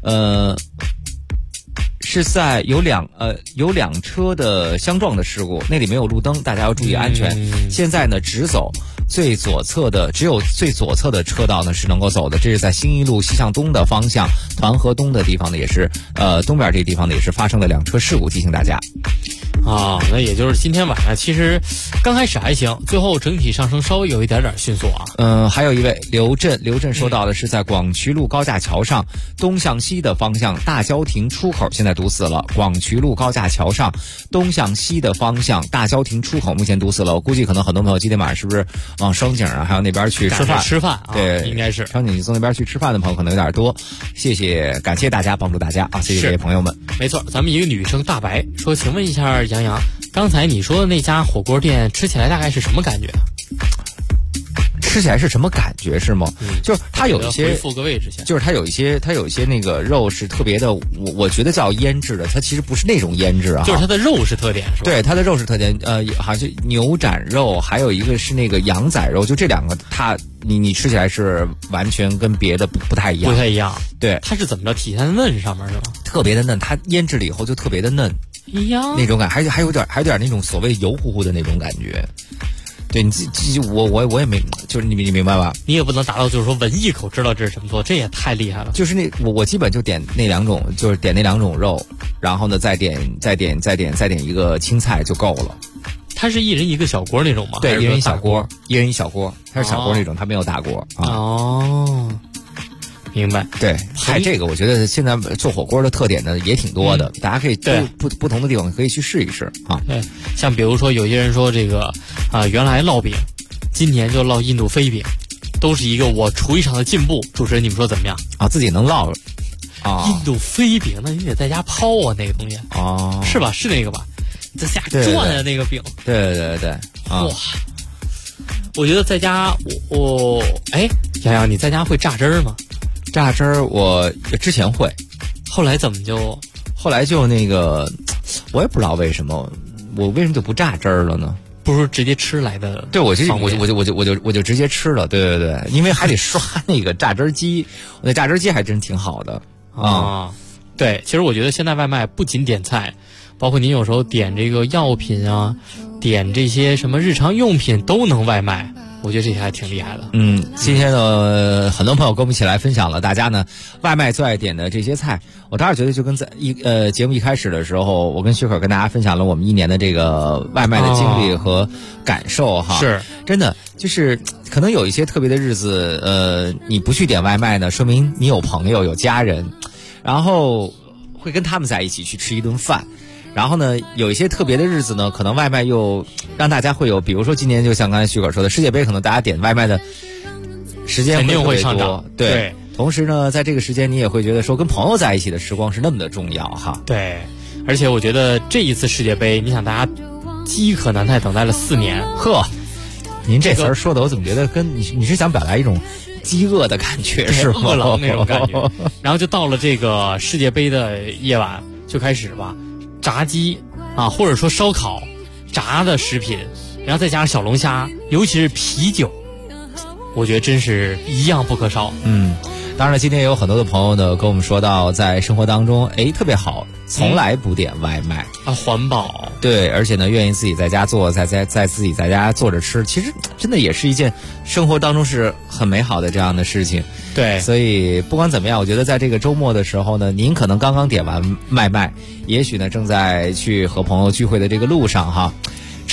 是在有两车的相撞的事故，那里没有路灯，大家要注意安全。现在呢，只走只有最左侧的车道呢是能够走的，这是在兴义路西向东的方向，团河东的地方呢也是东边这个地方呢也是发生了2车事故，提醒大家。 那也就是今天晚上其实刚开始还行，最后整体上升稍微有一点迅速啊。 还有一位刘震说到的是在广渠路高架桥上东向西的方向，大郊亭出口现在堵死了。广渠路高架桥上东向西的方向，大郊亭出口目前堵死了。我估计可能很多朋友今天晚上是不是往双井还有那边去吃饭对， 应该是双井从那边去吃饭的朋友可能有点多。感谢大家，帮助大家啊！谢谢这些朋友们。 没错，咱们一个女生大白说，请问一下杨洋，刚才你说的那家火锅店吃起来大概是什么感觉？ 吃起来是什么感觉是吗？就是它有一些回复各位之前， 就是它有一些那个肉是特别的，我觉得叫腌制的，它其实不是那种腌制啊， 就是它的肉是特点是吧？ 对，它的肉是特点，好像牛展肉，还有一个是那个羊仔肉，就这2个，它你吃起来是完全跟别的不太一样， 不太一样。 对， 它是怎么着？体现在嫩上面是吧？ 特别的嫩，它腌制了以后就特别的嫩，那种感，还有点那种所谓油乎乎的那种感觉。对，你自己我也没，就是你明白吧？ 你也不能达到就是说闻一口知道这是什么做，这也太厉害了。 就是我基本就点那2种，就是点那2种肉，然后呢再点一个青菜就够了。 它是一人一个小锅那种吗？ 对，一人一小锅，它是小锅那种，它没有大锅啊。 明白。 对，这个我觉得现在做火锅的特点呢也挺多的，大家可以不同的地方可以去试一试啊。 对，像比如说有些人说这个原来烙饼，今年就烙印度飞饼，都是一个我厨艺上的进步。主持人，你们说怎么样啊？自己能烙印度飞饼，那你得在家抛那个东西是吧？是那个吧？在家转的那个饼。 对哇！我觉得在家洋洋，你在家会榨汁儿吗？ 榨汁儿我之前会， 后来就那个，我也不知道为什么，我为什么就不榨汁儿了呢？ 不如直接吃来的。 对，我就直接吃了。对，因为还得刷那个榨汁机，那榨汁机还真挺好的啊。 对，其实我觉得现在外卖不仅点菜，包括您有时候点这个药品啊，点这些什么日常用品都能外卖。我觉得这些还挺厉害的。 今天呢，很多朋友跟我们一起来分享了大家呢外卖最爱点的这些菜。我当时觉得就跟在节目一开始的时候，我跟薛可跟大家分享了我们1年的这个外卖的经历和感受哈。 是， 真的就是可能有一些特别的日子，你不去点外卖呢，说明你有朋友有家人，然后会跟他们在一起去吃一顿饭。然后呢，有一些特别的日子呢，可能外卖又让大家会有，比如说今年就像刚才徐可说的，世界杯可能大家点外卖的时间肯定会上涨。对，同时呢，在这个时间你也会觉得说跟朋友在一起的时光是那么的重要哈。 对，而且我觉得这一次世界杯，你想大家饥渴难耐等待了4年， 您这词儿说的我怎么觉得跟你是想表达一种饥饿的感觉是吗？ 饿狼那种感觉。然后就到了这个世界杯的夜晚，就开始吧。炸鸡或者说烧烤炸的食品，然后再加上小龙虾，尤其是啤酒，我觉得真是一样不可少。 当然了，今天也有很多的朋友呢跟我们说到，在生活当中特别好，从来不点外卖环保。 对，而且呢愿意自己在家做，在自己在家做着吃，其实真的也是一件生活当中是很美好的这样的事情。 对， 所以不管怎么样，我觉得在这个周末的时候呢，您可能刚刚点完外卖，也许呢正在去和朋友聚会的这个路上哈。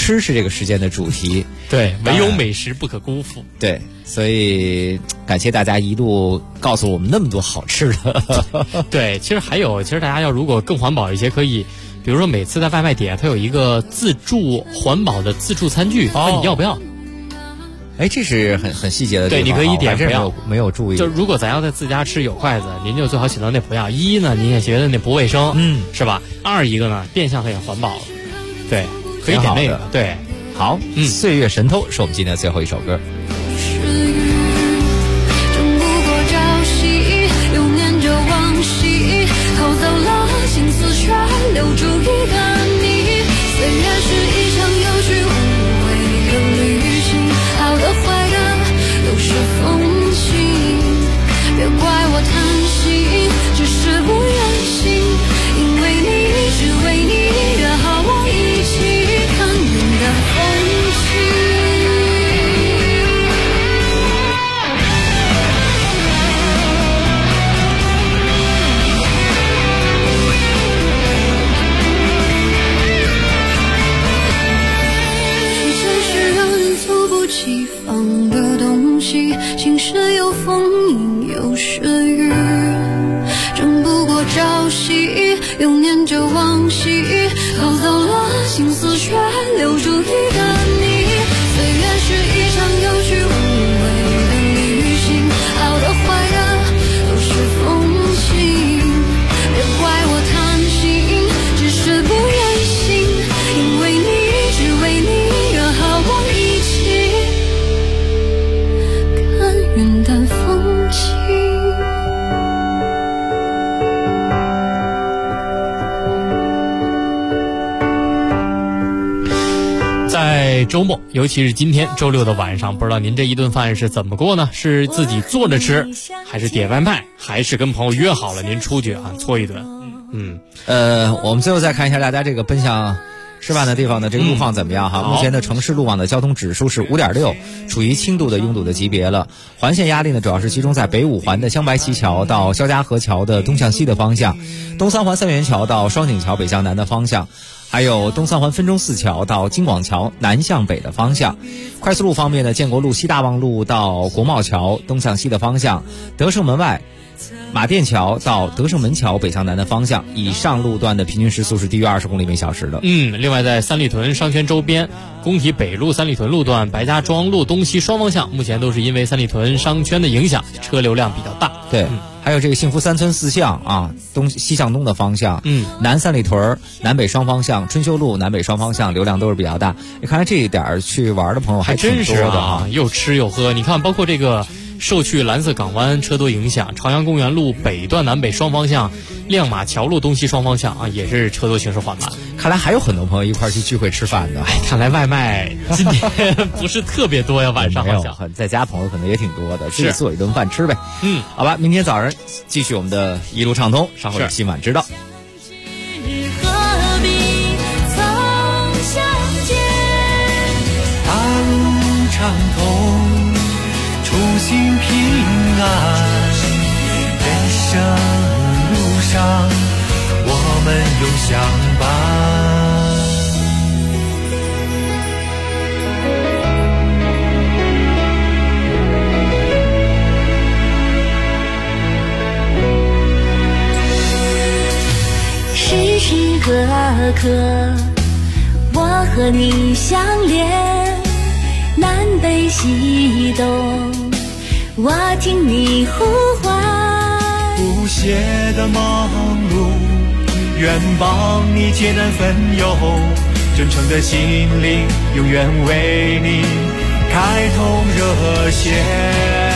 吃是这个时间的主题。 对，唯有美食不可辜负。 对，所以感谢大家一路告诉我们那么多好吃的。 对，其实大家要如果更环保一些，可以比如说每次在外卖点它有一个自助环保的自助餐具，看你要不要。 哎，这是很细节的地方。 对，你可以点不要， 没有注意。 就如果咱要在自家吃有筷子，您就最好选择那不要。一呢，您也觉得那不卫生，是吧？二一个呢，变相它也环保。对，可以点那个。对， 好，岁月神偷是我们今天的最后一首歌。 留住一个你，虽然是一场有去无回的旅行，好的坏的都是风景，别怪我贪心，只是不忍心，因为你，只为你，约好我一起看云淡风轻。西方的东西，晴时有风，阴有时雨，争不过朝夕，又念着往昔，偷走了心思，却留住一个你。岁月是一场有去无回的旅行，好的坏的都是风景，别怪我贪心，只是不忍心，因为你，只为你，约好我一起云淡风轻。 在周末，尤其是今天周六的晚上，不知道您这一顿饭是怎么过呢？是自己做着吃，还是点外卖，还是跟朋友约好了您出去搓一顿？ 我们最后再看一下大家这个奔向吃饭的地方的这个路况怎么样哈？目前的城市路网的交通指数是5.6，处于轻度的拥堵的级别了。环线压力呢，主要是集中在北五环的香白溪桥到肖家河桥的东向西的方向，东三环三元桥到双井桥北向南的方向，还有东三环分钟寺桥到金广桥南向北的方向。快速路方面呢，建国路西大望路到国贸桥东向西的方向，德胜门外马甸桥到德胜门桥北向南的方向，以上路段的平均时速是低于20公里每小时的。 另外在三里屯商圈周边，工体北路三里屯路段白家庄路东西双方向，目前都是因为三里屯商圈的影响，车流量比较大。 对，还有这个幸福三村四巷啊，西向东的方向，南三里屯南北双方向，春秀路南北双方向流量都是比较大。你看来这一点去玩的朋友还挺多的啊，又吃又喝。你看，包括这个受去蓝色港湾车多影响，朝阳公园路北段南北双方向，亮马桥路东西双方向啊，也是车多行驶缓慢。 看来还有很多朋友一块去聚会吃饭的。 看来外卖今天不是特别多呀，晚上好像在家朋友可能也挺多的，自己做一顿饭吃呗。好吧，明天早上继续我们的一路畅通，稍后今晚知道。 大路畅通，初心平安，人生路上我们永相伴。 时时刻刻我和你相连，南北西东我听你呼唤， 不懈的忙碌，愿帮你解难分忧，真诚的心灵永远为你开通热线。